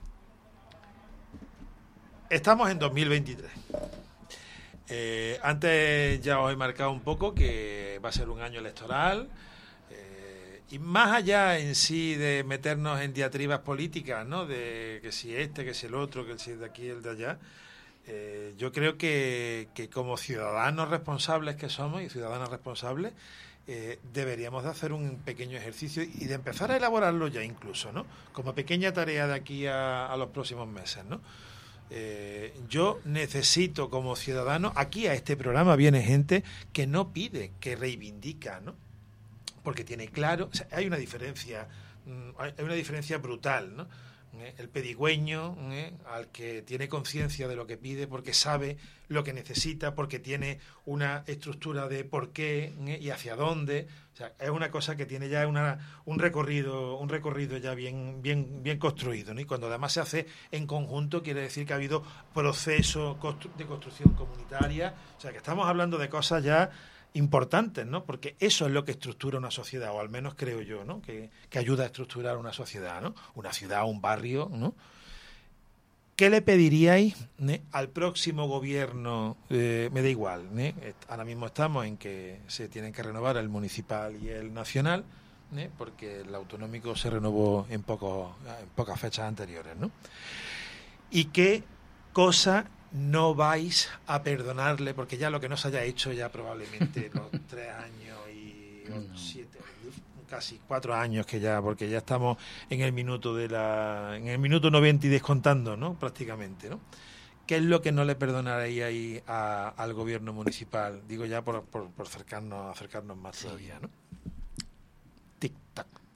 Estamos en dos mil veintitrés. Eh, antes ya os he marcado un poco que va a ser un año electoral. Eh, y más allá en sí de meternos en diatribas políticas, ¿no? De que si este, que si el otro, que si el de aquí, el de allá. Eh, yo creo que, que como ciudadanos responsables que somos y ciudadanas responsables, Eh, deberíamos de hacer un pequeño ejercicio y de empezar a elaborarlo ya incluso, ¿no? Como pequeña tarea de aquí a, a los próximos meses, ¿no? Eh, yo necesito como ciudadano, aquí a este programa viene gente que no pide, que reivindica, ¿no? Porque tiene claro, o sea, hay una diferencia, hay una diferencia brutal, ¿no? El pedigüeño, ¿eh? Al que tiene conciencia de lo que pide porque sabe lo que necesita, porque tiene una estructura de por qué, ¿eh? Y hacia dónde. O sea, es una cosa que tiene ya una, un recorrido un recorrido ya bien bien bien construido, ¿no? Y cuando además se hace en conjunto quiere decir que ha habido proceso de construcción comunitaria. O sea, que estamos hablando de cosas ya importantes, ¿no? Porque eso es lo que estructura una sociedad, o al menos creo yo, ¿no? Que, que ayuda a estructurar una sociedad, ¿no? Una ciudad, un barrio, ¿no? ¿Qué le pediríais, ¿eh? al próximo gobierno? Eh, me da igual, ¿eh? Ahora mismo estamos en que se tienen que renovar el municipal y el nacional, ¿eh? Porque el autonómico se renovó en, poco, en pocas fechas anteriores, ¿no? ¿Y qué cosa no vais a perdonarle? Porque ya lo que no se haya hecho ya probablemente los tres años y no. siete, casi cuatro años que ya, porque ya estamos en el minuto de la, en el minuto noventa y descontando, ¿no? Prácticamente, ¿no? ¿Qué es lo que no le perdonaréis ahí a, al gobierno municipal? Digo ya por, por, por acercarnos, acercarnos más todavía, ¿no? Tic tac, tic tac.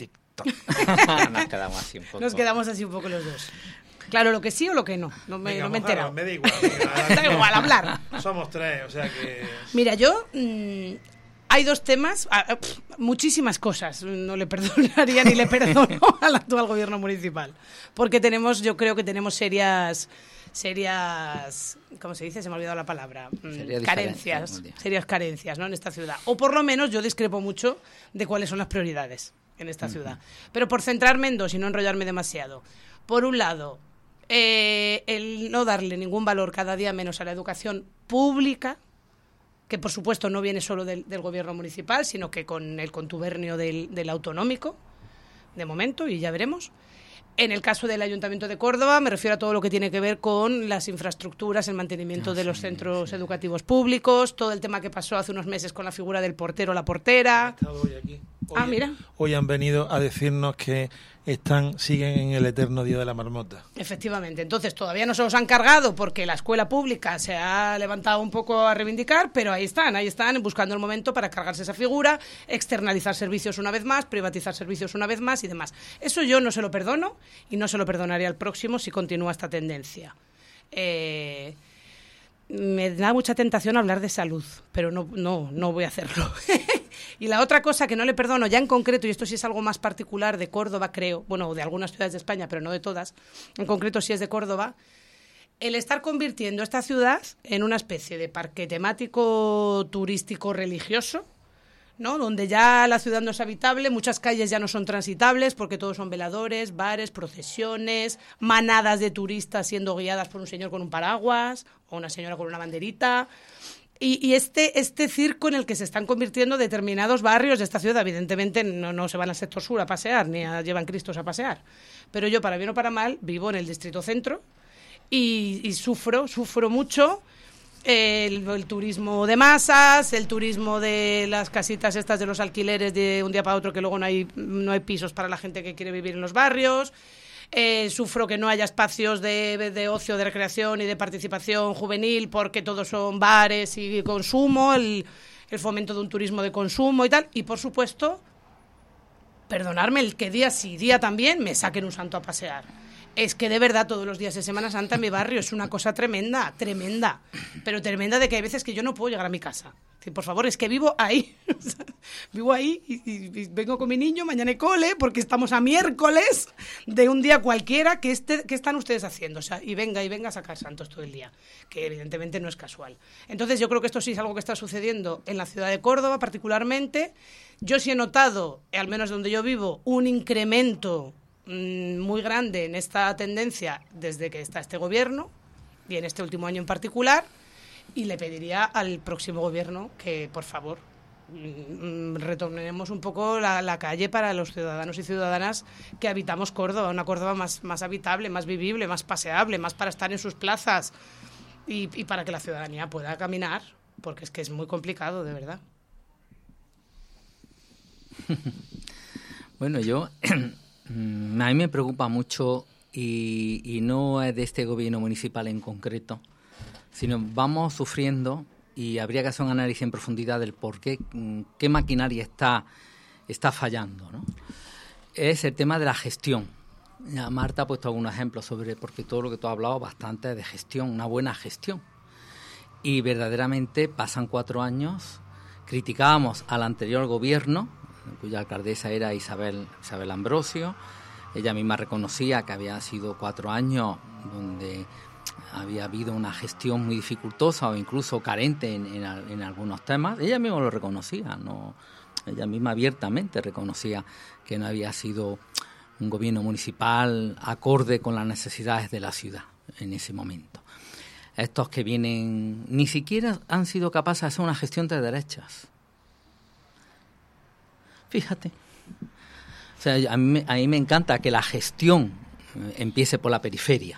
corto. Nos quedamos así un poco. Nos quedamos así un poco los dos. Claro, lo que sí o lo que no. No me, Venga, no me he enterado. me da igual. Da igual hablar. Somos tres, o sea que... Mira, yo... Mmm, hay dos temas, ah, pff, muchísimas cosas. No le perdonaría ni le perdono al actual gobierno municipal. Porque tenemos, yo creo que tenemos serias... serias, ¿cómo se dice? Se me ha olvidado la palabra. Serias carencias, serias carencias, ¿no? En esta ciudad. O por lo menos yo discrepo mucho de cuáles son las prioridades en esta uh-huh. ciudad. Pero por centrarme en dos y no enrollarme demasiado. Por un lado, eh, el no darle ningún valor cada día menos a la educación pública, que por supuesto no viene solo del, del gobierno municipal, sino que con el contubernio del, del autonómico, de momento, y ya veremos. En el caso del Ayuntamiento de Córdoba, me refiero a todo lo que tiene que ver con las infraestructuras, el mantenimiento no, de los sí, centros sí. educativos públicos, todo el tema que pasó hace unos meses con la figura del portero o la portera. He estado hoy aquí. Hoy, ah, mira. Hoy han venido a decirnos que están siguen en el eterno día de la marmota. Efectivamente. Entonces, todavía no se los han cargado porque la escuela pública se ha levantado un poco a reivindicar, pero ahí están, ahí están buscando el momento para cargarse esa figura, externalizar servicios una vez más, privatizar servicios una vez más y demás. Eso yo no se lo perdono y no se lo perdonaré al próximo si continúa esta tendencia. Eh... Me da mucha tentación hablar de salud, pero no, no, no voy a hacerlo. Y la otra cosa que no le perdono, ya en concreto, y esto sí es algo más particular de Córdoba, creo, bueno, de algunas ciudades de España, pero no de todas, en concreto sí es de Córdoba, el estar convirtiendo esta ciudad en una especie de parque temático turístico religioso, ¿no? Donde ya la ciudad no es habitable, muchas calles ya no son transitables porque todos son veladores, bares, procesiones, manadas de turistas siendo guiadas por un señor con un paraguas o una señora con una banderita. Y, y este, este circo en el que se están convirtiendo determinados barrios de esta ciudad, evidentemente no, no se van al sector sur a pasear, ni a, llevan Cristos a pasear. Pero yo, para bien o para mal, vivo en el distrito centro y, y sufro, sufro mucho el, el turismo de masas, el turismo de las casitas estas de los alquileres de un día para otro que luego no hay, no hay pisos para la gente que quiere vivir en los barrios. Eh, sufro que no haya espacios de, de ocio, de recreación y de participación juvenil porque todos son bares y consumo, el, el fomento de un turismo de consumo y tal. Y, por supuesto, perdonarme el que día sí, día también me saquen un santo a pasear. Es que de verdad todos los días de Semana Santa en mi barrio es una cosa tremenda, tremenda, pero tremenda de que hay veces que yo no puedo llegar a mi casa. Por favor, es que vivo ahí, vivo ahí y, y, y vengo con mi niño, mañana hay cole, porque estamos a miércoles de un día cualquiera. ¿Qué, este, qué están ustedes haciendo? O sea, y venga, y venga a sacar santos todo el día, que evidentemente no es casual. Entonces yo creo que esto sí es algo que está sucediendo en la ciudad de Córdoba particularmente. Yo sí he notado, al menos donde yo vivo, un incremento mmm, muy grande en esta tendencia desde que está este gobierno y en este último año en particular. Y le pediría al próximo gobierno que, por favor, retornemos un poco la, la calle para los ciudadanos y ciudadanas que habitamos Córdoba, una Córdoba más, más habitable, más vivible, más paseable, más para estar en sus plazas y, y para que la ciudadanía pueda caminar, porque es que es muy complicado, de verdad. Bueno, yo, a mí me preocupa mucho y, y no es de este gobierno municipal en concreto, sino vamos sufriendo y habría que hacer un análisis en profundidad del por qué, qué maquinaria está, está fallando, ¿no? Es el tema de la gestión. Ya Marta ha puesto algunos ejemplos sobre, porque todo lo que tú has hablado bastante es de gestión, una buena gestión. Y verdaderamente pasan cuatro años, criticábamos al anterior gobierno, cuya alcaldesa era Isabel, Isabel Ambrosio. Ella misma reconocía que había sido cuatro años donde había habido una gestión muy dificultosa o incluso carente en, en, en algunos temas. Ella misma lo reconocía, ¿no? Ella misma abiertamente reconocía que no había sido un gobierno municipal acorde con las necesidades de la ciudad en ese momento. Estos que vienen ni siquiera han sido capaces de hacer una gestión de derechas. Fíjate. O sea, a mí, a mí me encanta que la gestión empiece por la periferia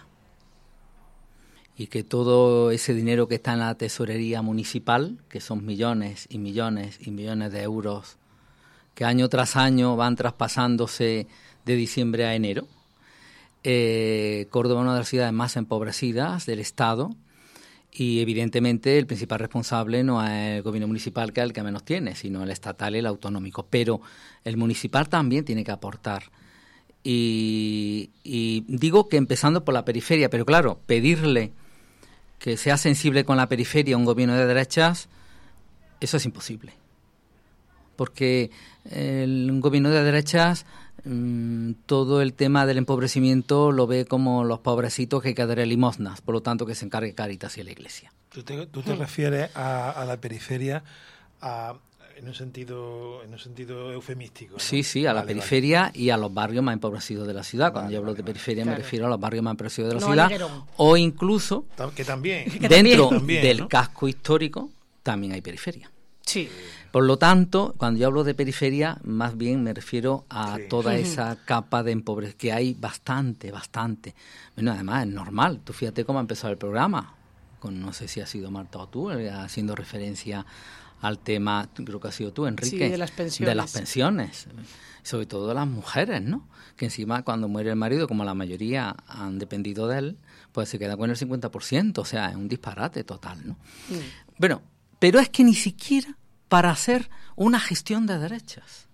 y que todo ese dinero que está en la tesorería municipal, que son millones y millones y millones de euros, que año tras año van traspasándose de diciembre a enero. Eh, Córdoba es una de las ciudades más empobrecidas del Estado Y evidentemente el principal responsable no es el gobierno municipal, que es el que menos tiene, sino el estatal y el autonómico. Pero el municipal también tiene que aportar. Y, y digo que empezando por la periferia, pero claro, pedirle que sea sensible con la periferia a un gobierno de derechas, eso es imposible. Porque el, un gobierno de derechas, mmm, todo el tema del empobrecimiento lo ve como los pobrecitos que hay que darle limosnas, por lo tanto que se encargue Cáritas y la Iglesia. ¿Tú te, tú te mm. refieres a, a la periferia a, en un sentido en un sentido eufemístico, ¿no? Sí, sí, a la vale, periferia vale. Y a los barrios más empobrecidos de la ciudad. Cuando vale, yo hablo vale, de periferia claro. me refiero a los barrios más empobrecidos de la no, ciudad. Liguerón. O incluso, que también, dentro que también, del ¿no? casco histórico, también hay periferia. Sí. Por lo tanto, cuando yo hablo de periferia, más bien me refiero a sí. toda uh-huh. esa capa de empobrecimiento, que hay bastante, bastante. Bueno, además es normal. Tú fíjate cómo ha empezado el programa, con no sé si ha sido Marta o tú, haciendo referencia al tema, creo que ha sido tú, Enrique, sí, de las pensiones. De las pensiones, sobre todo de las mujeres, ¿no? Que encima cuando muere el marido, como la mayoría han dependido de él, pues se queda con el cincuenta por ciento, o sea, es un disparate total, ¿no? Mm. Bueno, pero es que ni siquiera para hacer una gestión de derechas.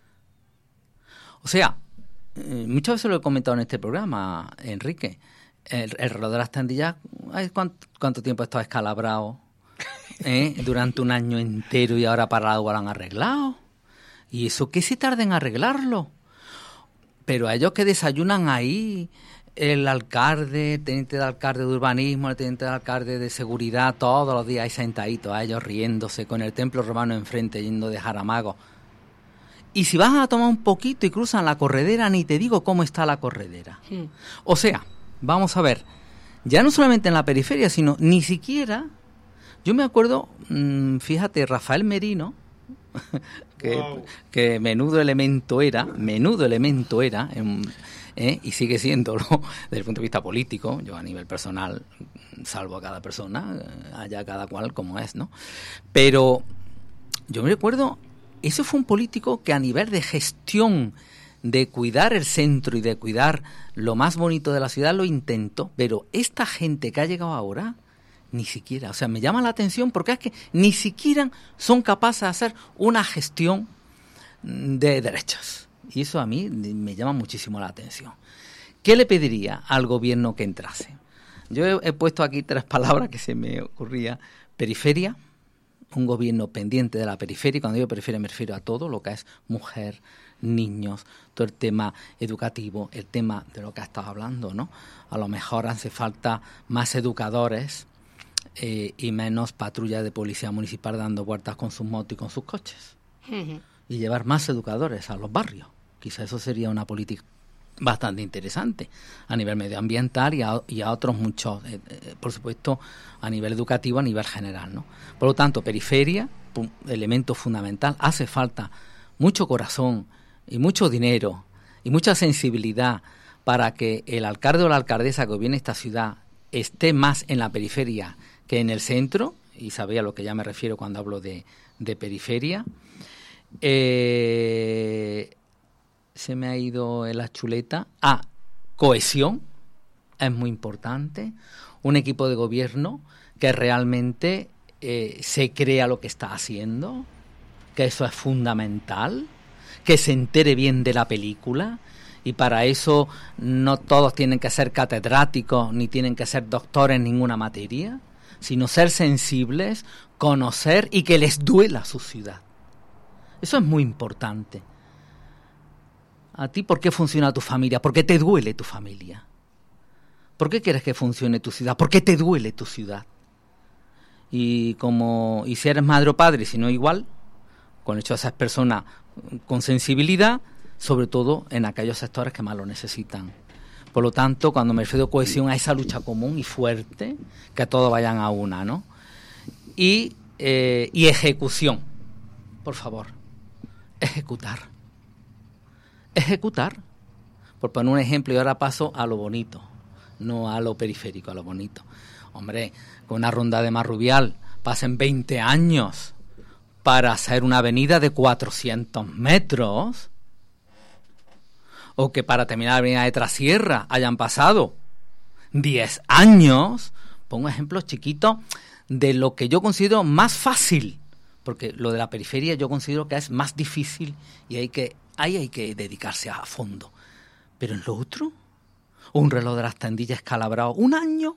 O sea, eh, muchas veces lo he comentado en este programa, Enrique, el, el reloj de las tendillas, ¿cuánto, cuánto tiempo ha estado escalabrado? ¿Eh? Durante un año entero y ahora para algo lo han arreglado. ¿Y eso qué se tarda en arreglarlo? Pero a ellos que desayunan ahí, el alcalde, el teniente de alcalde de urbanismo, el teniente de alcalde de seguridad, todos los días ahí sentaditos, a ellos riéndose, con el templo romano enfrente, yendo de Jaramago. Y si van a tomar un poquito y cruzan la corredera, ni te digo cómo está la corredera. Sí. O sea, vamos a ver, ya no solamente en la periferia, sino ni siquiera... Yo me acuerdo, mmm, fíjate, Rafael Merino, que, wow. que menudo elemento era, menudo elemento era, en, ¿eh? y sigue siéndolo desde el punto de vista político. Yo a nivel personal salvo a cada persona, allá cada cual como es, ¿no? Pero yo me recuerdo, ese fue un político que a nivel de gestión, de cuidar el centro y de cuidar lo más bonito de la ciudad lo intentó, pero esta gente que ha llegado ahora... Ni siquiera, o sea, me llama la atención porque es que ni siquiera son capaces de hacer una gestión de derechas. Y eso a mí me llama muchísimo la atención. ¿Qué le pediría al gobierno que entrase? Yo he, he puesto aquí tres palabras que se me ocurría. Periferia, un gobierno pendiente de la periferia. Y cuando digo periferia me refiero a todo lo que es mujer, niños, todo el tema educativo, el tema de lo que has estado hablando, ¿no? A lo mejor hace falta más educadores, Eh, y menos patrullas de policía municipal dando vueltas con sus motos y con sus coches. Uh-huh. Y llevar más educadores a los barrios. Quizá eso sería una política bastante interesante a nivel medioambiental y a, y a otros muchos, eh, eh, por supuesto, a nivel educativo, a nivel general, ¿no? Por lo tanto, periferia, pum, elemento fundamental. Hace falta mucho corazón y mucho dinero y mucha sensibilidad para que el alcalde o la alcaldesa que gobierne esta ciudad esté más en la periferia que en el centro, y sabía a lo que ya me refiero cuando hablo de, de periferia. Eh, se me ha ido en la chuleta. Ah, cohesión, es muy importante. Un equipo de gobierno que realmente eh, se crea lo que está haciendo, que eso es fundamental, que se entere bien de la película. Y para eso no todos tienen que ser catedráticos ni tienen que ser doctores en ninguna materia, sino ser sensibles, conocer y que les duela su ciudad. Eso es muy importante. ¿A ti por qué funciona tu familia? ¿Por qué te duele tu familia? ¿Por qué quieres que funcione tu ciudad? ¿Por qué te duele tu ciudad? Y como y si eres madre o padre, si no igual, con hecho a esas personas con sensibilidad, sobre todo en aquellos sectores que más lo necesitan. Por lo tanto, cuando me refiero a cohesión, a esa lucha común y fuerte, que todos vayan a una, ¿no? Y, eh, y ejecución, por favor, ejecutar. Ejecutar. Por poner un ejemplo, y ahora paso a lo bonito, no a lo periférico, a lo bonito. Hombre, con una ronda de Marrubial pasen veinte años para hacer una avenida de cuatrocientos metros... o que para terminar la avenida de Trasierra hayan pasado diez años, pongo ejemplos chiquitos de lo que yo considero más fácil, porque lo de la periferia yo considero que es más difícil y hay que, ahí hay que dedicarse a fondo. Pero en lo otro, un reloj de las tendillas escalabrado, un año,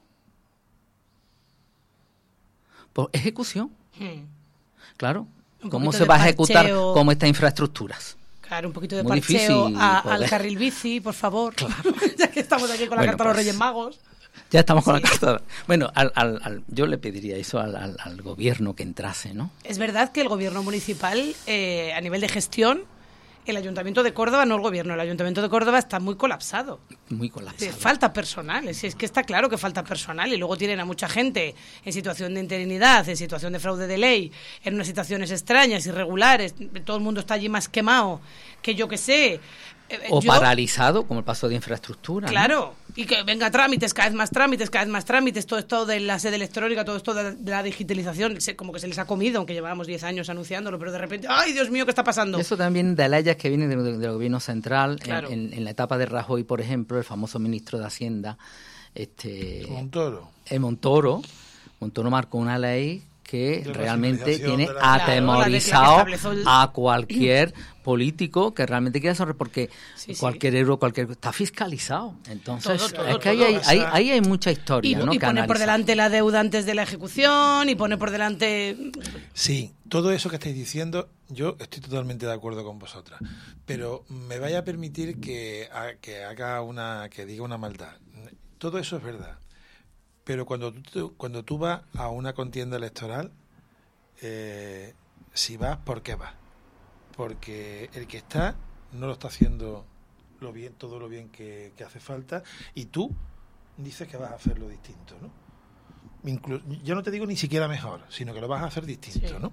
por ejecución. Hmm. Claro, Un ¿cómo poquito se de va a ejecutar parcheo. como estas infraestructuras? Claro, un poquito de Muy parcheo difícil a- poder. al carril bici, por favor. Ya que estamos aquí con la Bueno, carta a los pues, Reyes Magos. Ya estamos con Sí. la carta. Bueno, al, al, al- yo le pediría eso al, al, al gobierno que entrase, ¿no? Es verdad que el gobierno municipal, eh, a nivel de gestión, el Ayuntamiento de Córdoba, no el gobierno, el Ayuntamiento de Córdoba está muy colapsado. Muy Eh, colapsado. Falta personal, es, es que está claro que falta personal y luego tienen a mucha gente en situación de interinidad, en situación de fraude de ley, en unas situaciones extrañas, irregulares, todo el mundo está allí más quemado que yo que sé. Eh, O yo- paralizado, como el paso de infraestructura. ¿no? Claro, y que venga trámites, cada vez más trámites, cada vez más trámites, todo esto de la sede electrónica, todo esto de, de la digitalización, se- como que se les ha comido, aunque llevábamos diez años anunciándolo, pero de repente, ¡ay, Dios mío, qué está pasando! Eso también de leyes que vienen del, del gobierno central. Claro. En, en- en la etapa de Rajoy, por ejemplo, el famoso ministro de Hacienda, este Montoro. eh, Montoro, Montoro marcó una ley que De realmente racionalización tiene de la- Claro, la de- la que atemorizado estableció el- a cualquier político que realmente quiera sobre porque Sí, sí. cualquier euro, cualquier está fiscalizado. Entonces, Todo, todo, es que ahí todo. hay, ahí, ahí hay mucha Y, historia, ¿no? y que pone por analizar. delante la deuda antes de la ejecución, y pone por delante... Sí, todo eso que estáis diciendo, yo estoy totalmente de acuerdo con vosotras, pero me vaya a permitir que, ha- que haga una, que diga una maldad. Todo eso es verdad, pero cuando tú, cuando tú vas a una contienda electoral, eh, si vas, ¿por qué vas? Porque el que está no lo está haciendo lo bien, todo lo bien que, que hace falta, y tú dices que vas a hacerlo distinto, ¿no? Inclu- yo no te digo ni siquiera mejor, sino que lo vas a hacer distinto, Sí. ¿no?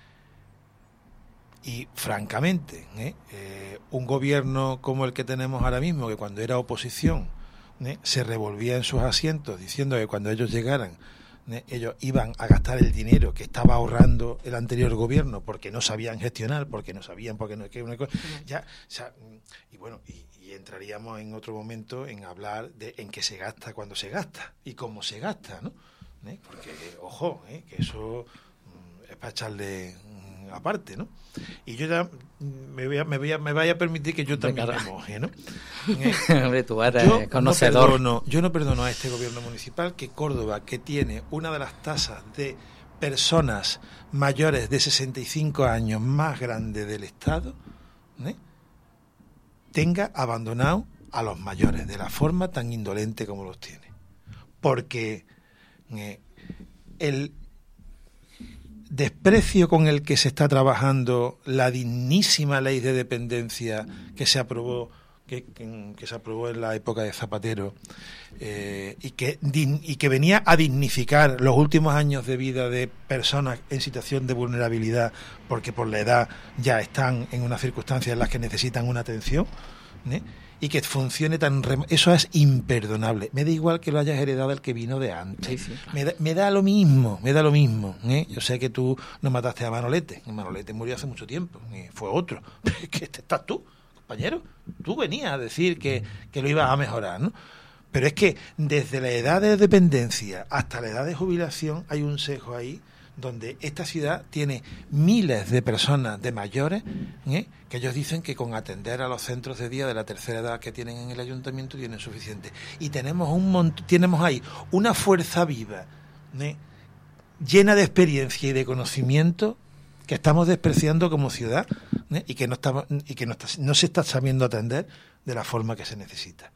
Y francamente, ¿eh? Eh, un gobierno como el que tenemos ahora mismo, que cuando era oposición ¿eh? se revolvía en sus asientos diciendo que cuando ellos llegaran ¿eh? ellos iban a gastar el dinero que estaba ahorrando el anterior gobierno porque no sabían gestionar, porque no sabían, porque no que una cosa, ya, o sea, y bueno, y, y entraríamos en otro momento en hablar de en qué se gasta cuando se gasta y cómo se gasta, ¿no? ¿Eh? Porque, ojo, ¿eh? que eso mm, es para echarle mm, aparte, ¿no? Y yo ya mm, me voy a, me voy a, me vaya a permitir que yo también me moje, ¿no? Eh, Hombre, tú eres yo conocedor. No perdono, yo no perdono a este gobierno municipal que Córdoba, que tiene una de las tasas de personas mayores de sesenta y cinco años más grande del Estado, ¿eh? tenga abandonado a los mayores de la forma tan indolente como los tiene. Porque eh, el desprecio con el que se está trabajando la dignísima ley de dependencia que se aprobó que, que, que se aprobó en la época de Zapatero eh, y que din, y que venía a dignificar los últimos años de vida de personas en situación de vulnerabilidad porque por la edad ya están en unas circunstancias en las que necesitan una atención, ¿eh? y que funcione tan... Rem eso es imperdonable. Me da igual que lo hayas heredado el que vino de antes. Sí, sí, claro. me, da, me da lo mismo, me da lo mismo. ¿eh? Yo sé que tú no mataste a Manolete. Manolete murió hace mucho tiempo. ¿eh? Fue otro. ¿Qué estás tú, compañero? Tú venías a decir que, que lo ibas a mejorar, ¿no? Pero es que desde la edad de dependencia hasta la edad de jubilación hay un sesgo ahí donde esta ciudad tiene miles de personas de mayores ¿eh? que ellos dicen que con atender a los centros de día de la tercera edad que tienen en el ayuntamiento tienen suficiente. Y tenemos un mont tenemos ahí una fuerza viva ¿eh? llena de experiencia y de conocimiento que estamos despreciando como ciudad ¿eh? y que no estamos y que no, está, no se está sabiendo atender de la forma que se necesita.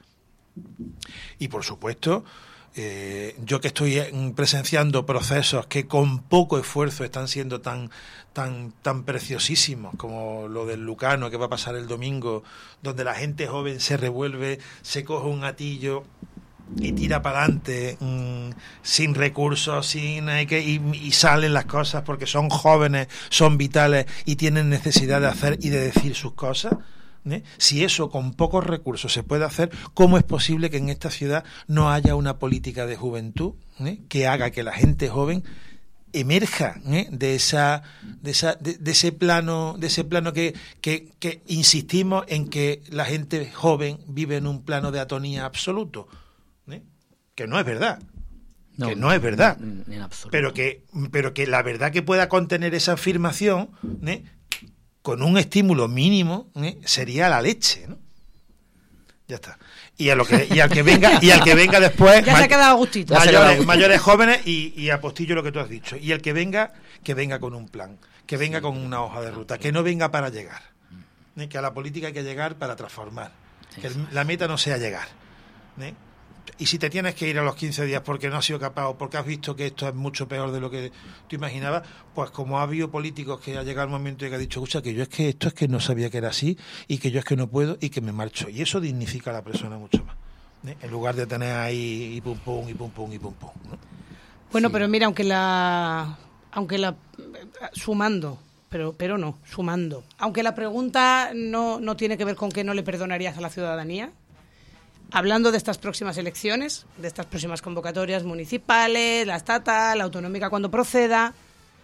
Y por supuesto, Eh, yo que estoy presenciando procesos que con poco esfuerzo están siendo tan tan tan preciosísimos como lo del Lucano que va a pasar el domingo, donde la gente joven se revuelve, se coge un gatillo y tira para adelante mmm, sin recursos, sin hay que y, y salen las cosas porque son jóvenes, son vitales y tienen necesidad de hacer y de decir sus cosas. ¿Eh? Si eso con pocos recursos se puede hacer, ¿cómo es posible que en esta ciudad no haya una política de juventud ¿eh? que haga que la gente joven emerja ¿eh? de esa de esa de, de ese plano de ese plano que, que que insistimos en que la gente joven vive en un plano de atonía absoluto ¿eh? que no es verdad. No, que no es verdad. En, en absoluto. Pero que, pero que la verdad que pueda contener esa afirmación, ¿eh? con un estímulo mínimo, ¿eh? sería la leche, ¿no? Ya está. Y a lo que y al que venga y al que venga después ya se ha quedado a gustito. mayores, mayores jóvenes y, y apostillo lo que tú has dicho. Y el que venga, que venga con un plan, que venga sí. con una hoja de ruta, que no venga para llegar. ¿eh? Que a la política hay que llegar para transformar. Que el, la meta no sea llegar. ¿eh? Y si te tienes que ir a los quince días porque no has sido capaz o porque has visto que esto es mucho peor de lo que tú imaginabas, pues como ha habido políticos que ha llegado el momento y que ha dicho, escucha, que yo es que esto es que no sabía que era así y que yo es que no puedo y que me marcho. Y eso dignifica a la persona mucho más, ¿eh? En lugar de tener ahí y pum pum y pum pum y pum pum, ¿no? Bueno, sí. pero mira, aunque la... aunque la... sumando... Pero, pero no, sumando. Aunque la pregunta no, no tiene que ver con que no le perdonarías a la ciudadanía, hablando de estas próximas elecciones, de estas próximas convocatorias municipales, la estatal, la autonómica cuando proceda,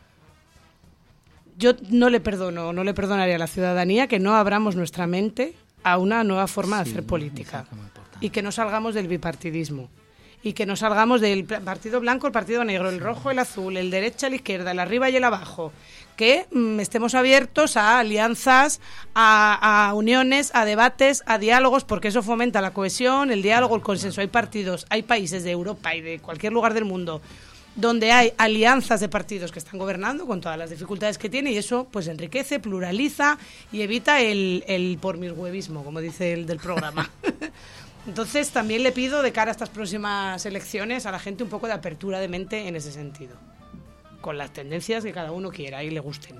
yo no le perdono, no le perdonaría a la ciudadanía que no abramos nuestra mente a una nueva forma de sí, hacer política y que no salgamos del bipartidismo y que no salgamos del partido blanco, el partido negro, el rojo, el azul, el derecha, el izquierda, el arriba y el abajo, que mm, estemos abiertos a alianzas, a, a uniones, a debates, a diálogos, porque eso fomenta la cohesión, el diálogo, el consenso. Hay partidos, hay países de Europa y de cualquier lugar del mundo donde hay alianzas de partidos que están gobernando con todas las dificultades que tiene y eso pues enriquece, pluraliza y evita el, el por mis huevismo, como dice el del programa. Entonces también le pido de cara a estas próximas elecciones a la gente un poco de apertura de mente en ese sentido, con las tendencias que cada uno quiera y le gusten.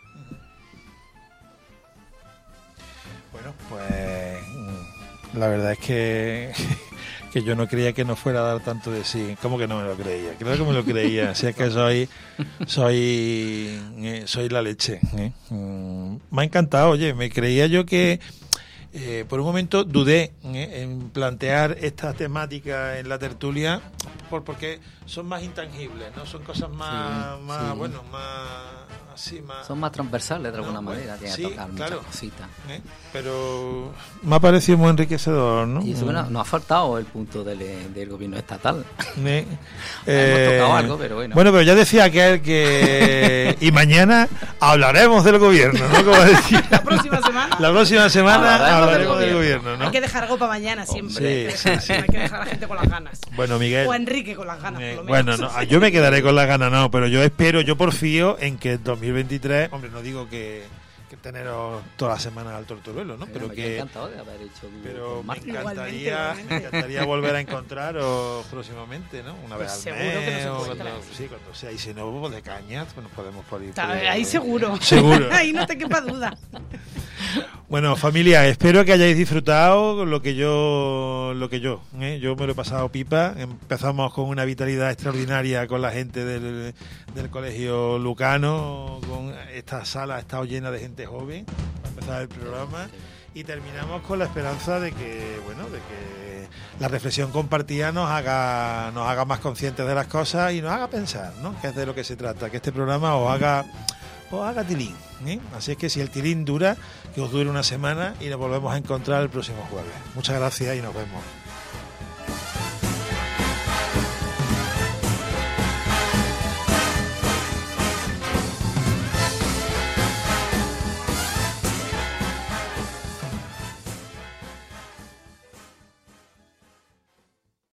Bueno, pues la verdad es que, que yo no creía que no fuera a dar tanto de sí. ¿Cómo que no me lo creía? Creo que me lo creía. Si es que soy soy eh, soy la leche. ¿eh? Mm, me ha encantado. Oye, me creía yo que Eh, por un momento dudé ¿eh? en plantear esta temática en la tertulia por, porque son más intangibles, ¿no? Son cosas más, sí, más sí. bueno, más así, más... Son más transversales de alguna no, manera, tienen sí, que tocar claro, muchas cositas. ¿eh? Pero me ha parecido muy enriquecedor, ¿no? Y eso, bueno, nos ha faltado el punto del, del gobierno estatal. ¿Eh? Hemos tocado algo, pero bueno. Bueno, pero ya decía aquel que... y mañana hablaremos del gobierno, ¿no? Como decía. La próxima semana. La próxima semana hablaremos, hablaremos del, del gobierno, gobierno, ¿no? Hay que dejar algo para mañana siempre. Sí, sí, sí. Hay que dejar a la gente con las ganas. Bueno, Miguel. O Enrique con las ganas, eh, por lo menos. Bueno, no, yo me quedaré con las ganas, no, pero yo espero, yo porfío en que el dos mil veintitrés, hombre, no digo que, que teneros toda la semana al torturuelo, ¿no? Sí, pero me que... encantado de haber hecho pero me encantaría, igualmente. me encantaría volver a encontraros próximamente, ¿no? Una Pues vez al seguro mes, que nos o encontrarás. cuando, sí, cuando sea, y si no, pues de cañas, pues nos podemos por ir. Está, por ahí seguro. Seguro. Ahí no te quepa duda. Bueno, familia, espero que hayáis disfrutado lo que yo, lo que yo, ¿eh? Yo me lo he pasado pipa. Empezamos con una vitalidad extraordinaria con la gente del, del Colegio Lucano, con esta sala ha estado llena de gente joven para empezar el programa y terminamos con la esperanza de que, bueno, de que la reflexión compartida nos haga, nos haga más conscientes de las cosas y nos haga pensar, ¿no? Que es de lo que se trata, que este programa os haga os haga tilín, ¿eh? Así es que si el tilín dura, que os dure una semana y nos volvemos a encontrar el próximo jueves. Muchas gracias y nos vemos.